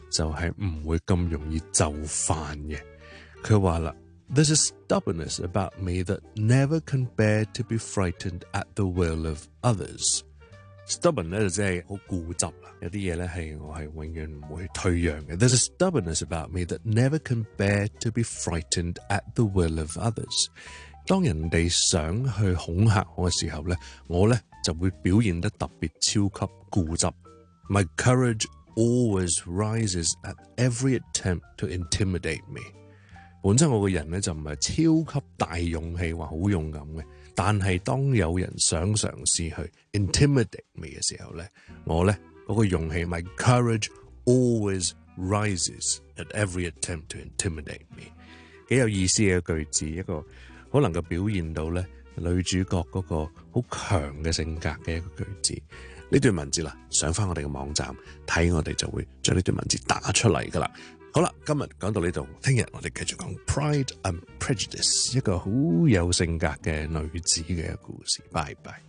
就係唔會咁容易就範嘅。佢話啦 ，There's a stubbornness about me that never can bear to be frightened at the will of others。Stubborn 咧就即係好固執啦，有啲嘢咧係我係永遠唔會退讓嘅。There's a stubbornness about me that never can bear to be frightened at the will of others。當人哋想去恐嚇我嘅時候咧，我咧就會表現得特別超級固執。My courage always rises at every attempt to intimidate me。本身我個人咧就唔係超級大勇氣，話好勇敢嘅。但係當有人想嘗試去 intimidate me 嘅時候咧，我咧嗰個勇氣 my courage always rises at every attempt to intimidate me。幾有意思嘅句子，一個好能夠表現到咧女主角嗰個好強嘅性格嘅一個句子。呢段文字啦，上翻我哋嘅網站睇，我哋就會將呢段文字打出嚟噶啦。好啦，今日講到呢度，聽日我哋繼續講 Pride and Prejudice， 一個好有性格嘅女子嘅一個故事。拜拜。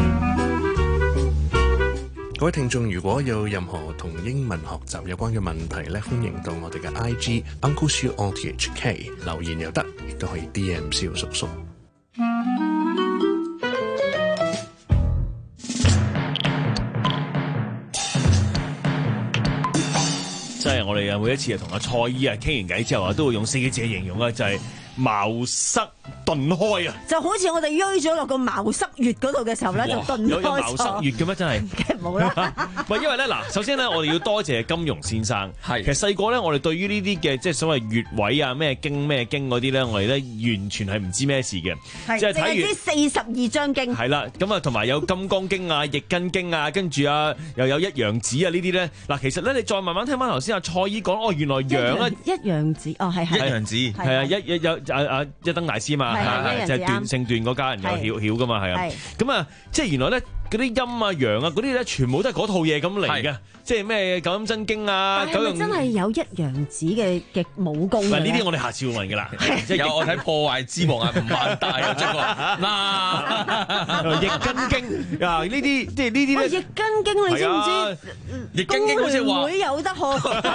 各位聽眾，如果有任何同英文學習有關嘅問題咧，歡迎到我哋嘅 I G Uncle Siu O T H K 留言又得，亦都可以 D M 蕭叔叔。 即係我哋啊，每一次啊同阿蔡姨啊傾完偈之後啊，都會用四個字形容啊，就係、是、茅塞頓開啊！ 就好似我哋鋥咗落個茅塞穴嗰度嘅時候咧，就頓開咗。有有茅塞穴嘅咩？真係梗係冇啦。 唔係因為咧嗱，首先咧我哋要多謝金庸先生。係其實細個咧，我哋對於呢啲嘅即係所謂穴位啊、咩經咩經嗰啲咧，我哋咧完全係唔知咩事嘅。 係，即係睇完啲四十二章經。係啦，咁啊同埋有金剛經啊、易筋經啊，跟住啊又有一陽指啊呢啲咧。嗱，其實咧你再慢慢聽翻頭先阿蔡姨講，哦原來陽咧一陽指，哦係係。 一陽指係啊，一一有啊啊一燈大師嘛。係即係段姓段嗰家人有曉曉噶嘛，係啊，咁啊，即係原來咧嗰啲陰啊陽啊嗰啲咧，全部都係嗰套嘢咁嚟嘅，即係咩九陰真經啊，九陽真係有一陽指嘅嘅武功嘅。 呢啲我哋下次會問噶啦， 即係有我睇破壞之王啊，吳萬大啊， 嗱，易筋經啊，呢啲即係呢啲咧， 易筋經你知唔知？ 易筋經好似話會有得學，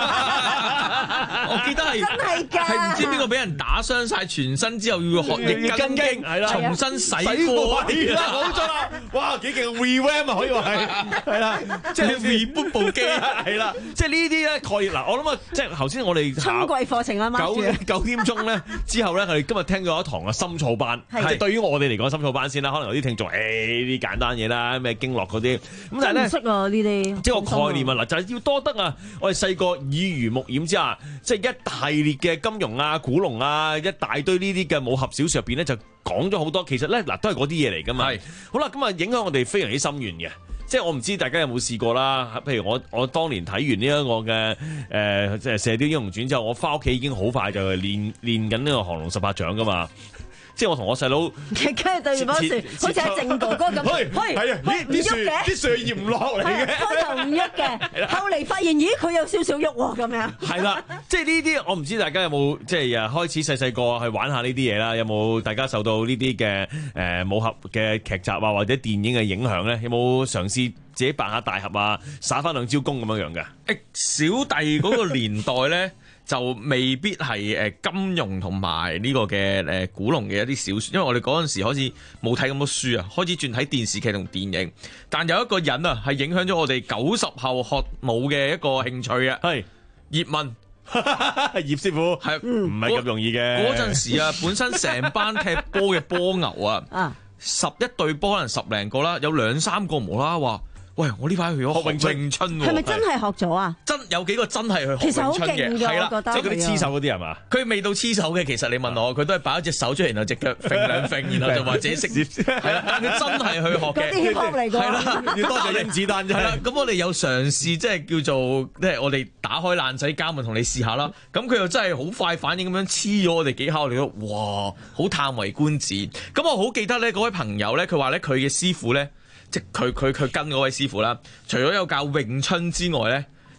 我記得係真係㗎， 係唔知邊個俾人打傷晒全身之後要學易筋經，係啦，重新洗過， 係啦，冇錯啦，哇，幾勁 revamp 啊，可以話係，係啦，即係 reboot 部機，係啦，即係呢啲咧概念嗱，我諗啊，即係頭先我哋春季課程啊， 九九點鐘咧之後咧，我哋今日聽咗一堂嘅深造班，即係對於我哋嚟講深造班先啦，可能有啲聽眾誒呢啲簡單嘢啦，咩經絡嗰啲，咁但係咧唔識啊呢啲， 即係個概念啊嗱，就係要多得啊，我哋細個耳濡目染之下，即係一系列嘅金庸啊、古龍啊，一大堆呢啲嘅武俠小說入邊咧就講咗好多，其實咧嗱都係嗰啲嘢嚟噶嘛。係好啦，咁啊影響我哋非常之深遠嘅，即係我唔知大家有冇試過啦。譬如我我當年睇完呢一個嘅誒即係《射雕英雄傳》之後，我翻屋企已經好快就係練練緊呢個降龍十八掌噶嘛。即係我同我細佬， 跟住對住棵樹，好似係靜哥哥咁， 係係啊，啲樹啲樹葉唔落嚟嘅， 開頭唔喐嘅，後嚟發現咦佢有少少喐喎咁樣。 係啦，即係呢啲我唔知大家有冇即係誒開始細細個去玩下呢啲嘢啦？有冇大家受到呢啲嘅誒武俠嘅劇集啊或者電影嘅影響咧？有冇嘗試自己扮下大俠啊，耍翻兩招功咁樣樣嘅？ 誒小弟嗰個年代咧。就未必係誒金庸同埋呢個嘅誒古龍嘅一啲小説，因為我哋嗰陣時開始冇睇咁多書啊，開始轉睇電視劇同電影。但有一個人啊，係影響咗我哋九十後學武嘅一個興趣啊，係葉問。 葉師傅係唔係咁容易嘅？ 嗰陣時啊，本身成班踢波嘅波牛啊，十一隊波可能十零個啦，有兩三個無啦啦話。喂，我呢排去咗學詠春喎， 係咪真係學咗啊？ 真有幾個真係去學詠春嘅，係啦， 即係嗰啲黐手嗰啲係嘛？ 佢未到黐手嘅，其實你問我，佢都係擺一隻手出嚟，然後隻腳揈兩揈，然後就或者識係啦。但佢真係去學嘅， 嗰啲學嚟㗎， 係啦， 要多謝甄子丹啫。 係啦，咁我哋有嘗試，即係叫做即係我哋打開爛仔膠咪同你試下啦。咁佢又真係好快反應咁樣黐咗我哋幾下，我哋都哇好歎為觀止。咁我好記得咧，嗰位朋友咧，佢話咧佢嘅師傅咧。即係佢佢佢跟嗰位師傅啦，除咗有教詠春之外咧，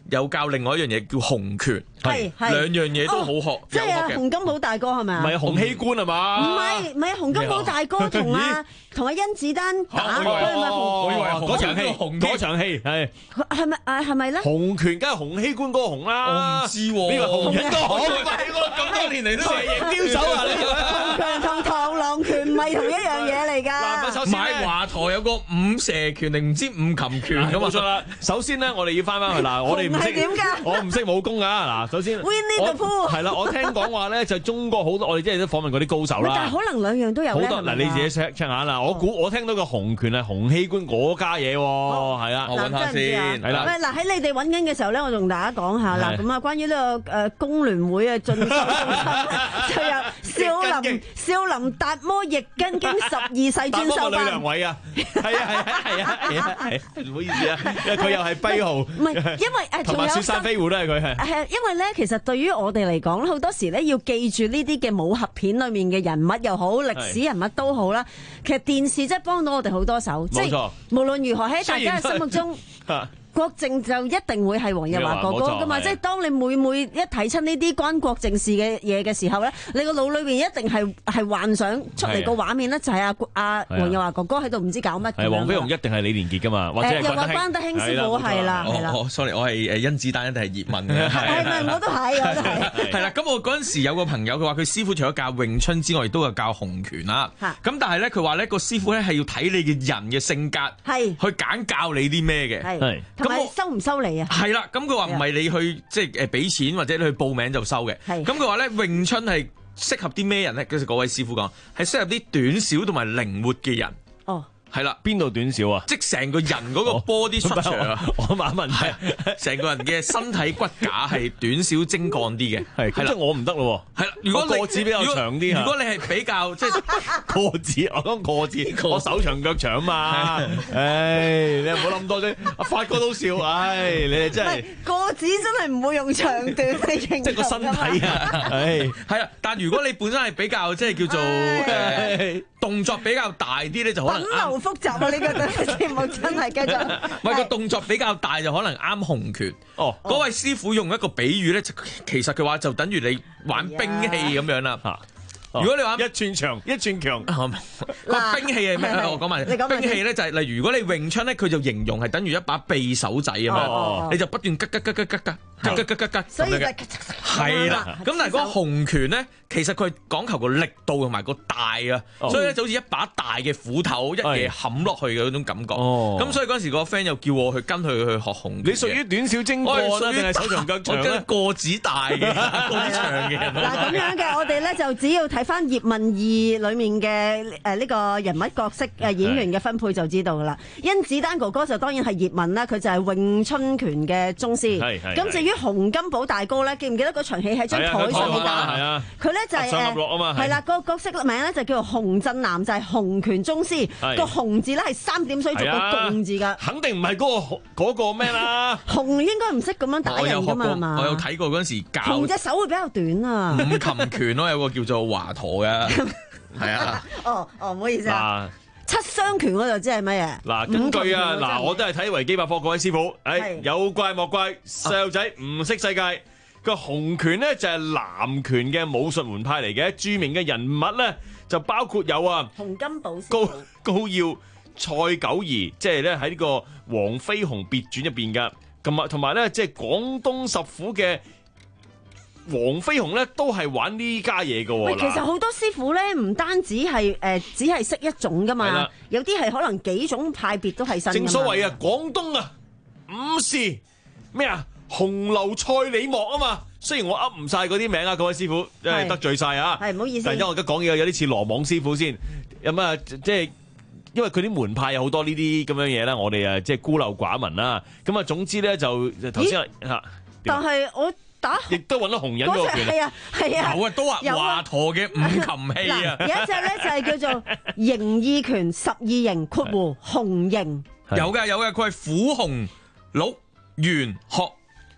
有教另外一樣嘢叫洪拳， 係係兩樣嘢都好學， 即係啊，洪金寶大哥係咪啊？ 唔係洪熙官係嘛？ 唔係唔係，洪金寶大哥同啊同阿甄子丹打，佢係咪洪？ 我以為嗰場戲，嗰場戲係係咪啊？係咪咧？ 洪拳梗係洪熙官嗰個洪啦， 我唔知喎， 呢個洪人都好， 咁多年嚟都蛇形刁手啊！你洪拳同螳螂拳唔係同一樣嘢嚟㗎。 買華佗有個五蛇拳定唔知五禽拳咁冇錯啦。首先咧，我哋要翻翻去嗱，我哋唔識點㗎？ 我唔識武功㗎嗱。首先， 我係啦，我聽講話咧，就中國好多我哋即係都訪問嗰啲高手啦。 但係可能兩樣都有好多嗱，你自己 check check 下啦。我估我聽到個洪拳係洪熙官嗰家嘢喎，係啊， 我揾下先。 係啦，嗱喺你哋揾緊嘅時候咧，我同大家講下啦。咁啊，關於呢個誒工聯會嘅進修中心，就有少林少林達摩易筋經十二世專修班。 女梁偉啊，係啊係啊係啊係啊係，唔好意思啊，因為佢又係跛豪。 唔係，因為誒同埋雪山飛狐都係佢係。 係因為咧，其實對於我哋嚟講，好多時咧要記住呢啲嘅武俠片裏面嘅人物又好，歷史人物都好啦。其實電視真係幫到我哋好多手，即係無論如何喺大家嘅心目中。郭靖就一定會係黃日華哥哥噶嘛，即係當你每每一睇親呢啲關郭靖事嘅嘢嘅時候咧，你個腦裏邊一定係係幻想出嚟個畫面咧，就係阿阿黃日華哥哥喺度唔知搞乜。 係黃飛鴻一定係李連杰噶嘛，或者又話關德興師傅係啦，係啦。 哦，sorry，我係誒甄子丹，一定係葉問嘅。 係咪？我都係，我都係。 係啦，咁我嗰陣時有個朋友，佢話佢師傅除咗教詠春之外，亦都有教洪拳啦。咁但係咧，佢話咧個師傅咧係要睇你嘅人嘅性格，係去揀教你啲咩嘅。 係，同埋收唔收你啊？ 係啦，咁佢話唔係你去即係誒俾錢或者你去報名就收嘅。咁佢話咧詠春係適合啲咩人咧？其實嗰位師傅講係適合啲短小同埋靈活嘅人。 哦。 係啦， 邊度短小啊？ 即係成個人嗰個 body structure 啊！ 我問一問，係成個人嘅身體骨架係短小精幹啲嘅， 係係啦，即係我唔得咯喎。係啦，如果個子比較長啲， 如果你係比較即係個子，我講個子，我手長腳長嘛。唉，你唔好諗多啫。阿發哥都笑，唉，你哋真係個子真係唔會用長短嚟形容。 即係個身體啊，唉，係啊。但係如果你本身係比較即係叫做誒動作比較大啲咧，就可能啱。 複雜啊！呢個節目真係繼續。 唔係個動作比較大就可能啱洪拳。哦，嗰位師傅用一個比喻咧，其實佢話就等於你玩兵器咁樣啦。嚇！如果你話一寸長一寸強， 個兵器係咩？我講埋。兵器咧就係例如，如果你詠春咧，佢就形容係等於一把匕首仔咁樣，你就不斷吉吉吉吉吉吉吉吉吉吉。 所以就係啦。咁但係嗰個洪拳咧，其實佢講求個力度同埋個大啊，所以咧就好似一把大嘅斧頭一嘢冚落去嘅嗰種感覺。咁所以嗰陣時個 friend 又叫我去跟佢去學洪拳。 你屬於短小精幹啦，定係手長腳長咧？ 個子大嘅，個子長嘅人。 嗱咁樣嘅，我哋咧就只要睇翻葉問二裏面嘅誒呢個人物角色誒演員嘅分配就知道噶啦。甄子丹哥哥就當然係葉問啦，佢就係詠春拳嘅宗師。咁至於洪金寶大哥咧，記唔記得嗰場戲喺張台上面打？佢咧就係誒係啦，個角色名咧就叫做洪振南，就係洪拳宗師。個洪字咧係三點水做個共字噶。 肯定唔係嗰個嗰個咩啦。 洪應該唔識咁樣打人噶嘛係嘛？ 我有睇過嗰陣時教。 洪隻手會比較短啊。 五禽拳咯，有個叫做華佗嘅。係啊！ 哦哦，唔好意思啊。七傷拳我就知係乜嘢。 嗱，根據啊，嗱，我都係睇維基百科嗰位師傅，誒，有怪莫怪，細路仔唔識世界。個洪拳咧就係南拳嘅武術門派嚟嘅，著名嘅人物咧就包括有啊， 洪金寶、 高高耀、蔡九兒，即係咧喺呢個《黃飛鴻別傳》入邊噶，同埋同埋咧即係廣東十虎嘅。黃飛鴻咧都係玩呢家嘢嘅。 喂，其實好多師傅咧唔單止係誒、呃，只係識一種噶嘛，有啲係可能幾種派別都係新。 正所謂啊，廣東啊，五時咩啊，紅樓菜李莫啊嘛。雖然我噏唔晒嗰啲名啊，各位師傅，因為得罪晒啊。係唔好意思。但係因為我而家講嘢有啲似羅網師傅先，咁啊，即係因為佢啲門派有好多呢啲咁樣嘢啦，我哋啊即係孤陋寡聞啦。咁啊，總之咧就頭先嚇， 但係我。 亦都揾到紅人嗰個拳， 係啊係啊， 有啊都話華佗嘅五禽戲啊， 有一隻咧就係叫做形意拳十二形括弧紅形， 有嘅有嘅，佢係虎紅鹿玄鶴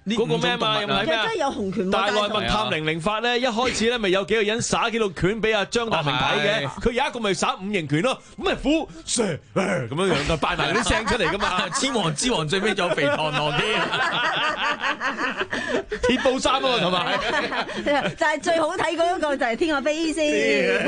嗰個咩嘛？有冇睇咩啊？ 真係有紅拳大內密探零零發咧，一開始咧咪有幾個人耍幾套拳俾阿張達明睇嘅，佢有一個咪耍五形拳咯，咁咪虎蛇咁樣樣嘅，扮埋嗰啲聲出嚟噶嘛。 千王之王最尾仲有肥螳螂添， 鐵布衫啊同埋， 就係最好睇嗰一個就係天下飛先。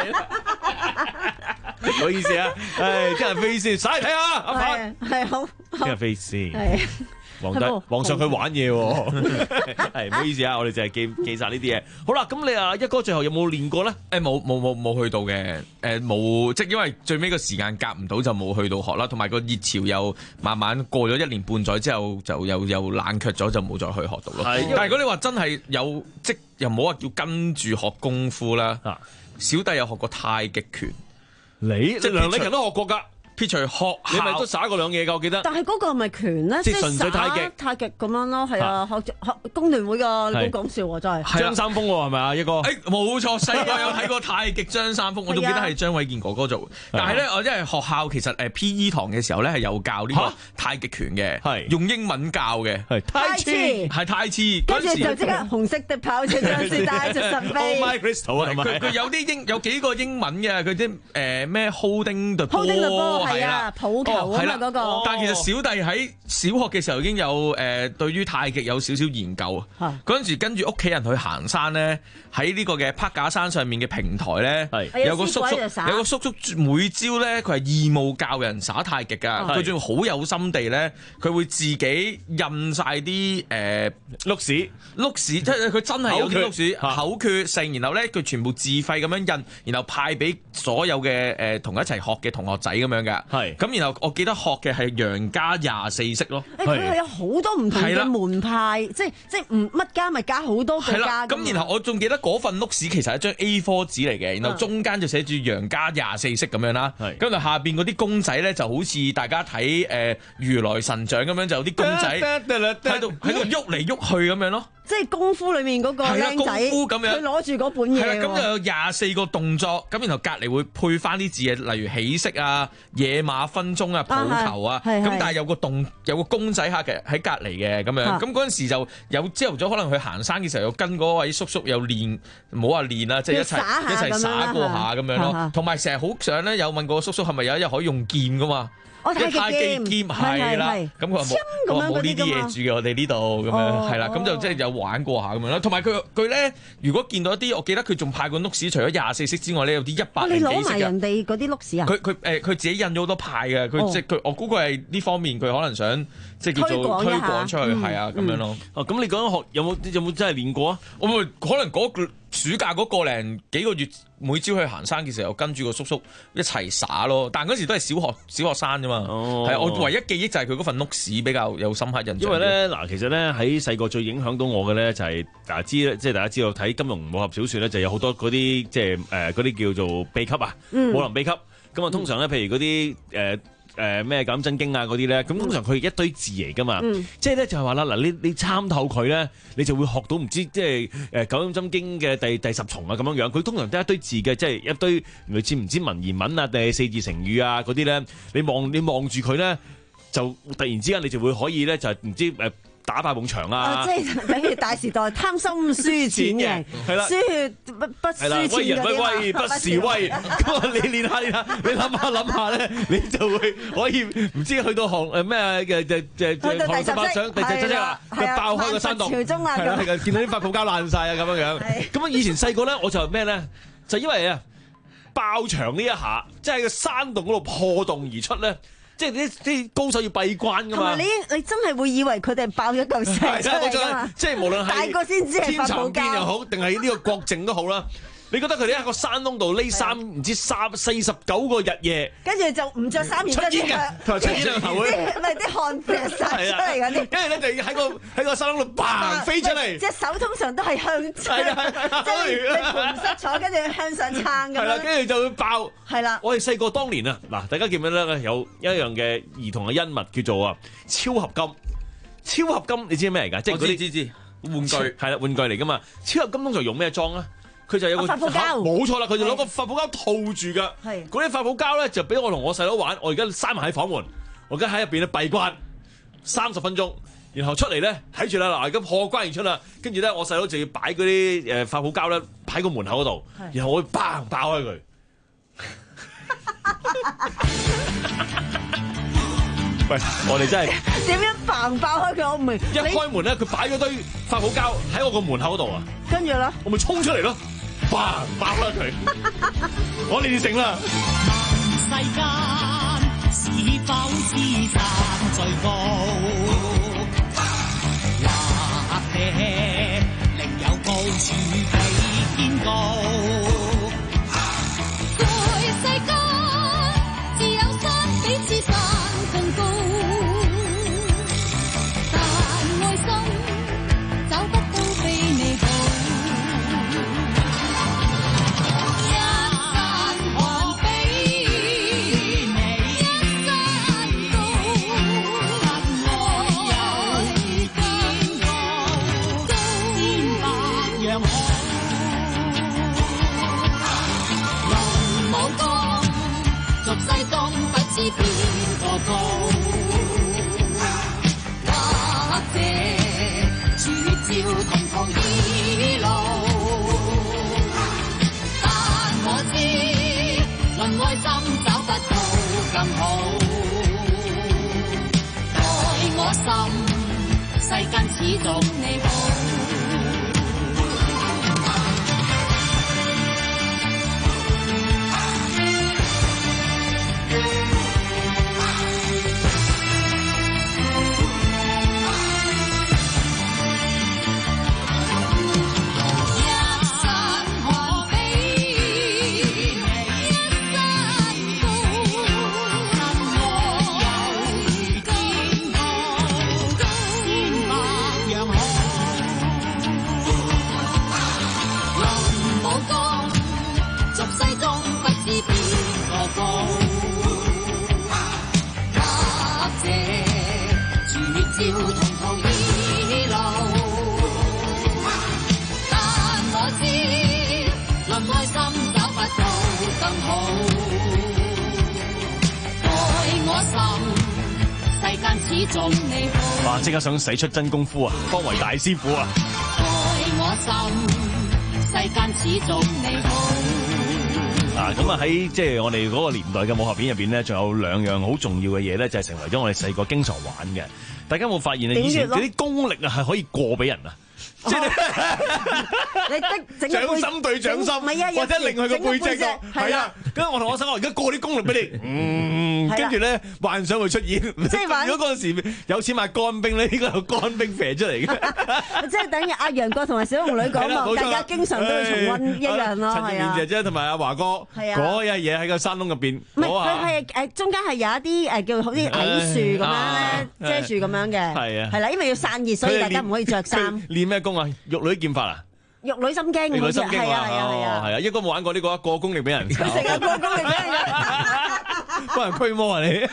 唔好意思啊，誒，天下飛先，晒嚟睇下阿凡， 係好， 天下飛先。 係。 皇帝皇上佢玩嘢喎，係唔好意思啊，我哋就係記記曬呢啲嘢。好啦，咁你啊一哥最後有冇練過咧？ 誒冇冇冇冇去到嘅，誒冇，即係因為最尾個時間夾唔到就冇去到學啦，同埋個熱潮又慢慢過咗一年半載之後就又又冷卻咗，就冇再去學到咯。但係如果你話真係有即又唔好話叫跟住學功夫啦，小弟有學過太極拳， 你即係梁禮勤都學過㗎。 撇除學校， 你咪都耍過兩嘢㗎，我記得。 但係嗰個係咪拳咧？ 即係純粹太極， 太極咁樣咯，係啊，學學工聯會㗎，你唔好講笑喎，真係。 張三豐喎，係咪啊，一哥？ 誒冇錯，細個有睇過太極張三豐，我仲記得係張衛健哥哥做。但係咧，我因為學校其實誒 P E 堂嘅時候咧係有教呢個太極拳嘅，係用英文教嘅，係太次， 係太次。 跟住就即刻紅色的跑車將士帶着神飛。 Oh my crystal 啊，係咪？ 佢佢有啲英有幾個英文嘅，佢啲誒咩 holding the ball 係啊， 抱球啊嘛嗰個。 但係其實小弟喺小學嘅時候已經有誒對於太極有少少研究啊。嗰陣時跟住屋企人去行山咧，喺呢個嘅柏架山上面嘅平台咧，有個叔叔有個叔叔每朝咧佢係義務教人耍太極㗎。佢仲好有心地咧，佢會自己印晒啲誒碌屎碌屎，即係佢真係有啲碌屎口訣性，然後咧佢全部自費咁樣印，然後派俾所有嘅誒同一齊學嘅同學仔咁樣㗎。係咁，然後我記得學嘅係楊家廿四式咯。 誒，佢係有好多唔同嘅門派，即係即係唔乜家咪加好多個家。 咁然後我仲記得嗰份碌屎其實係一張 A 四 紙嚟嘅，然後中間就寫住楊家廿四式咁樣啦。咁就下邊嗰啲公仔咧就好似大家睇誒如來神掌咁樣，就有啲公仔喺度喺度喐嚟喐去咁樣咯。 即係功夫裏面嗰個僆仔， 功夫咁樣， 佢攞住嗰本嘢。 係啦，咁就有廿四個動作，咁然後隔離會配翻啲字嘅，例如起色啊、野馬分鬃啊、抱球啊，咁但係有個動有個公仔下嘅喺隔離嘅咁樣，咁嗰陣時就有朝頭早可能去行山嘅時候，又跟嗰位叔叔又練，唔好話練啦，即係一齊一齊耍過下咁樣咯，同埋成日好想咧，有問過叔叔係咪有一日可以用劍噶嘛？一太極劍係啦，咁佢話冇，佢話冇呢啲嘢住嘅，我哋呢度咁樣係啦，咁就即係有玩過下咁樣啦。同埋佢佢咧，如果見到一啲，我記得佢仲派過碌屎，除咗廿四式之外咧，有啲一百零幾式嘅。 你攞埋人哋嗰啲碌屎啊？ 佢佢誒佢自己印咗好多派嘅，佢即係佢我估佢係呢方面佢可能想即係叫做推廣出去，係啊咁樣咯。 哦，咁你講學有冇有冇真係練過啊？ 我會可能嗰個暑假嗰個零幾個月，每朝去行山嘅時候，跟住個叔叔一齊耍咯。但係嗰時都係小學小學生啫嘛。係啊，我唯一記憶就係佢嗰份碌屎比較有深刻印象。 因為咧嗱，其實咧喺細個最影響到我嘅咧就係大家知即係大家知道睇金庸武俠小説咧，就有好多嗰啲即係誒嗰啲叫做秘笈啊，武林秘笈。咁啊，通常咧，譬如嗰啲誒。誒咩減真經啊嗰啲咧，咁通常佢一堆字嚟噶嘛，嗯、即係咧就係話啦，嗱你你參透佢咧，你就會學到唔知即係誒九陰真經嘅第第十重啊咁樣樣，佢通常都係一堆字嘅，即係一堆類似唔知文言文啊定係四字成語啊嗰啲咧，你望你望住佢咧，就突然之間你就會可以咧就係唔知誒。打爆埲牆啊！ 即係等於大時代貪心輸錢嘅，輸血不不輸錢嗰啲。 威人威威不是威，咁啊你練下練下，你諗下諗下咧，你就會可以唔知去到行誒咩嘅嘅嘅嘅行十八掌第十七啦，就爆開個山洞，係啦係啦，見到啲發泡膠爛晒啊咁樣樣。咁啊以前細個咧，我就咩咧，就因為啊爆牆呢一下，即係個山洞嗰度破洞而出咧。即係啲啲高手要閉關噶嘛， 同埋你你真係會以為佢哋爆咗嚿石出嚟㗎嘛？ 即係無論係大個先知係天蠶劍又好，定係呢個郭靖都好啦。你覺得佢哋喺個山窿度匿三唔知三四十九個日夜， 跟住就唔着衫，然之後出煙嘅頭會， 唔係啲汗飛晒出嚟嗰啲， 跟住咧就喺個喺個山窿度嘭飛出嚟， 隻手通常都係向上，即係你盤膝坐，跟住向上撐咁樣， 係啦，跟住就會爆。 係啦， 我哋細個當年啊，嗱，大家記唔記得咧？有一樣嘅兒童嘅恩物叫做啊超合金，超合金你知咩嚟㗎？即係嗰啲知知玩具， 係啦，玩具嚟㗎嘛。超合金通常用咩裝咧？佢就有個發泡膠， 冇錯啦，佢就攞個發泡膠套住噶。係嗰啲發泡膠咧，就俾我同我細佬玩。我而家閂埋喺房門，我而家喺入邊咧閉關三十分鐘， 然後出嚟咧睇住啦，嗱而家破關而出啦，跟住咧我細佬就要擺嗰啲誒發泡膠咧喺個門口嗰度，然後我會 bang 爆開佢。喂，我哋真係點樣嘭爆開佢？我唔明。 一開門咧，佢擺咗堆發泡膠喺我個門口度啊！ 跟住咧， 我咪衝出嚟咯，嘭爆開佢！我哋成啦！ 世間是否知站最高？或者另有高處比天高？在世間自有山比此山更高，但愛心找不到比你好。邊個高？或者處照同途異路，但我知論愛心找不到更好。在我心，世間始終你好。 哇！即刻想使出真功夫啊，方為大師傅啊！啊咁啊喺即係我哋嗰個年代嘅武俠片入邊咧，仲有兩樣好重要嘅嘢咧，就係成為咗我哋細個經常玩嘅。大家有冇發現啊？以前嗰啲功力啊係可以過俾人啊！即係你整掌心對掌心，或者令佢個背脊個係啊。跟住我同我生我而家過啲功力俾你，嗯，跟住咧幻想會出現。即係如果嗰陣時有錢買乾冰咧，應該有乾冰射出嚟嘅。 即係等於阿楊國同埋小龍女講嘛，大家經常都會重溫一樣咯。 陳建年姐姐同埋阿華哥嗰一嘢喺個山窿入邊， 唔係佢係誒中間係有一啲誒叫好似矮樹咁樣咧遮住咁樣嘅，係啊，係啦，因為要散熱，所以大家唔可以着衫。 練咩功啊？玉女劍法啊？ 玉女心經， 玉女心經係啊係啊係啊， 係啊，應該冇玩過呢個過功力俾人， 成日過功力俾人， 幫人驅魔啊你！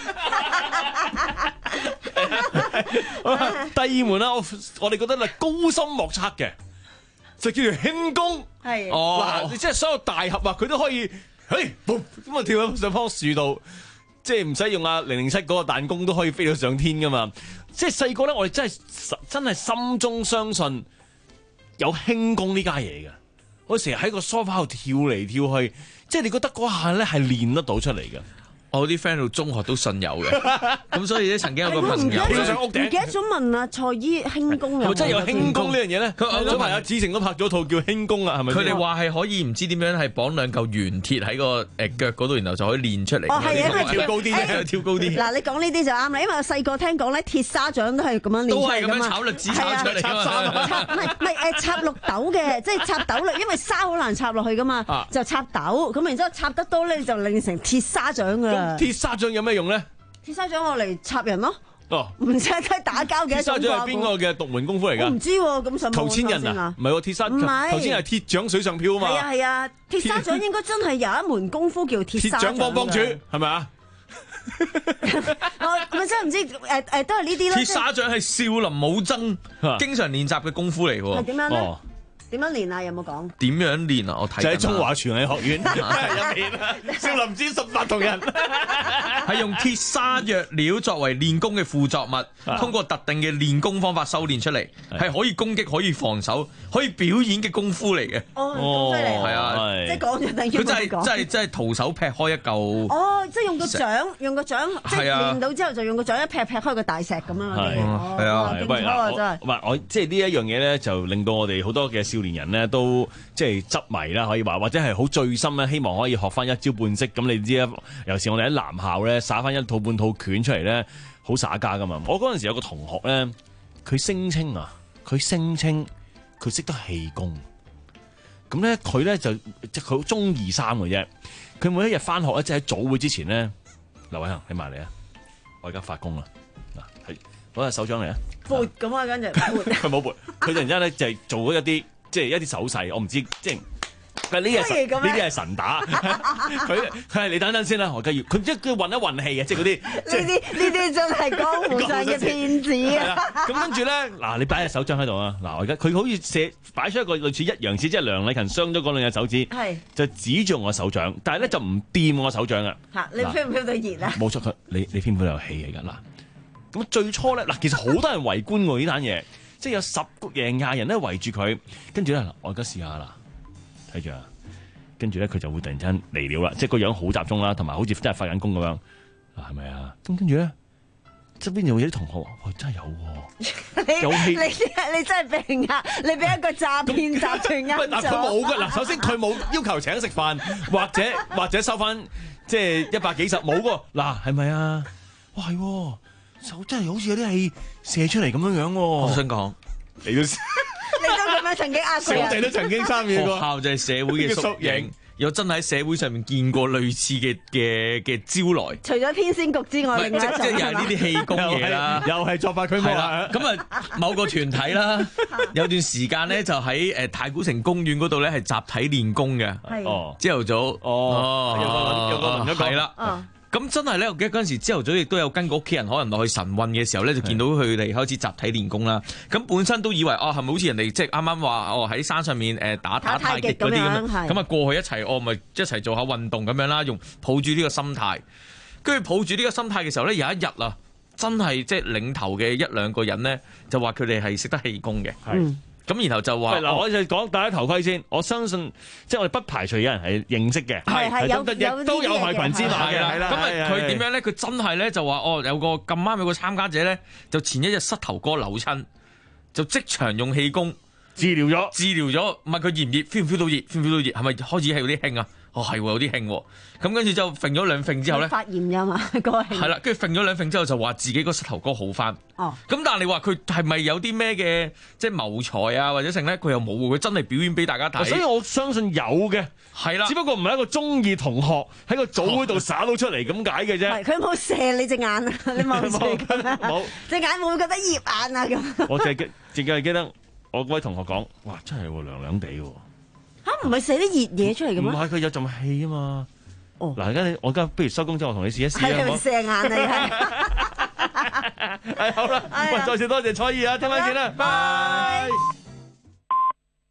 第二門啦，我我哋覺得係高深莫測嘅，就叫做輕功。係哦，你即係所有大俠啊，佢都可以，嘿，咁啊跳喺上棵樹度，即係唔使用阿零零七嗰個彈弓都可以飛到上天噶嘛。即係細個咧，我哋真係真係心中相信有輕功呢家嘢嘅。我成日喺個梳化度跳嚟跳去，即係你覺得嗰下咧係練得到出嚟嘅。 我啲 friend 到中學都信有嘅，咁所以咧曾經有個朋友咧，唔記得咗問啊蔡姨輕功有冇？ 真係有輕功呢樣嘢咧？佢早排阿子成都拍咗套叫輕功啊，係咪？ 佢哋話係可以唔知點樣係綁兩嚿圓鐵喺個誒腳嗰度，然後就可以練出嚟。 哦，係啊， 跳高啲啫，跳高啲。 嗱，你講呢啲就啱啦，因為我細個聽講咧，鐵砂掌都係咁樣練出嚟㗎嘛。 都係咁樣炒栗子炒出嚟㗎嘛。 插唔係唔係誒插綠豆嘅，即係插豆類，因為沙好難插落去㗎嘛，就插豆咁，然之後插得多咧就練成鐵砂掌㗎啦。 鐵砂掌有咩用咧？ 鐵砂掌我嚟插人咯。 哦， 唔知係打交嘅。鐵砂掌係邊個嘅獨門功夫嚟㗎？ 我唔知喎，咁上裘千仞啊？唔係喎，鐵砂。唔係。頭先係鐵掌水上漂啊嘛。 係啊係啊，鐵砂掌應該真係有一門功夫叫鐵砂掌。 鐵掌幫幫主係咪啊？ 我咪真係唔知誒誒，都係呢啲咯。 鐵砂掌係少林武僧經常練習嘅功夫嚟喎。 係點樣咧？ 點樣練啊？有冇講？ 點樣練啊？我睇就喺中華廚藝學院入面，少林寺十八銅人係用鐵砂藥料作為練功嘅輔助物，通過特定嘅練功方法修練出嚟，係可以攻擊、可以防守、可以表演嘅功夫嚟嘅。 哦，咁犀利， 係啊， 即係講就等於佢真係講真係真係徒手劈開一嚿。 哦，即係用個掌，用個掌，即係係啊練到之後就用個掌一劈劈開個大石咁樣咯。 係啊， 勁粗啊真係。 唔係我即係呢一樣嘢咧，就令到我哋好多嘅少年人咧都即係執迷啦，可以話或者係好醉心咧，希望可以學翻一招半式。咁你知啦，有時我哋喺男校咧耍翻一套半套拳出嚟咧，好耍家噶嘛。我嗰陣時有個同學咧，佢聲稱啊，佢聲稱佢識得氣功。咁咧佢咧就即係佢好中二三嘅啫。佢每一日翻學咧，即係喺早會之前咧，劉偉恒你埋嚟啊！我而家發功啦，嗱係攞隻手掌嚟啊！ 撥咁啊，跟住撥。 佢冇撥，佢突然之間咧就係做咗一啲即係一啲手勢，我唔知即係。呢啲係神，呢啲係神打。佢佢係你等等先啦，何家耀。佢即係佢運一運氣嘅，即係嗰啲。 呢啲呢啲真係江湖上嘅騙子啊！ 咁跟住咧，嗱你擺隻手掌喺度啊！嗱我而家佢好似射擺出一個類似一陽指，即係梁禮勤傷咗嗰兩隻手指， 係就指住我手掌，但係咧就唔掂我手掌啊！ 嚇，你 feel 唔 feel 到熱啊？ 冇錯，佢你你 feel 唔 feel 到有氣嚟㗎嗱？咁最初咧嗱，其實好多人圍觀喎呢單嘢，即係有十個廿廿人咧圍住佢，跟住咧我而家試下啦，睇住啊！跟住咧，佢就會突然間嚟了啦，即係個樣好集中啦，同埋好似真係發緊功咁樣，嗱係咪啊？咁跟住咧，側邊有啲同學話：喂，真係有喎，有氣！ 你你你真係俾人呃，你俾一個詐騙集團呃嗱，佢冇㗎。嗱，首先佢冇要求請食飯，或者或者收翻即係一百幾十冇喎。嗱，係咪啊？哇，係喎，手真係好似有啲氣射出嚟咁樣樣喎。我想講， 你都。 你都咁樣曾經呃過人， 小弟都曾經參與過。 學校就係社會嘅縮影，有真係喺社會上面見過類似嘅嘅嘅招來。 除咗天仙局之外，另外一種即係又係呢啲氣功嘢啦， 又係作法驅魔啦。 咁啊，某個團體啦，有段時間咧就喺誒太古城公園嗰度咧係集體練功嘅。 哦， 朝頭早， 哦，有個有個輪咗個， 係啦。咁真係咧，我記得嗰陣時朝頭早亦都有跟個屋企人可能落去晨運嘅時候咧，就見到佢哋開始集體練功啦。咁本身都以為哦，係咪好似人哋即係啱啱話哦喺山上面誒打打太極嗰啲咁樣，咁啊過去一齊哦，咪一齊做下運動咁樣啦，用抱住呢個心態。跟住抱住呢個心態嘅時候咧，有一日啊，真係即係領頭嘅一兩個人咧，就話佢哋係識得氣功嘅。 係。 咁然後就話嗱，我就講戴頭盔先。我相信即係我哋不排除有人係認識嘅， 係係有亦都有害群之馬嘅。 咁啊，佢點樣咧？佢真係咧就話哦，有個咁啱有個參加者咧，就前一日膝頭哥扭親，就即場用氣功治療咗， 治療咗。唔係佢熱唔熱 feel 唔 feel 到熱 feel 唔 feel 到熱？係咪開始係有啲興啊？哦，係喎，有啲興喎。咁跟住就揈咗兩揈之後咧， 發炎㗎嘛，個興。 係啦，跟住揈咗兩揈之後就話自己個膝頭哥好翻。 哦。咁但係你話佢係咪有啲咩嘅即係謀財啊或者成咧？佢又冇喎，佢真係表演俾大家睇。 所以我相信有嘅， 係啦。 只不過唔係一個中意同學喺個組會度耍到出嚟咁解嘅啫。 係佢冇射你隻眼啊！你望住佢冇隻眼會唔會覺得熱眼啊咁？ 我淨係記，淨係記得我嗰位同學講：哇，真係涼涼地喎。 嚇唔係射啲熱嘢出嚟嘅咩？ 唔係佢有陣氣啊嘛。 哦， 嗱，而家你我而家不如收工之後，我同你試一試啊！ 係咪射眼啊？ 係好啦，喂，再次多謝楚儀啊，聽晚見啦，拜。